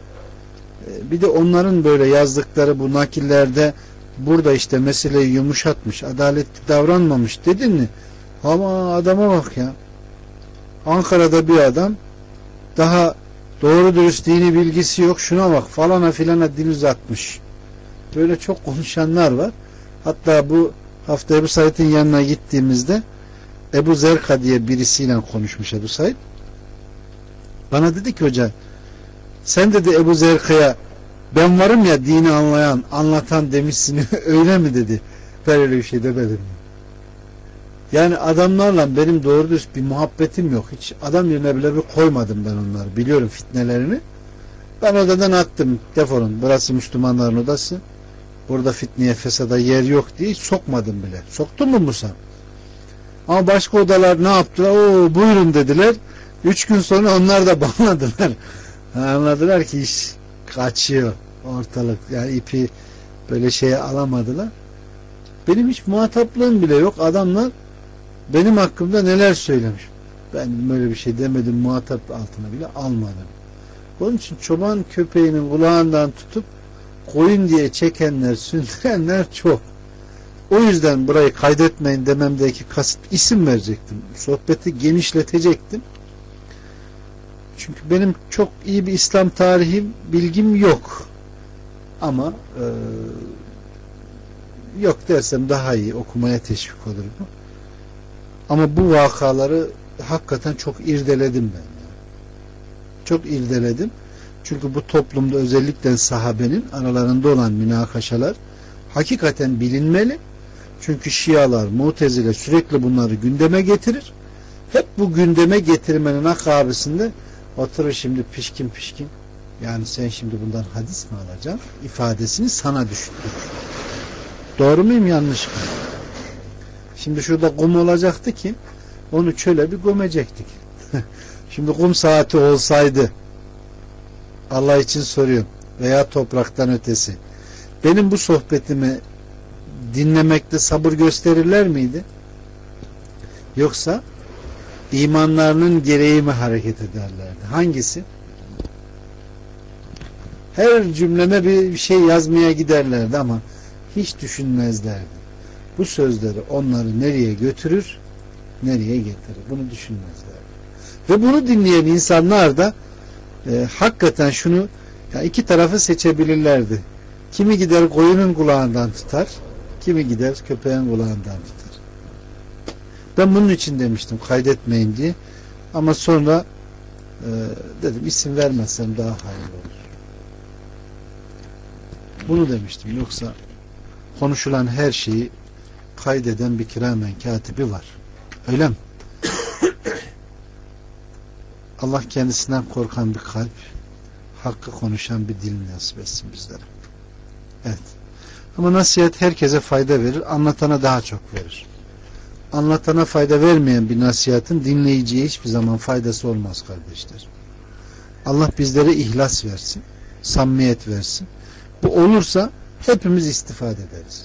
Ee, bir de onların böyle yazdıkları bu nakillerde burada işte meseleyi yumuşatmış, adaletli davranmamış dedin mi? Ama adama bak ya. Ankara'da bir adam daha doğru dürüst dini bilgisi yok. Şuna bak falana filana dil uzatmış. Böyle çok konuşanlar var. Hatta bu hafta Ebu Said'in yanına gittiğimizde Ebu Zerka diye birisiyle konuşmuş Ebu Said. Bana dedi ki hoca sen dedi Ebu Zerka'ya ben varım ya dini anlayan, anlatan demişsin öyle mi dedi. Ben öyle bir şey demedim. Yani adamlarla benim doğru dürüst bir muhabbetim yok. Hiç adam yerine bile bir koymadım ben onları. Biliyorum fitnelerini. Ben odadan attım. Defolun. Burası Müslümanların odası. Burada fitneye fesada yer yok diye hiç sokmadım bile. Soktun mu Musa? Ama başka odalar ne yaptılar? Oo buyurun dediler. Üç gün sonra onlar da bağladılar. Anladılar ki iş kaçıyor ortalık. Yani ipi böyle şeye alamadılar. Benim hiç muhataplığım bile yok. Adamlar benim hakkımda neler söylemiş. Ben böyle bir şey demedim. Muhatap altına bile almadım. Onun için çoban köpeğinin kulağından tutup koyun diye çekenler, sündürenler çok. O yüzden burayı kaydetmeyin dememdeki kasıt isim verecektim. Sohbeti genişletecektim. Çünkü benim çok iyi bir İslam tarihi bilgim yok. Ama e, yok dersem daha iyi okumaya teşvik olur bu. Ama bu vakaları hakikaten çok irdeledim ben. Çok irdeledim. Çünkü bu toplumda özellikle sahabenin aralarında olan münakaşalar hakikaten bilinmeli. Çünkü Şialar, Mu'tezile sürekli bunları gündeme getirir. Hep bu gündeme getirmenin akabesinde oturur şimdi pişkin pişkin. Yani sen şimdi bundan hadis mi alacaksın? İfadesini sana düşürür. Doğru muyum yanlış mı? Şimdi şurada kum olacaktı ki onu çöle bir gömecektik. Şimdi kum saati olsaydı Allah için soruyorum veya topraktan ötesi benim bu sohbetimi dinlemekte sabır gösterirler miydi? Yoksa imanlarının gereği mi hareket ederlerdi? Hangisi? Her cümleme bir şey yazmaya giderlerdi ama hiç düşünmezlerdi. Bu sözleri onları nereye götürür, nereye getirir? Bunu düşünmezlerdi. Ve bunu dinleyen insanlar da e, hakikaten şunu ya iki tarafı seçebilirlerdi. Kimi gider koyunun kulağından tutar, kimi gider köpeğin kulağından tutar. Ben bunun için demiştim kaydetmeyin diye. Ama sonra e, dedim isim vermezsem daha hayırlı olur. Bunu demiştim. Yoksa konuşulan her şeyi kaydeden bir kiramen katibi var. Öyle mi? Allah kendisinden korkan bir kalp, hakkı konuşan bir dil nasip etsin bizlere. Evet. Ama nasihat herkese fayda verir, anlatana daha çok verir. Anlatana fayda vermeyen bir nasihatin dinleyiciye hiçbir zaman faydası olmaz kardeşler. Allah bizlere ihlas versin, samimiyet versin. Bu olursa hepimiz istifade ederiz.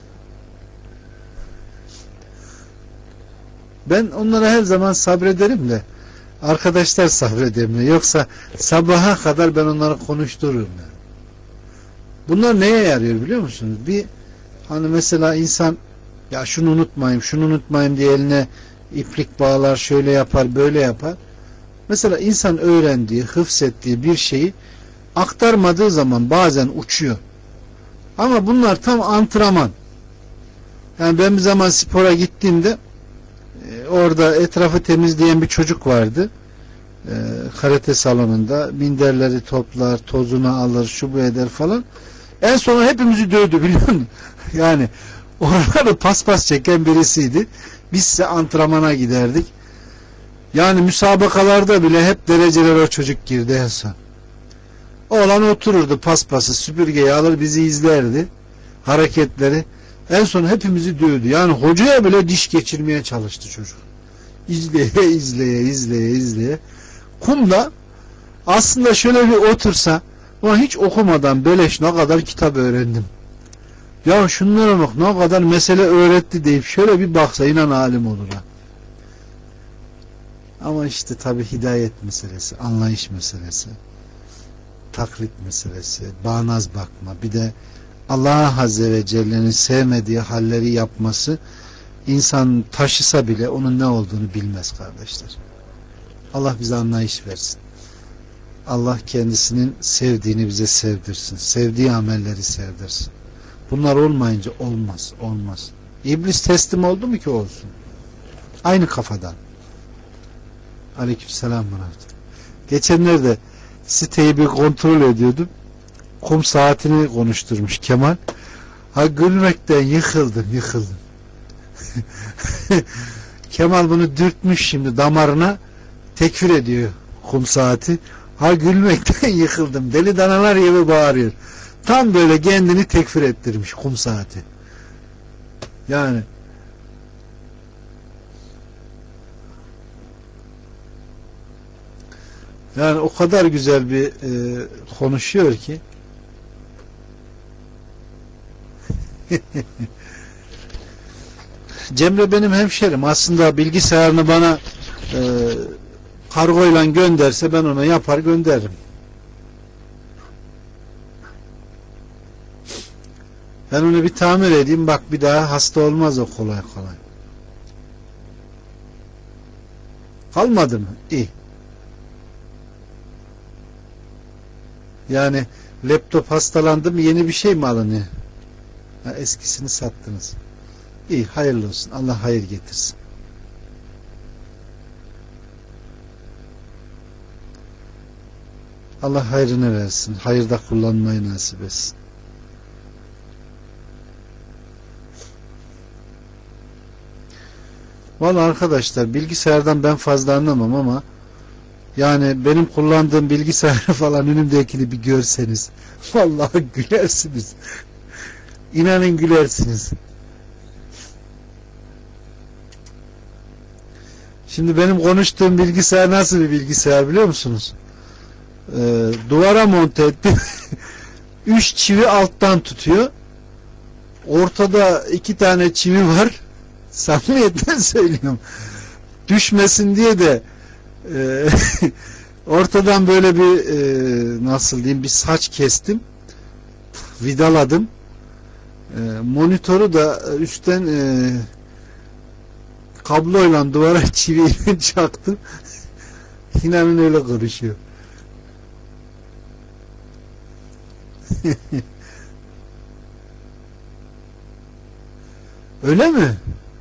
Ben onlara her zaman sabrederim de arkadaşlar sabredemiyor. Yoksa sabaha kadar ben onları konuştururum. Yani. Bunlar neye yarıyor biliyor musunuz? Bir hani mesela insan ya şunu unutmayayım, şunu unutmayayım diye eline iplik bağlar, şöyle yapar, böyle yapar. Mesela insan öğrendiği, hıfzettiği bir şeyi aktarmadığı zaman bazen uçuyor. Ama bunlar tam antrenman. Yani ben bir zaman spora gittiğimde orada etrafı temizleyen bir çocuk vardı. e, karate salonunda minderleri toplar, tozunu alır, şu bu eder falan. En son hepimizi dövdü biliyor musun? Yani oraları paspas çeken birisiydi. Biz ise antrenmana giderdik. Yani müsabakalarda bile hep dereceler o çocuk girdi en son. Oğlan otururdu paspası, süpürgeyi alır bizi izlerdi. Hareketleri. En son hepimizi dövdü. Yani hocaya bile diş geçirmeye çalıştı çocuk. İzleye izleye izleye izleye. Kumda aslında şöyle bir otursa, ama hiç okumadan beleş ne kadar kitap öğrendim. Ya şunlara bak ne kadar mesele öğretti deyip şöyle bir baksa inan alim olur ha. Ama işte tabi hidayet meselesi, anlayış meselesi, taklit meselesi, bağnaz bakma, bir de Allah Azze ve Celle'nin sevmediği halleri yapması, insan taşısa bile onun ne olduğunu bilmez kardeşler. Allah bize anlayış versin. Allah kendisinin sevdiğini bize sevdirsin. Sevdiği amelleri sevdirsin. Bunlar olmayınca olmaz, olmaz. İblis teslim oldu mu ki olsun? Aynı kafadan. Aleykümselam. Geçenlerde siteyi bir kontrol ediyordum. Kum saatini konuşturmuş Kemal. Ha gülmekten yıkıldım, yıkıldım. Kemal bunu dürtmüş şimdi damarına, tekfir ediyor kum saati. Ha gülmekten yıkıldım. Deli danalar gibi bağırıyor. Tam böyle kendini tekfir ettirmiş kum saati. Yani yani o kadar güzel bir e, konuşuyor ki Cemre benim hemşerim. Aslında bilgisayarını bana e, kargoyla gönderse ben ona yapar gönderirim. Ben onu bir tamir edeyim, bak bir daha hasta olmaz o kolay kolay. Kalmadı mı? İyi. Yani laptop hastalandı mı yeni bir şey mi alınıyor? Ha, eskisini sattınız. İyi, hayırlı olsun. Allah hayır getirsin. Allah hayrını versin. Hayırda kullanmayı nasip etsin. Vallahi arkadaşlar bilgisayardan ben fazla anlamam ama yani benim kullandığım bilgisayarı falan önümdekini bir görseniz vallahi gülersiniz. İnanın gülersiniz. Şimdi benim konuştuğum bilgisayar nasıl bir bilgisayar biliyor musunuz? Ee, duvara monte ettim. Üç çivi alttan tutuyor. Ortada iki tane çivi var. Samimiyetten söylüyorum. Düşmesin diye de e, ortadan böyle bir e, nasıl diyeyim bir saç kestim. Vidaladım. E, monitörü da üstten e, kabloyla duvara çiviyle çaktım. İnanın öyle konuşuyor. Öyle mi?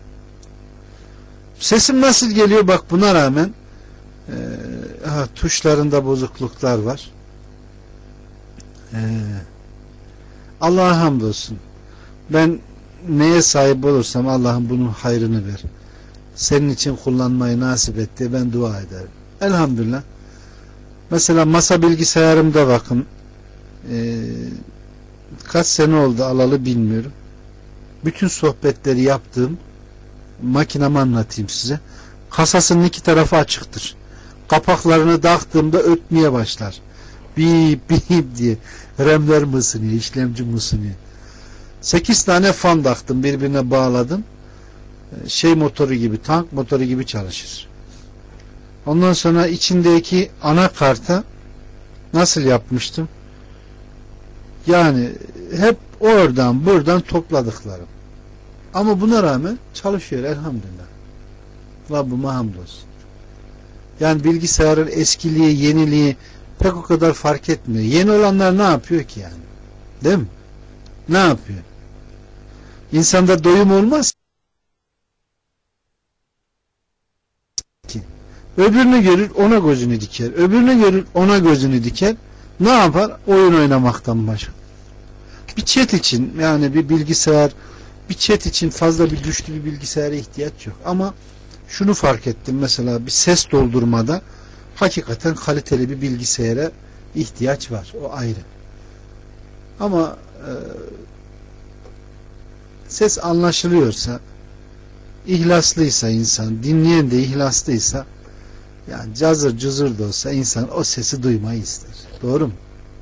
Sesim nasıl geliyor? Bak buna rağmen e, aha, tuşlarında bozukluklar var. E, Allah'a hamdolsun. Ben neye sahip olursam Allah'ın bunun hayrını ver. Senin için kullanmayı nasip et diye ben dua ederim. Elhamdülillah. Mesela masa bilgisayarımda bakın e, kaç sene oldu alalı bilmiyorum. Bütün sohbetleri yaptığım makinamı anlatayım size. Kasasının iki tarafı açıktır. Kapaklarını taktığımda ötmeye başlar. Bip bip diye. Remler mi ısınıyor, işlemci mi ısınıyor. Sekiz tane fan taktım, birbirine bağladım. Şey motoru gibi, tank motoru gibi çalışır. Ondan sonra içindeki anakarta nasıl yapmıştım? Yani hep oradan buradan topladıklarım. Ama buna rağmen çalışıyor elhamdülillah. Rabbime hamdolsun. Yani bilgisayarın eskiliği, yeniliği pek o kadar fark etmiyor. Yeni olanlar ne yapıyor ki yani? Değil mi? Ne yapıyor? İnsanda doyum olmaz ki. Öbürünü görür ona gözünü diker. Öbürünü görür ona gözünü diker. Ne yapar? Oyun oynamaktan başka. Bir chat için, yani bir bilgisayar, bir chat için fazla bir güçlü bir bilgisayara ihtiyaç yok. Ama şunu fark ettim, mesela bir ses doldurmada hakikaten kaliteli bir bilgisayara ihtiyaç var. O ayrı. Ama e, ses anlaşılıyorsa, ihlaslıysa insan, dinleyen de ihlaslıysa, yani cazır cızır da olsa insan o sesi duymayı ister. Doğru mu?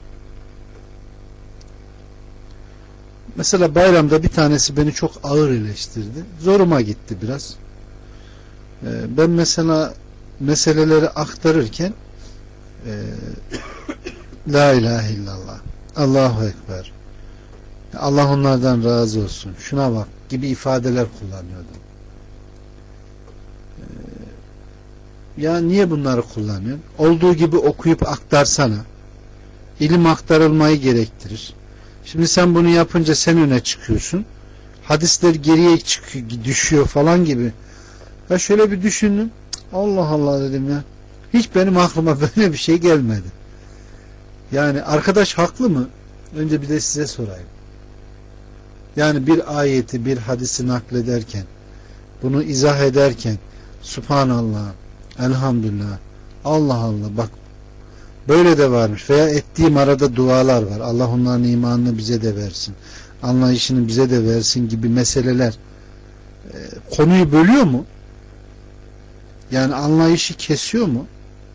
Mesela bayramda bir tanesi beni çok ağır eleştirdi. Zoruma gitti biraz. Ee, ben mesela meseleleri aktarırken e, La ilahe illallah, Allahu Ekber, Allah onlardan razı olsun, şuna bak gibi ifadeler kullanıyordum. Ee, ya niye bunları kullanıyorsun? Olduğu gibi okuyup aktarsana. İlim aktarılmayı gerektirir. Şimdi sen bunu yapınca sen öne çıkıyorsun. Hadisler geriye çıkıyor, düşüyor falan gibi. Ya şöyle bir düşündüm. Allah Allah dedim ya. Hiç benim aklıma böyle bir şey gelmedi. Yani arkadaş haklı mı? Önce bir de size sorayım. Yani bir ayeti, bir hadisi naklederken, bunu izah ederken, Subhanallah, Elhamdülillah, Allah Allah, bak böyle de varmış, veya ettiğim arada dualar var. Allah onların imanını bize de versin, anlayışını bize de versin gibi meseleler e, konuyu bölüyor mu? Yani anlayışı kesiyor mu?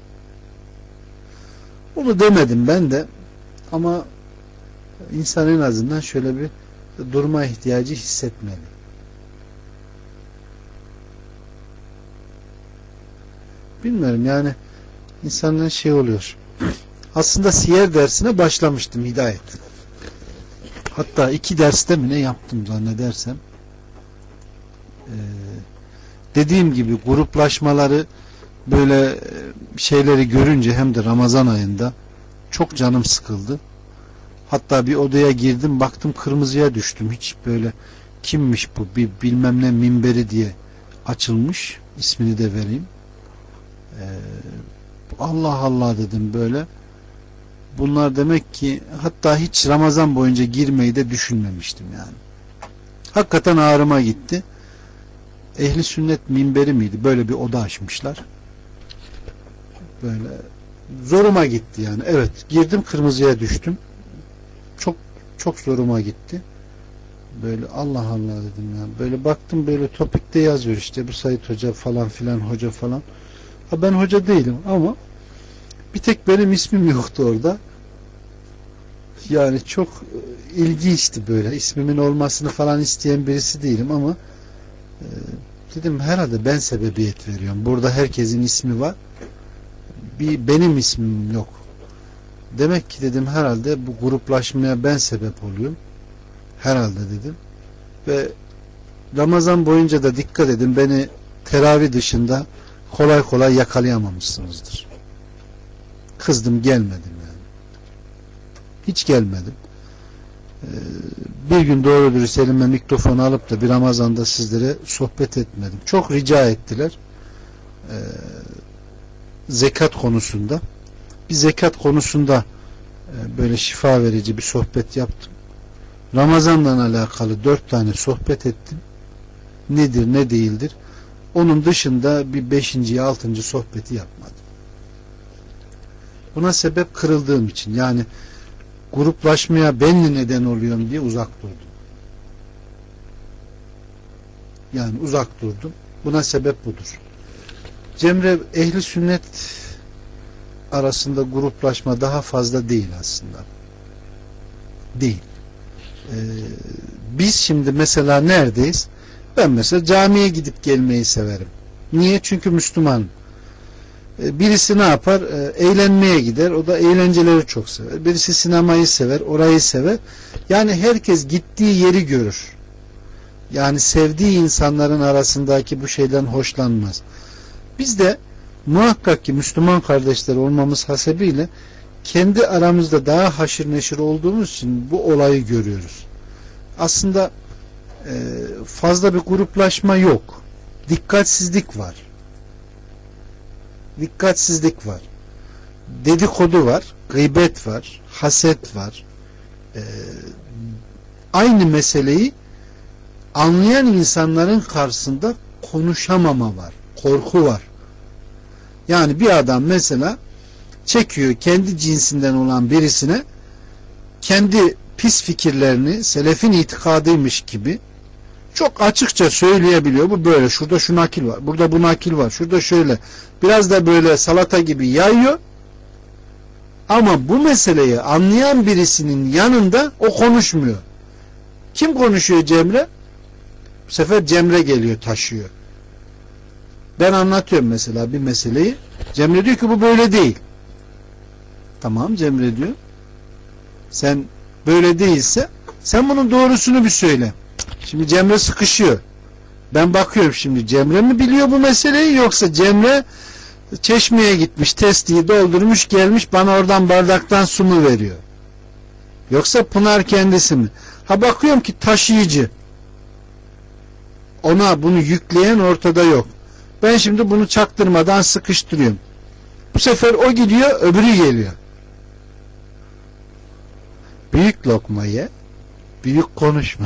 Onu demedim ben de, ama insan en azından şöyle bir durma ihtiyacı hissetmeli. Bilmiyorum yani, insanın şey oluyor. Aslında siyer dersine başlamıştım, hidayet. Hatta iki derste mi ne yaptım zannedersem. Ee, dediğim gibi gruplaşmaları, böyle şeyleri görünce, hem de Ramazan ayında çok canım sıkıldı. Hatta bir odaya girdim, baktım kırmızıya düştüm. Hiç böyle kimmiş bu, bir bilmem ne minberi diye açılmış, ismini de vereyim. Ee, Allah Allah dedim böyle. Bunlar demek ki, hatta hiç Ramazan boyunca girmeyi de düşünmemiştim yani. Hakikaten ağrıma gitti. Ehli sünnet minberi miydi? Böyle bir oda açmışlar. Böyle zoruma gitti yani. Evet, girdim, kırmızıya düştüm. Çok çok zoruma gitti. Böyle Allah Allah dedim ya. Böyle baktım, böyle topikte yazıyor işte bu Said Hoca falan filan hoca falan. Ha, ben hoca değilim ama bir tek benim ismim yoktu orada. Yani çok ilginçti böyle. İsmimin olmasını falan isteyen birisi değilim ama e, dedim herhalde ben sebebiyet veriyorum. Burada herkesin ismi var. Bir benim ismim yok. Demek ki dedim herhalde bu gruplaşmaya ben sebep oluyorum. Herhalde dedim. Ve Ramazan boyunca da dikkat edin, beni teravih dışında kolay kolay yakalayamamışsınızdır. Kızdım, gelmedim yani. Hiç gelmedim. Ee, bir gün doğru dürüst elime mikrofonu alıp da bir Ramazan'da sizlere sohbet etmedim. Çok rica ettiler. Ee, zekat konusunda. Bir zekat konusunda e, böyle şifa verici bir sohbet yaptım. Ramazan'la alakalı dört tane sohbet ettim. Nedir, ne değildir. Onun dışında bir beşinci, altıncı sohbeti yapmadım. Buna sebep kırıldığım için, yani gruplaşmaya ben mi neden oluyorum diye uzak durdum. Yani uzak durdum. Buna sebep budur. Cemre, ehli sünnet arasında gruplaşma daha fazla değil aslında. Değil. Ee, biz şimdi mesela neredeyiz? Ben mesela camiye gidip gelmeyi severim. Niye? Çünkü Müslümanım. Ee, birisi ne yapar? Ee, eğlenmeye gider. O da eğlenceleri çok sever. Birisi sinemayı sever. Orayı sever. Yani herkes gittiği yeri görür. Yani sevdiği insanların arasındaki bu şeyden hoşlanmaz. Biz de muhakkak ki Müslüman kardeşler olmamız hasebiyle kendi aramızda daha haşır neşir olduğumuz için bu olayı görüyoruz. Aslında e, fazla bir gruplaşma yok. Dikkatsizlik var. dikkatsizlik var. Dedikodu var, gıybet var, haset var. Ee, aynı meseleyi anlayan insanların karşısında konuşamama var. Korku var. Yani bir adam mesela çekiyor kendi cinsinden olan birisine kendi pis fikirlerini selefin itikadıymış gibi çok açıkça söyleyebiliyor. Bu böyle. Şurada şu nakil var. Burada bu nakil var. Şurada şöyle. Biraz da böyle salata gibi yayıyor. Ama bu meseleyi anlayan birisinin yanında o konuşmuyor. Kim konuşuyor Cemre? Bu sefer Cemre geliyor, taşıyor. Ben anlatıyorum mesela bir meseleyi. Cemre diyor ki bu böyle değil. Tamam Cemre diyor. Sen böyle değilse sen bunun doğrusunu bir söyle. Şimdi Cemre sıkışıyor. Ben bakıyorum şimdi Cemre mi biliyor bu meseleyi yoksa Cemre çeşmeye gitmiş, testiyi doldurmuş, gelmiş bana oradan bardaktan su mu veriyor? Yoksa Pınar kendisi mi? Ha bakıyorum ki taşıyıcı. Ona bunu yükleyen ortada yok. Ben şimdi bunu çaktırmadan sıkıştırıyorum. Bu sefer o gidiyor, öbürü geliyor. Büyük lokma ye, büyük konuşma.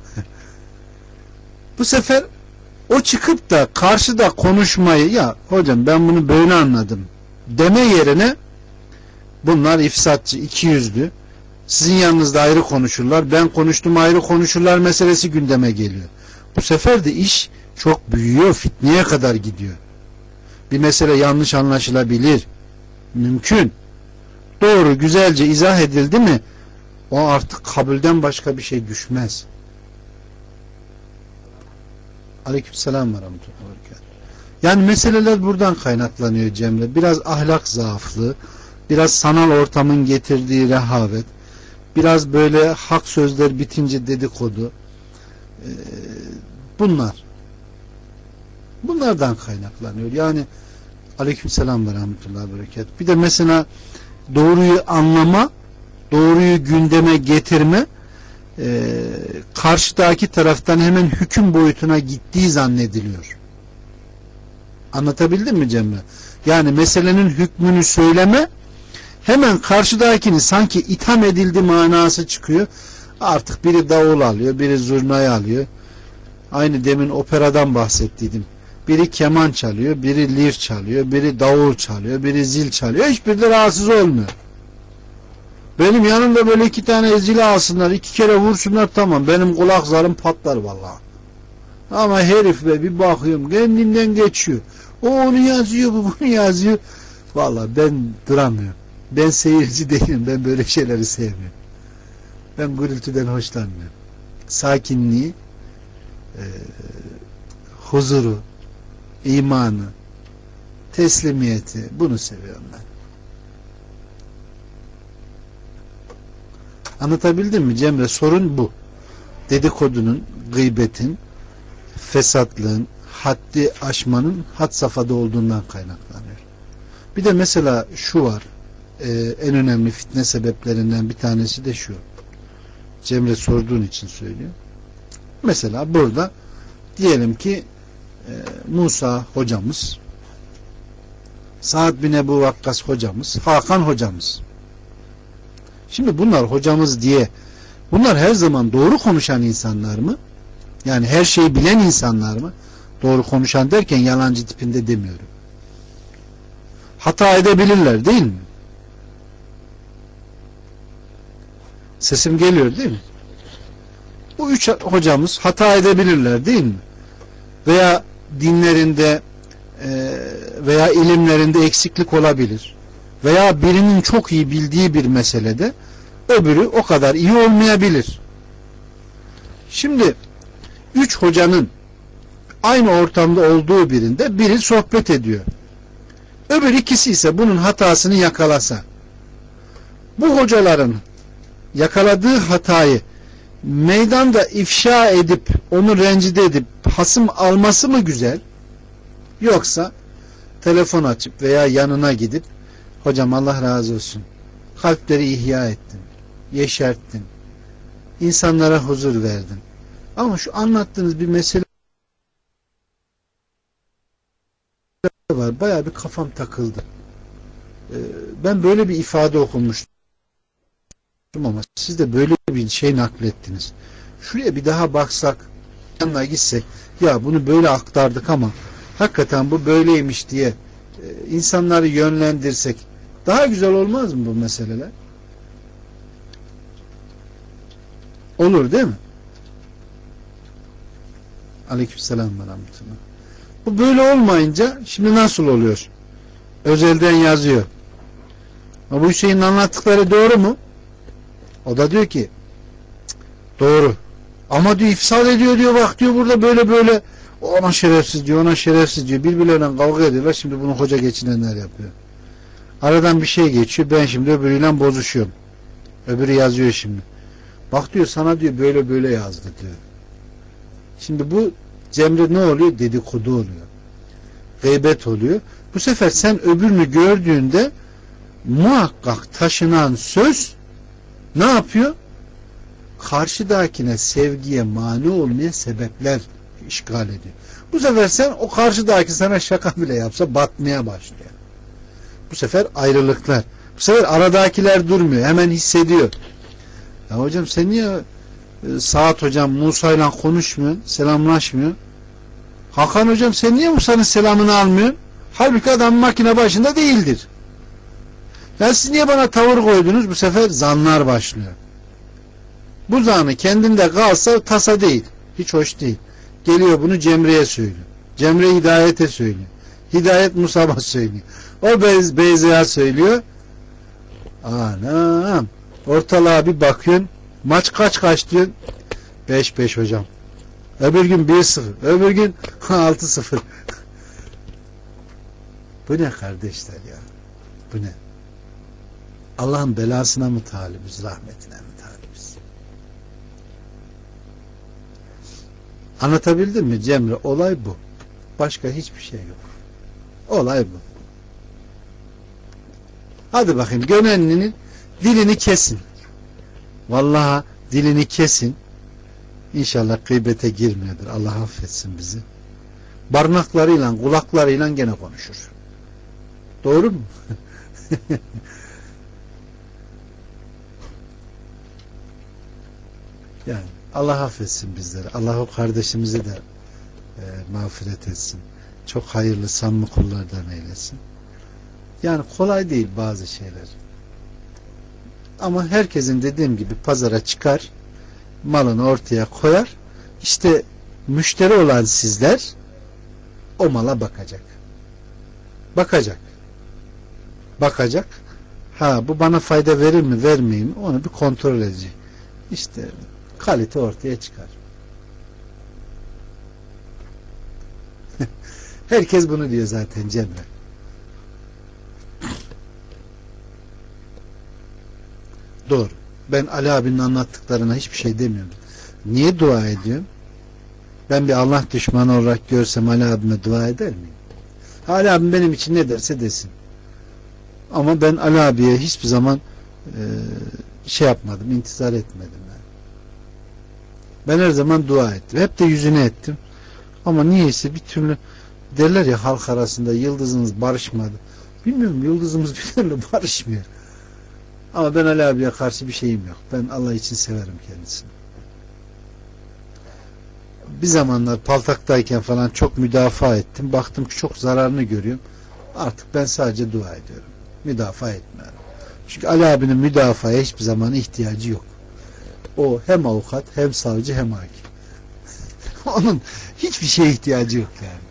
Bu sefer o çıkıp da karşıda konuşmayı, ya hocam ben bunu böyle anladım deme yerine bunlar ifsatçı, ikiyüzlü, sizin yanınızda ayrı konuşurlar, ben konuştum ayrı konuşurlar meselesi gündeme geliyor. Bu sefer de iş çok büyüyor, fitneye kadar gidiyor. Bir mesele yanlış anlaşılabilir, mümkün. Doğru, güzelce izah edildi mi o artık kabulden başka bir şey düşmez. Aleykümselam ve rahmetullahi ve berekatuhu. Yani meseleler buradan kaynaklanıyor Cemre. Biraz ahlak zaaflığı, biraz sanal ortamın getirdiği rehavet, biraz böyle hak sözler bitince dedikodu. Ee, bunlar. Bunlardan kaynaklanıyor. Yani aleykümselam ve rahmetullahi ve berekatuhu. Bir de mesela doğruyu anlama, doğruyu gündeme getirme, Ee, karşıdaki taraftan hemen hüküm boyutuna gittiği zannediliyor. Anlatabildim mi Cemre? Yani meselenin hükmünü söyleme hemen karşıdakini sanki itham edildi manası çıkıyor. Artık biri davul alıyor, biri zurnayı alıyor. Aynı demin operadan bahsettiydim. Biri keman çalıyor, biri lir çalıyor, biri davul çalıyor, biri zil çalıyor. Hiçbiri de rahatsız olmuyor. Benim yanımda böyle iki tane ezili alsınlar, iki kere vursunlar, tamam benim kulak zarım patlar vallahi. Ama herif be bir bakıyorum kendinden geçiyor. O onu yazıyor, bu bunu yazıyor. Vallahi ben duramıyorum. Ben seyirci değilim, ben böyle şeyleri sevmiyorum. Ben gürültüden hoşlanmıyorum. Sakinliği, e, huzuru, imanı, teslimiyeti, bunu seviyorum ben. Anlatabildim mi Cemre? Sorun bu. Dedikodunun, gıybetin, fesatlığın, haddi aşmanın had safhada olduğundan kaynaklanıyor. Bir de mesela şu var. E, en önemli fitne sebeplerinden bir tanesi de şu. Cemre sorduğun için söylüyor. Mesela burada diyelim ki e, Musa hocamız, Sa'd bin Ebu Vakkas hocamız, Hakan hocamız. Şimdi bunlar hocamız diye, bunlar her zaman doğru konuşan insanlar mı? Yani her şeyi bilen insanlar mı? Doğru konuşan derken yalancı tipinde demiyorum. Hata edebilirler değil mi? Sesim geliyor değil mi? Bu üç hocamız hata edebilirler değil mi? Veya dinlerinde veya ilimlerinde eksiklik olabilir. Veya birinin çok iyi bildiği bir meselede öbürü o kadar iyi olmayabilir. Şimdi üç hocanın aynı ortamda olduğu birinde biri sohbet ediyor. Öbür ikisi ise bunun hatasını yakalasa, bu hocaların yakaladığı hatayı meydanda ifşa edip onu rencide edip hasım alması mı güzel, yoksa telefon açıp veya yanına gidip hocam Allah razı olsun, kalpleri ihya ettin, yeşerttin, insanlara huzur verdin, ama şu anlattığınız bir mesele var, Yani bayağı bir kafam takıldı. Ee, ben böyle bir ifade okumuştum ama siz de böyle bir şey naklettiniz. Şuraya bir daha baksak, yanına gitsek, ya bunu böyle aktardık ama hakikaten bu böyleymiş diye e, insanları yönlendirsek daha güzel olmaz mı bu meseleler? Olur değil mi? Aleykümselam ve rahmetullah. Bu böyle olmayınca şimdi nasıl oluyor? Özelden yazıyor. Ama bu Hüseyin'in anlattıkları doğru mu? O da diyor ki doğru. Ama diyor ifsad ediyor diyor, bak diyor burada böyle böyle, ona şerefsiz diyor, ona şerefsiz diyor. Birbirleriyle kavga ediyorlar. Şimdi bunu hoca geçinenler yapıyor. Aradan bir şey geçiyor. Ben şimdi öbürüyle bozuşuyorum. Öbürü yazıyor şimdi. Bak diyor sana diyor böyle böyle yazdı diyor. Şimdi bu Cemre ne oluyor? Dedikodu oluyor. Gıybet oluyor. Bu sefer sen öbürünü gördüğünde muhakkak taşınan söz ne yapıyor? Karşıdakine sevgiye mani olmaya sebepler işgal ediyor. Bu sefer sen o karşıdaki sana şaka bile yapsa batmaya başlıyor. Bu sefer ayrılıklar. Bu sefer aradakiler durmuyor. Hemen hissediyor. Ya hocam sen niye Saat hocam Musa'yla konuşmuyor, selamlaşmıyor? Hakan hocam sen niye Musa'nın selamını almıyorsun? Halbuki adam makine başında değildir. Ya siz niye bana tavır koydunuz? Bu sefer zanlar başlıyor. Bu zanı kendinde kalsa tasa değil. Hiç hoş değil. Geliyor bunu Cemre'ye söylüyor. Cemre Hidayet'e söylüyor. Hidayet Musab'a söylüyor. O Beyz, Beyza'ya söylüyor. Anam. Ortalığa bir bakıyorsun. Maç kaç kaç diyorsun? beş beş hocam. Öbür gün bir sıfır. Öbür gün altı sıfır. Bu ne kardeşler ya? Bu ne? Allah'ın belasına mı talibiz? Rahmetine mi talibiz? Anlatabildim mi Cemre? Olay bu. Başka hiçbir şey yok. Olay bu. Hadi bakayım Gönenli'nin dilini kesin. Vallahi dilini kesin. İnşallah gıybete girmiyordur. Allah affetsin bizi. Barnaklarıyla, kulaklarıyla gene konuşur. Doğru mu? Yani Allah affetsin bizleri. Allah o kardeşimizi de e, mağfiret etsin. Çok hayırlı, samimi kullardan eylesin. Yani kolay değil bazı şeyler. Ama herkesin dediğim gibi pazara çıkar, malını ortaya koyar. İşte müşteri olan sizler o mala bakacak. Bakacak. Bakacak. Ha bu bana fayda verir mi, vermeyeyim mi? Onu bir kontrol edecek. İşte kalite ortaya çıkar. Herkes bunu diyor zaten Cemre. Doğru. Ben Ali abinin anlattıklarına hiçbir şey demiyorum. Niye dua ediyorum? Ben bir Allah düşmanı olarak görsem Ali abime dua eder miyim? Ali abim benim için ne derse desin. Ama ben Ali abiye hiçbir zaman e, şey yapmadım, intizar etmedim. Yani. Ben her zaman dua ettim. Hep de yüzüne ettim. Ama niyeyse bir türlü derler ya halk arasında yıldızınız barışmadı. Bilmiyorum, yıldızımız bir türlü barışmıyor. Ama ben Ali abiye karşı bir şeyim yok. Ben Allah için severim kendisini. Bir zamanlar paltaktayken falan çok müdafaa ettim. Baktım ki çok zararını görüyorum. Artık ben sadece dua ediyorum. Müdafaa etmiyorum. Çünkü Ali abinin müdafaya hiçbir zaman ihtiyacı yok. O hem avukat hem savcı hem hakim. Onun hiçbir şeye ihtiyacı yok yani.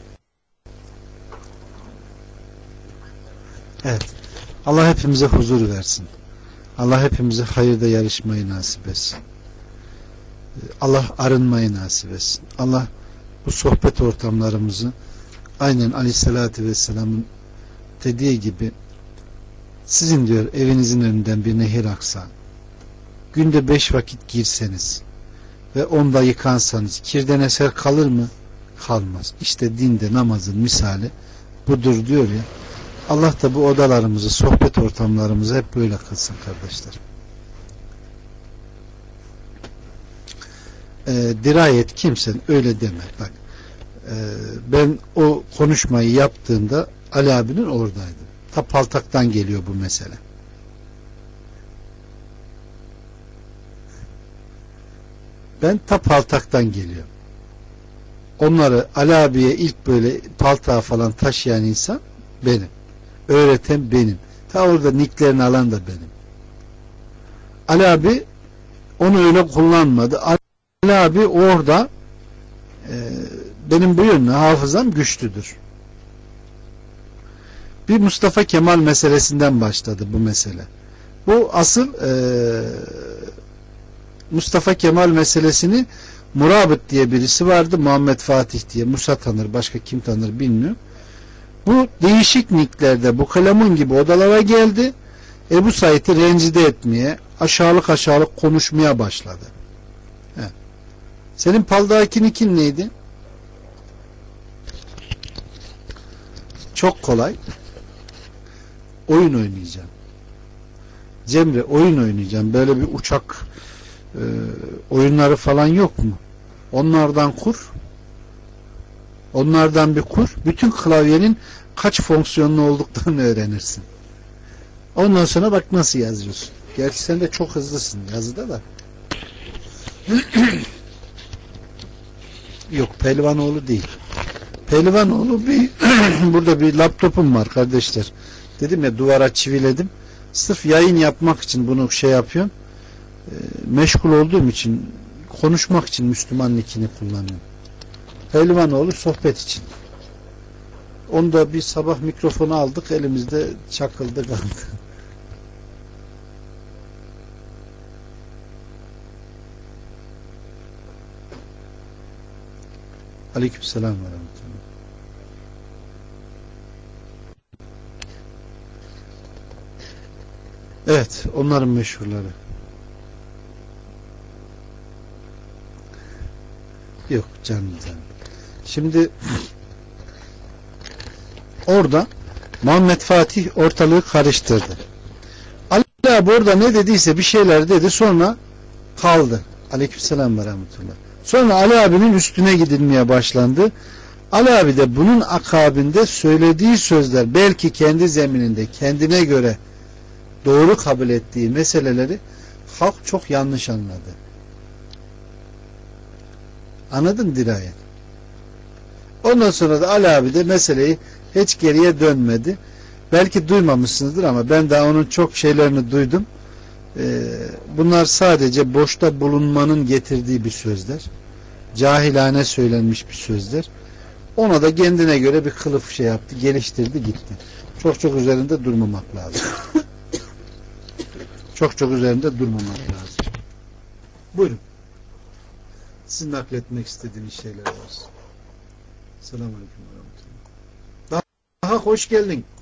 Evet. Allah hepimize huzur versin. Allah hepimize hayırda yarışmayı nasip etsin. Allah arınmayı nasip etsin. Allah bu sohbet ortamlarımızı aynen Aleyhisselatü Vesselam'ın dediği gibi sizin diyor evinizin önünden bir nehir aksa, günde beş vakit girseniz ve onda yıkansanız kirden eser kalır mı? Kalmaz. İşte dinde namazın misali budur diyor ya. Allah da bu odalarımızı, sohbet ortamlarımızı hep böyle kılsın kardeşler. E, dirayet kimsen öyle deme. Bak, e, ben o konuşmayı yaptığımda Ali abinin oradaydım. Ta Paltak'tan geliyor bu mesele. Ben ta Paltak'tan geliyorum. Onları Ali abiye ilk böyle paltağı falan taşıyan insan benim. Öğreten benim. Ta orada nicklerini alan da benim. Ali abi onu öyle kullanmadı. Ali abi orada e, benim bu yönlü hafızam güçlüdür. Bir Mustafa Kemal meselesinden başladı bu mesele. Bu asıl e, Mustafa Kemal meselesini Murabıt diye birisi vardı. Muhammed Fatih diye. Musa tanır. Başka kim tanır bilmiyorum. Bu değişik nicklerde bu kalemun gibi odalara geldi. Ebu Said'i rencide etmeye, aşağılık aşağılık konuşmaya başladı. He. Senin paldaki nickin neydi? Çok kolay. Oyun oynayacağım. Cemre oyun oynayacağım. Böyle bir uçak e, oyunları falan yok mu? Onlardan kur. Onlardan bir kur. Bütün klavyenin kaç fonksiyonlu olduklarını öğrenirsin. Ondan sonra bak nasıl yazıyorsun. Gerçi sen de çok hızlısın yazıda da. Yok, Pehlivanoğlu değil. Pehlivanoğlu bir burada bir laptopum var kardeşler. Dedim ya, duvara çiviledim. Sırf yayın yapmak için bunu şey yapıyorum. E, meşgul olduğum için, konuşmak için Müslüman nickini kullanıyorum. Pehlivanoğlu sohbet için. Onu da bir sabah mikrofonu aldık, elimizde çakıldı kaldı. Aleykümselam ve rahmetullah. Evet, onların meşhurları. Yok canım canım. Şimdi orada Muhammed Fatih ortalığı karıştırdı. Ali abi orada ne dediyse bir şeyler dedi, sonra kaldı. Aleykümselam ve rahmetullah. Sonra Ali abinin üstüne gidilmeye başlandı. Ali abi de bunun akabinde söylediği sözler, belki kendi zemininde kendine göre doğru kabul ettiği meseleleri halk çok yanlış anladı. Anladın dirayet? Ondan sonra da Ali abi de meseleyi hiç geriye dönmedi. Belki duymamışsınızdır ama ben daha onun çok şeylerini duydum. Ee, bunlar sadece boşta bulunmanın getirdiği bir sözler. Cahilane söylenmiş bir sözler. Ona da kendine göre bir kılıf şey yaptı, geliştirdi, gitti. Çok çok üzerinde durmamak lazım. Çok çok üzerinde durmamak lazım. Buyurun. Sizin nakletmek istediğiniz şeyler var. Selamun Aleyküm ve Rahmetullah. Daha hoş geldin.